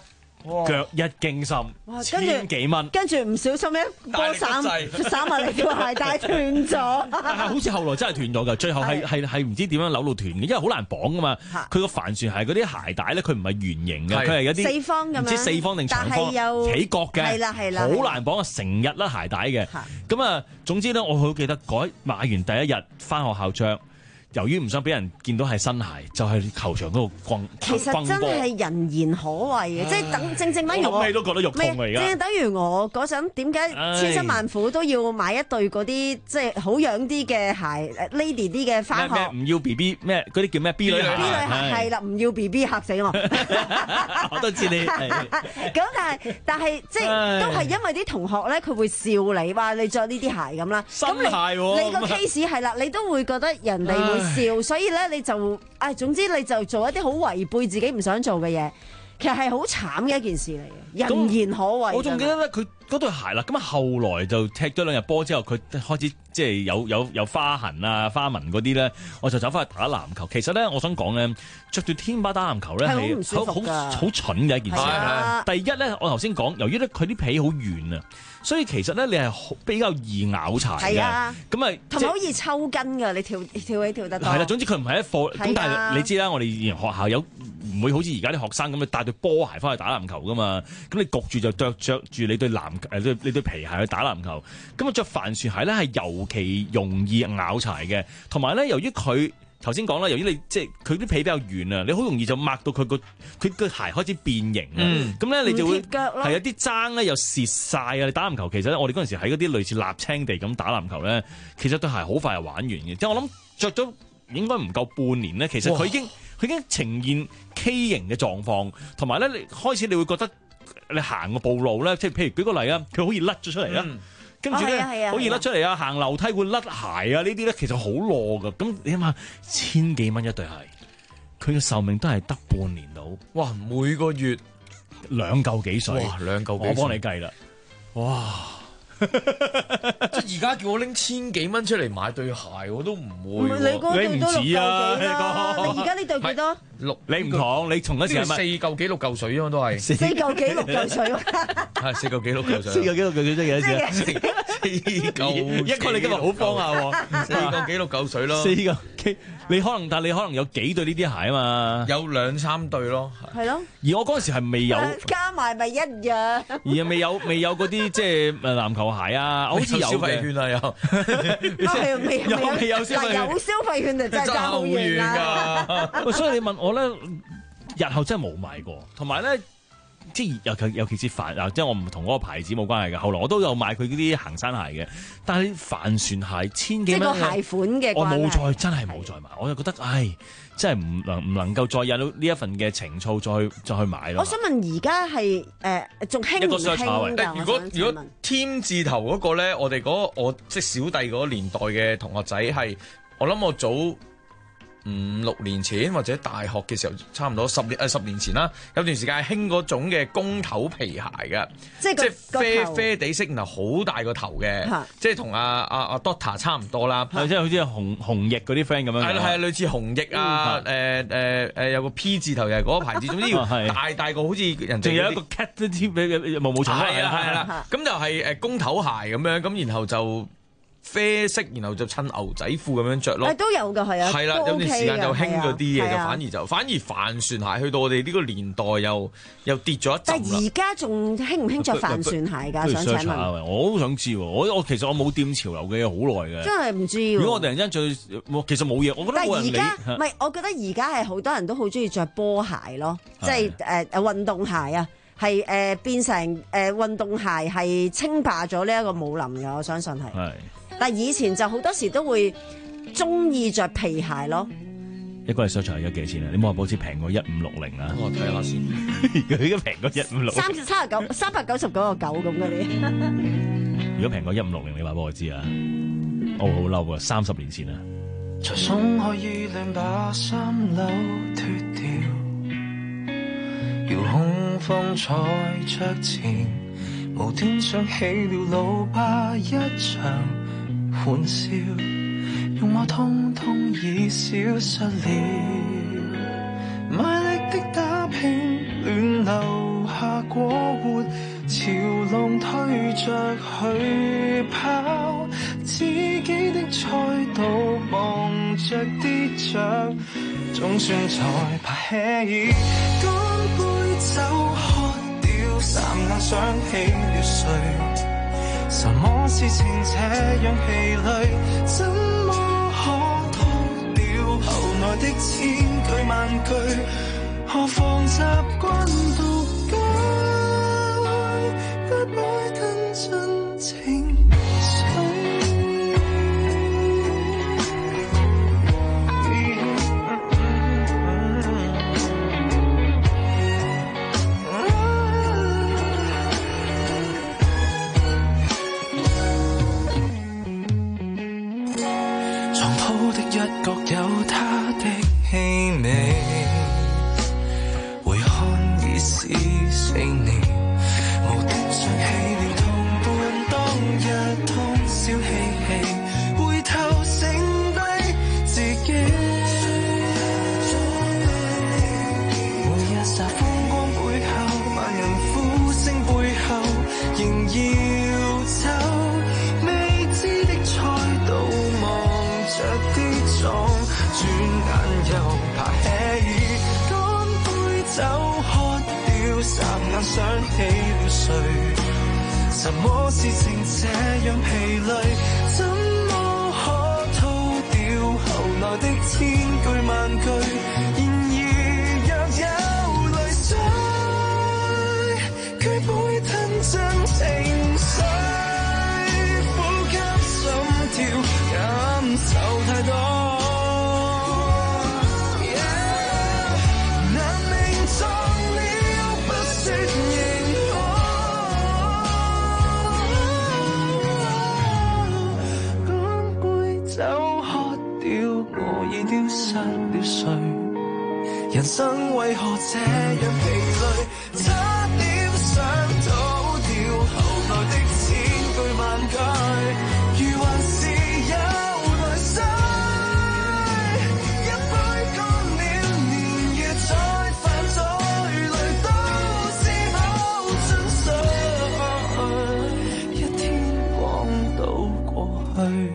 腳一驚心，千幾蚊， 跟住唔小心咧波散散埋嚟條鞋帶斷咗， 好似後來真係斷咗㗎，最後係係係唔知點樣扭到斷嘅，因為好難綁㗎嘛。佢個帆船係嗰啲鞋帶咧，佢唔係圓形嘅，佢係有啲四方咁樣， 唔知四方定長方起角嘅， 係啦係啦， 好難綁啊！成日甩鞋帶嘅，咁啊，總之咧，我好記得嗰買完第一日翻學校着。由於唔想俾人見到係新鞋，就喺球場嗰度逛。 其實真係人言可畏嘅，即係等正正等於我諗起都覺得肉痛啊！而家正正等於我嗰陣點解千辛萬苦都要買一對嗰啲即係好樣啲嘅鞋 ，lady 啲嘅翻學。 唔要 B B 咩？嗰啲叫咩 B 女鞋？ B 女鞋係啦，唔要 B B 嚇死我。 我都知你。 咁但係但係即係都係因為啲同學咧，佢會笑你話你着呢啲鞋咁啦。 新鞋喎。 你個 case 係啦，你都會覺得人哋會笑，所以咧你就，唉，總之你就做一啲好違背自己唔想做嘅嘢，其實係好慘嘅一件事嚟嘅，人言可畏。 我仲記得咧，佢嗰對鞋啦，咁啊後來就踢咗兩日波之後，佢開始即係有有有花痕啊、花紋嗰啲咧，我就走翻去打籃球。其實咧，我想講咧，着住天巴打籃球咧係好好好蠢嘅一件事。第一咧，我頭先講，由於咧佢啲皮好軟啊。所以其實咧，你係比較易拗柴嘅，咁啊，同埋好易抽筋㗎。你跳跳起跳得多。 係啦，總之佢唔係一課。咁但係你知啦，我哋以前學校有唔會好似而家啲學生咁樣帶對波鞋翻去打籃球㗎嘛？咁你焗住就着著住你對籃誒你對皮鞋去打籃球。咁啊着帆船鞋咧係尤其容易拗柴嘅，同埋咧由於佢。頭先講啦，由於你即係佢啲皮比較軟啊，你好容易就抹到佢個佢個鞋開始變形啊。咁咧、嗯、你就會係有啲踭咧又蝕晒啊！你打籃球其實咧，我哋嗰陣時喺嗰啲類似瀝青地咁打籃球咧，其實對鞋好快就玩完嘅。即係我諗着咗應該唔夠半年咧，其實佢已經佢已經呈現畸形嘅狀況，同埋咧你開始你會覺得你行個步路咧，即係譬如舉個例啊，佢好易甩咗出嚟啦。嗯跟住咧，好易甩出嚟啊！行樓梯會甩鞋啊！呢啲咧其實好攞噶。咁你諗下，千幾蚊一對鞋，佢嘅壽命都係得半年到。 哇！每個月兩嚿幾水， 哇！兩嚿幾水， 我幫你計啦。哇！ 即係而家叫我拎千幾蚊出嚟買對鞋，我都唔會。 你嗰對都六嚿幾啦？你而家呢對幾多？ 六。 你唔同，你同一時係四嚿幾六嚿水啊？都係四嚿幾六嚿水。 係四嚿幾六嚿水。 四嚿幾六嚿水即係幾多錢？ 四嚿。 一個你今日好慌下喎。 四嚿幾六嚿水咯。 四嚿幾？你可能，但係你可能有幾對呢啲鞋啊嘛？ 有兩三對咯。 係咯。 而我嗰陣時係未有。 加埋咪一樣。 而未有未有嗰啲即係籃球鞋啊，好似有消費券啊，有。 未有未有消費券。 有消費券就真係爭好遠㗎。 所以你問我咧，日後真係冇買過，同埋咧。即係尤其尤其是帆啊，即係我唔同嗰個牌子冇關係嘅。後來我都有買佢嗰啲行山鞋嘅，但係帆船鞋千幾蚊， 即係個鞋款嘅， 我冇再真係冇再買。我就覺得唉，真係唔能唔能夠再有呢一份嘅情操再再去買咯。 我想問而家係誒仲興唔興㗎？ 如果如果添字頭嗰個咧，我哋嗰個我即係小弟嗰個年代嘅同學仔係，我諗我早五六年前或者大學嘅時候，差唔多十年誒、呃、十年前啦，有段時間係興嗰種嘅公頭皮鞋嘅， 即係啡啡地色，然後好大個頭嘅，即係同阿阿阿 Doctor 差唔多啦， 即係好似紅紅翼嗰啲 friend 咁樣， 係啦係類似紅翼啊，誒誒誒有個 P 字頭又係嗰個牌子，總之要大大個好似人哋， 仲有一個 cat 啲嘅毛毛蟲， 係啦係啦，咁就係誒公頭鞋咁樣，咁然後就。啡色，然後就襯牛仔褲咁樣着咯。 都有㗎，係啊。 係啦，有段時間就興嗰啲嘢，就啊、 反而就反而帆船鞋去到我哋呢個年代又又跌咗一陣。 但係而家仲興唔興着帆船鞋㗎？想請問。 我都想知喎，我我其實我冇掂潮流嘅嘢好耐嘅。 真係唔知喎。 如果我突然間着，其實冇嘢，我覺得冇人理。 但係而家唔係，我覺得而家係好多人都好中意着波鞋咯，即係誒誒運動鞋啊。係誒、呃、變成誒、呃、運動鞋係稱霸咗呢一個武林嘅，我相信係。係。但係以前就好多時都會中意着皮鞋咯。 一個係 search 而家幾錢啊？你冇話好似平過一五六零啊？ 我睇下先。 佢而家平過一五六。 三七十九，三百九十九個九咁嗰啲。 如果平過一五六零，你話俾我知啊？我好嬲啊！三十年前啊。 才鬆開衣領把衫褸脫掉。遙控風采着前，無端想起了老爸一場玩笑，容貌通通已消失了，賣力的打拼，亂留下過去跑，自己的賽道望着啲雀，總算才爬起。乾杯酒喝掉，霎眼想起了誰？什麼事情這樣疲累？怎麼可脫掉後來的千句萬句？何況習慣獨居，不會跟進情各有他的氣味，回看已是四年，無敵想起了同伴當日通宵嬉戲，回頭剩低自己。每日霎風光背後，萬人呼聲背後，仍要走未知的賽道，望着啲轉眼又爬起，乾杯酒喝掉，霎眼想起了誰？什麼事情這樣疲累？怎麼可吐掉後來的千句萬句？然而若有淚水，卻不會吞進情緒，呼吸心跳感受太多。丟失了誰？人生為何這樣疲累？差點想吐掉後來的千句萬句，如還是有淚水，一杯乾了，年月再犯再累，都是好盡水，一天光倒過去。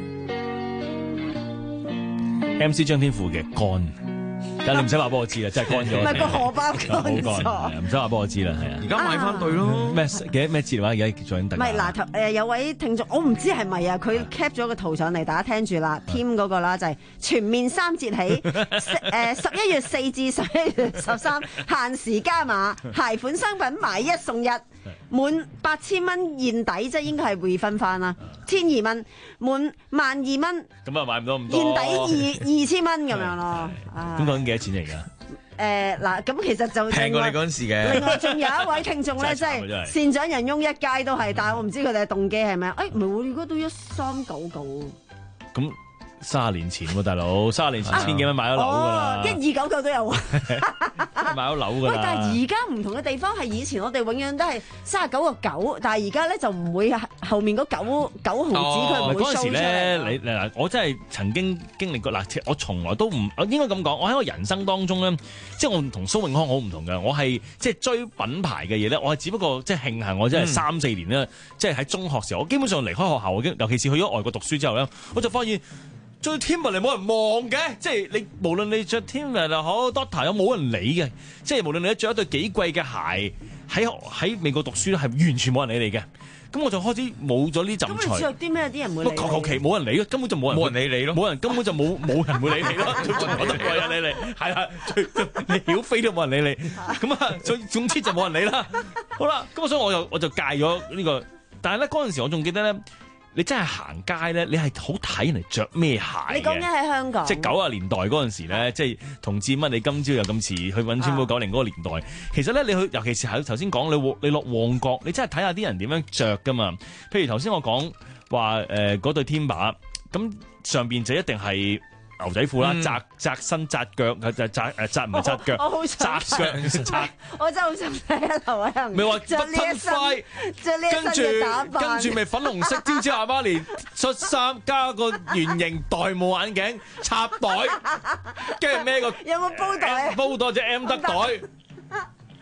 M C 張天賦嘅乾，但係你唔使話俾我知啦，真係乾咗。 唔係個荷包乾咗， 唔使話俾我知啦，係啊。 而家買翻對咯。咩幾咩節話？而家做緊特。 唔係嗱，誒有位聽眾，我唔知係咪啊，佢 cap 咗個圖上嚟，大家聽住啦。Team 嗰個啦就係全面三折起，誒十一月四至十一月十三限時加碼，鞋款商品買一送一。滿八千蚊現抵，即係應該係回分翻啦，千二蚊滿萬二蚊， 咁啊買唔到咁多， 現抵二二千蚊咁樣咯。 咁講緊幾多錢嚟㗎？ 誒嗱，咁其實就平過你嗰陣時嘅。 另外仲有一位聽眾咧，即係善長人翁一街都係，但係我唔知佢哋嘅動機係咩？誒唔係喎，而家都一三九九。 咁。卅年前喎，大佬，卅年前千幾蚊買咗樓㗎啦， 一二九九都有啊， 買咗樓㗎啦。 喂，但係而家唔同嘅地方係以前我哋永遠都係三十九個九，但係而家咧就唔會後面嗰九九毫子佢唔會 show 出嚟。嗰陣時咧， 你嗱，我真係曾經經歷過嗱，我從來都唔應該咁講，我喺我人生當中咧，即係我同蘇永康好唔同嘅，我係即係追品牌嘅嘢咧，我係只不過即係慶幸我真係三四年咧，嗯、即係喺中學時候，我基本上離開學校，我尤其是去咗外國讀書之後咧，我就發現。着 Timberland 冇人望嘅，即係你無論你着 Timberland 又好 Doctor 又冇人理嘅，即係無論你着一對幾貴嘅鞋喺喺美國讀書咧，係完全冇人理你嘅。咁我就開始冇咗呢陣才。咁你着啲咩？啲人會理你？求求其冇人理，根本就冇人冇人理你咯。冇人根本就冇冇人會理你咯。最盡我都貴人理你，係啦，你曉飛都冇人理你。咁啊，總總之就冇人理啦。好啦，咁所以我就我就戒咗呢個。但係咧嗰陣時，我仲記得咧。你真係行街咧，你係好睇人哋着咩鞋嘅。 你講緊喺香港， 即係九十年代嗰陣時咧，即係同志乜你今朝又咁遲去揾穿煲九零嗰個年代。其實咧，你去尤其是喺頭先講你你落旺角，你真係睇下啲人點樣着噶嘛。譬如頭先我講話誒嗰對 Timber，咁上邊就一定係牛仔褲啦，窄窄身窄腳，就窄誒窄唔係窄腳，窄腳窄。 我真係好想睇下劉偉恒。 咪話不吞快，跟住跟住咪粉紅色招招阿媽連恤衫，加個圓形玳瑁眼鏡，插袋，跟住孭個有冇煲袋？ 煲袋隻 M 德袋。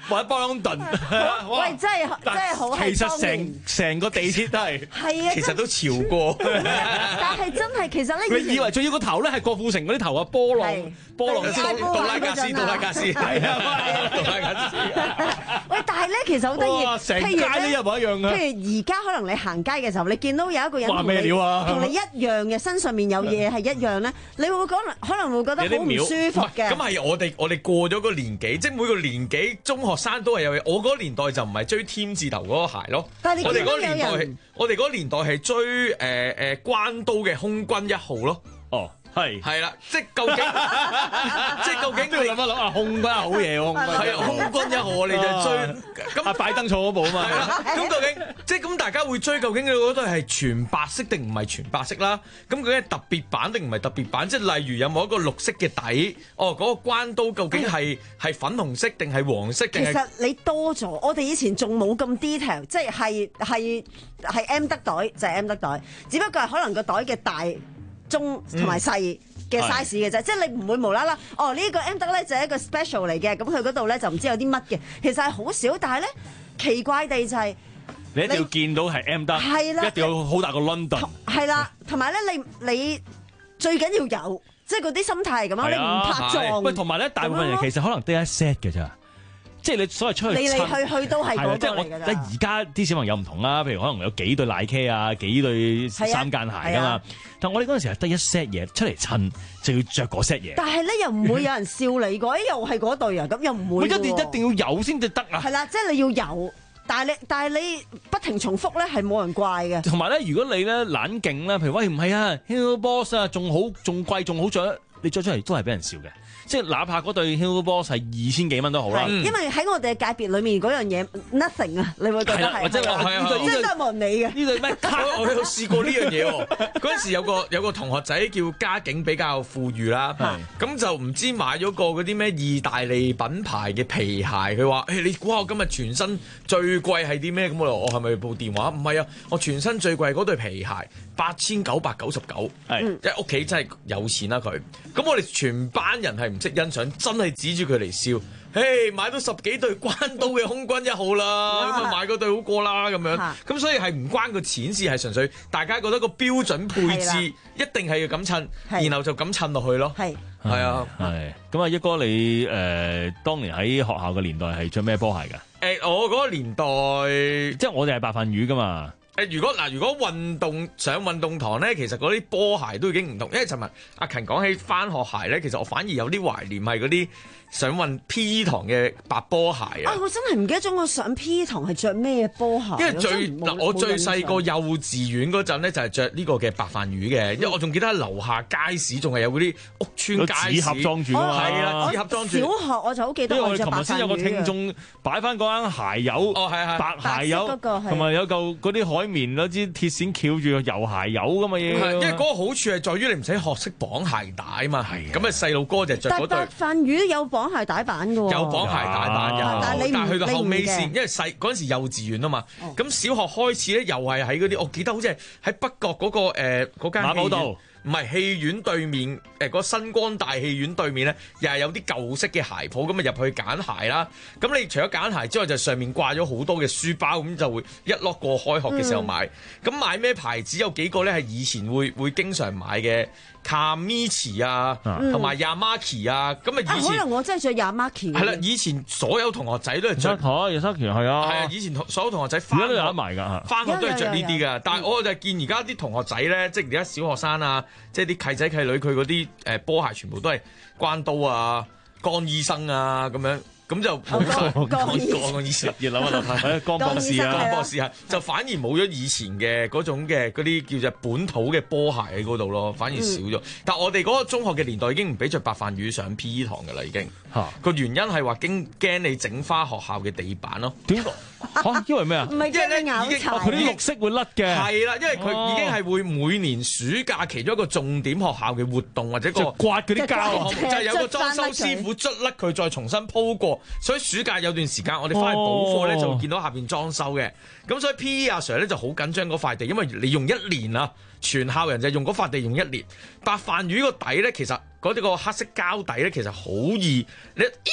或者波朗頓。 喂，真係真係好係其實當年成成個地鐵都係， 係啊， 其實都潮過。 但係真係其實咧， 你以為仲要個頭咧係郭富城嗰啲頭啊？波浪波浪杜杜拉格斯，杜拉格斯係啊，杜拉格斯。 喂，但係咧其實好得意， 成街都一模一樣嘅。 譬如而家可能你行街嘅時候，你見到有一個人話同你咩料啊同你一樣嘅，身上面有嘢係一樣咧，你會可能可能會覺得好唔舒服嘅。 咁係我哋我哋過咗個年紀，即係每個年紀中學生都係有嘢。我嗰個年代就唔係追添字頭嗰個鞋咯。 但係你我哋嗰個見到有年代係人， 我哋嗰個年代係追誒誒關刀嘅空軍一號咯。 哦，係係啦，即係究竟即係究竟都要諗一諗啊，空軍好嘢喎，空軍係啊，空軍一號我哋就追咁啊，拜登坐嗰部啊嘛。 咁究竟即係咁大家會追究竟你覺得係全白色定唔係全白色啦？咁究竟係特別版定唔係特別版？即係例如有冇一個綠色嘅底？哦，嗰個關刀究竟係係粉紅色定係黃色定係？ 其實你多咗，我哋以前仲冇咁 detail，即係係係係 M 得袋就係 M 得袋，只不過係可能個袋嘅大、中同埋細嘅 size 嘅啫，即係你唔會無啦啦，哦呢個 M 得咧就係一個 special 嚟嘅，咁佢嗰度咧就唔知有啲乜嘅，其實係好少，但係咧奇怪地就係你一定要見到係 M 得， 係啦一定要好大個 London， 係啦，同埋咧你你最緊要有，即係嗰啲心態係咁樣，你唔怕撞。 喂，同埋咧，大部分人其實可能得一 set 嘅咋。即係你所謂出去嚟嚟去去都係嗰個即係我嚟㗎咋。 而家啲小朋友唔同啦，譬如可能有幾對奶 K 啊，幾對三間鞋㗎嘛。但我哋嗰陣時係得一 set 嘢出嚟襯，就要着嗰 set 嘢。 但係咧又唔會有人笑你嗰，又係嗰對啊，咁又唔會。 一定一定要有先至得啊！ 係啦，即係你要有，但係你但係你不停重複咧，係冇人怪嘅。 同埋咧，如果你咧懶勁咧，譬如喂唔係啊 Hugo Boss 啊，仲好仲貴仲好着，你着出嚟都係俾人笑嘅。即係哪怕嗰對 Hugo Boss 係二千幾蚊都好啦， 因為喺我哋嘅界別裏面嗰樣嘢 nothing 啊，你會覺得係或者話呢對即係都係冇人理嘅。 呢對咩？ 我我有試過呢樣嘢喎。嗰陣時有個有個同學仔叫家境比較富裕啦，咁就唔知買咗個嗰啲咩意大利品牌嘅皮鞋，佢話：誒你估下我今日全身最貴係啲咩？咁我我係咪部電話？唔係啊，我全身最貴嗰對皮鞋八千九百九十九，係因為屋企真係有錢啦佢。咁我哋全班人係唔識欣賞，真係指住佢嚟笑。誒買到十幾對關刀嘅空軍一號啦，咁啊買嗰對好過啦咁樣。咁所以係唔關個錢事，係純粹大家覺得個標準配置一定係要咁襯，然後就咁襯落去咯。係係啊， 係咁啊！一哥你誒、呃、當年喺學校嘅年代係着咩波鞋㗎？誒、 欸、我嗰個年代， 即係我哋係白飯魚㗎嘛。 誒如果嗱，如果運動上運動堂咧，其實嗰啲波鞋都已經唔同，因為尋日阿勤講起返學鞋咧，其實我反而有啲懷念係嗰啲想運 P 堂嘅白波鞋啊！ 啊，我真係唔記得咗我上 P 堂係着咩波鞋。 因為最嗱，我最細個幼稚園嗰陣咧，就係着呢個嘅白飯魚嘅，因為我仲記得喺樓下街市仲係有嗰啲屋村街市， 紙盒裝住啊嘛， 係啦，紙盒裝住。 小學我就好記得我着白飯魚嘅。 因為我哋琴日先有個聽眾擺翻嗰間鞋油， 哦係係白鞋油，同埋有嚿嗰啲海綿嗰支鐵線翹住油鞋油咁嘅嘢。 因為嗰個好處係在於你唔使學識綁鞋帶嘛，咁啊細路哥就着嗰對。 但白飯魚有綁鞋帶版嘅喎， 有綁鞋帶版有， 但係你但係去到後尾先， 因因為細嗰陣時幼稚園啊嘛，咁小學開始咧又係喺嗰啲，我記得好似係喺北角嗰個誒嗰間馬寶道。唔係戲院對面，誒、呃、個新光大戲院對面咧，又係有啲舊式嘅鞋鋪，咁啊入去揀鞋啦。咁你除咗揀鞋之外，就上面掛咗好多嘅書包，咁就會一落過開學嘅時候買。咁、嗯、買咩牌子有幾個咧？係以前會會經常買嘅。Kamichi 啊，同埋 Yamaki 啊，咁啊以前可能我真係着 Yamaki。 係啦，以前所有同學仔都係着。 Yamaki 係啊。 係啊，以前所有同學仔翻學都有埋㗎， 翻學都係着呢啲㗎。但係我就見而家啲同學仔咧，即係而家小學生啊，即係啲契仔契女，佢嗰啲誒波鞋全部都係關刀啊、江醫生啊咁樣。咁就冇咗江江醫生，要諗下諗下，江博士啊，江博士啊，就反而冇咗以前嘅嗰種嘅嗰啲叫做本土嘅波鞋喺嗰度咯，反而少咗。嗯、但係我哋嗰個中學嘅年代已經唔俾着白飯魚上 P E 堂㗎啦，已經。嚇個原因係話驚驚你整花學校嘅地板咯。點解？嚇，因為咩啊？ 唔係，因為咧已經佢啲綠色會甩嘅。 係啦，因為佢已經係會每年暑假其中一個重點學校嘅活動或者個刮嗰啲膠， 就係有個裝修師傅捽甩佢，再重新鋪過。所以暑假有段時間，我哋翻去補課咧，就會見到下邊裝修嘅。咁所以 P E 阿 Sir 咧就好緊張嗰塊地，因為你用一年啊，全校人就用嗰塊地用一年。白飯魚個底咧，其實嗰啲個黑色膠底咧，其實好易你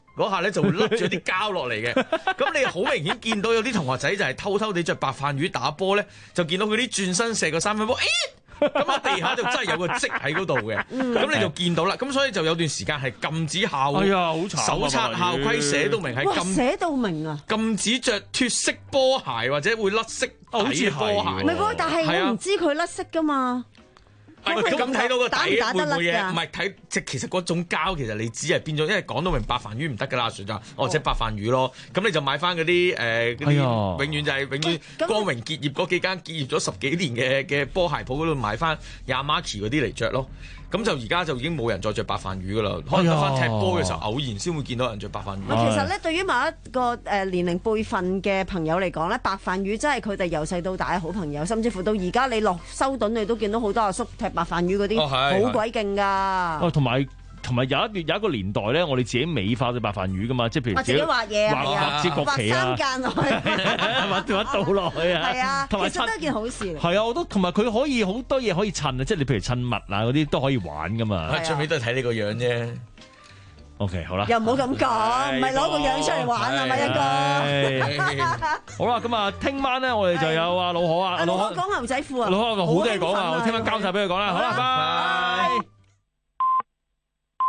嗰下咧就會甩咗啲膠落嚟嘅。咁你好明顯見到有啲同學仔就係偷偷地着白飯魚打波咧，就見到佢啲轉身射個三分波，誒咁喺地下就真係有個跡喺嗰度嘅。咁、嗯、你就見到啦。咁所以就有段時間係禁止校， 哎呀好慘啊、 手冊校規寫到明係禁寫到明啊， 禁止着脫色波鞋或者會甩色底波鞋。 唔係喎，但係我唔知佢甩色噶嘛。 咁睇到個底會唔會嘢？唔係打睇即係其實嗰種膠，其實你知係邊種，因為講到明白飯魚唔得㗎啦，算就哦即係白飯魚咯。咁你就買翻嗰啲誒嗰啲，永遠就係永遠光榮結業嗰幾間結業咗十幾年嘅嘅波鞋鋪嗰度買翻 Yamaki 嗰啲嚟着咯。咁就而家就已經冇人再着白飯魚㗎啦，可能得翻踢波嘅時候偶然先會見到人着白飯魚。 其實咧，對於某一個誒年齡輩份嘅朋友嚟講咧，白飯魚真係佢哋由細到大嘅好朋友，甚至乎到而家你落修頓你都見到好多阿叔踢白飯魚嗰啲，好鬼勁㗎。 哦，同埋。同埋有一段有一個年代咧，我哋自己美化隻白飯魚噶嘛，即係譬如自己畫嘢啊， 畫支國旗啊， 畫三間落去， 畫條一道落去啊， 係啊， 同埋其實都係一件好事嚟。 係啊，我都同埋佢可以好多嘢可以襯啊，即係你譬如襯襪啊嗰啲都可以玩噶嘛。 最尾都係睇你個樣啫。 OK， 好啦， 又唔好咁講，唔係攞個樣出嚟玩啊嘛，一哥。 好啦，咁啊，聽晚咧我哋就有阿老可啊， 老可講牛仔褲啊， 老可好多嘢講啊，我聽晚交晒俾佢講啦，好啦，拜。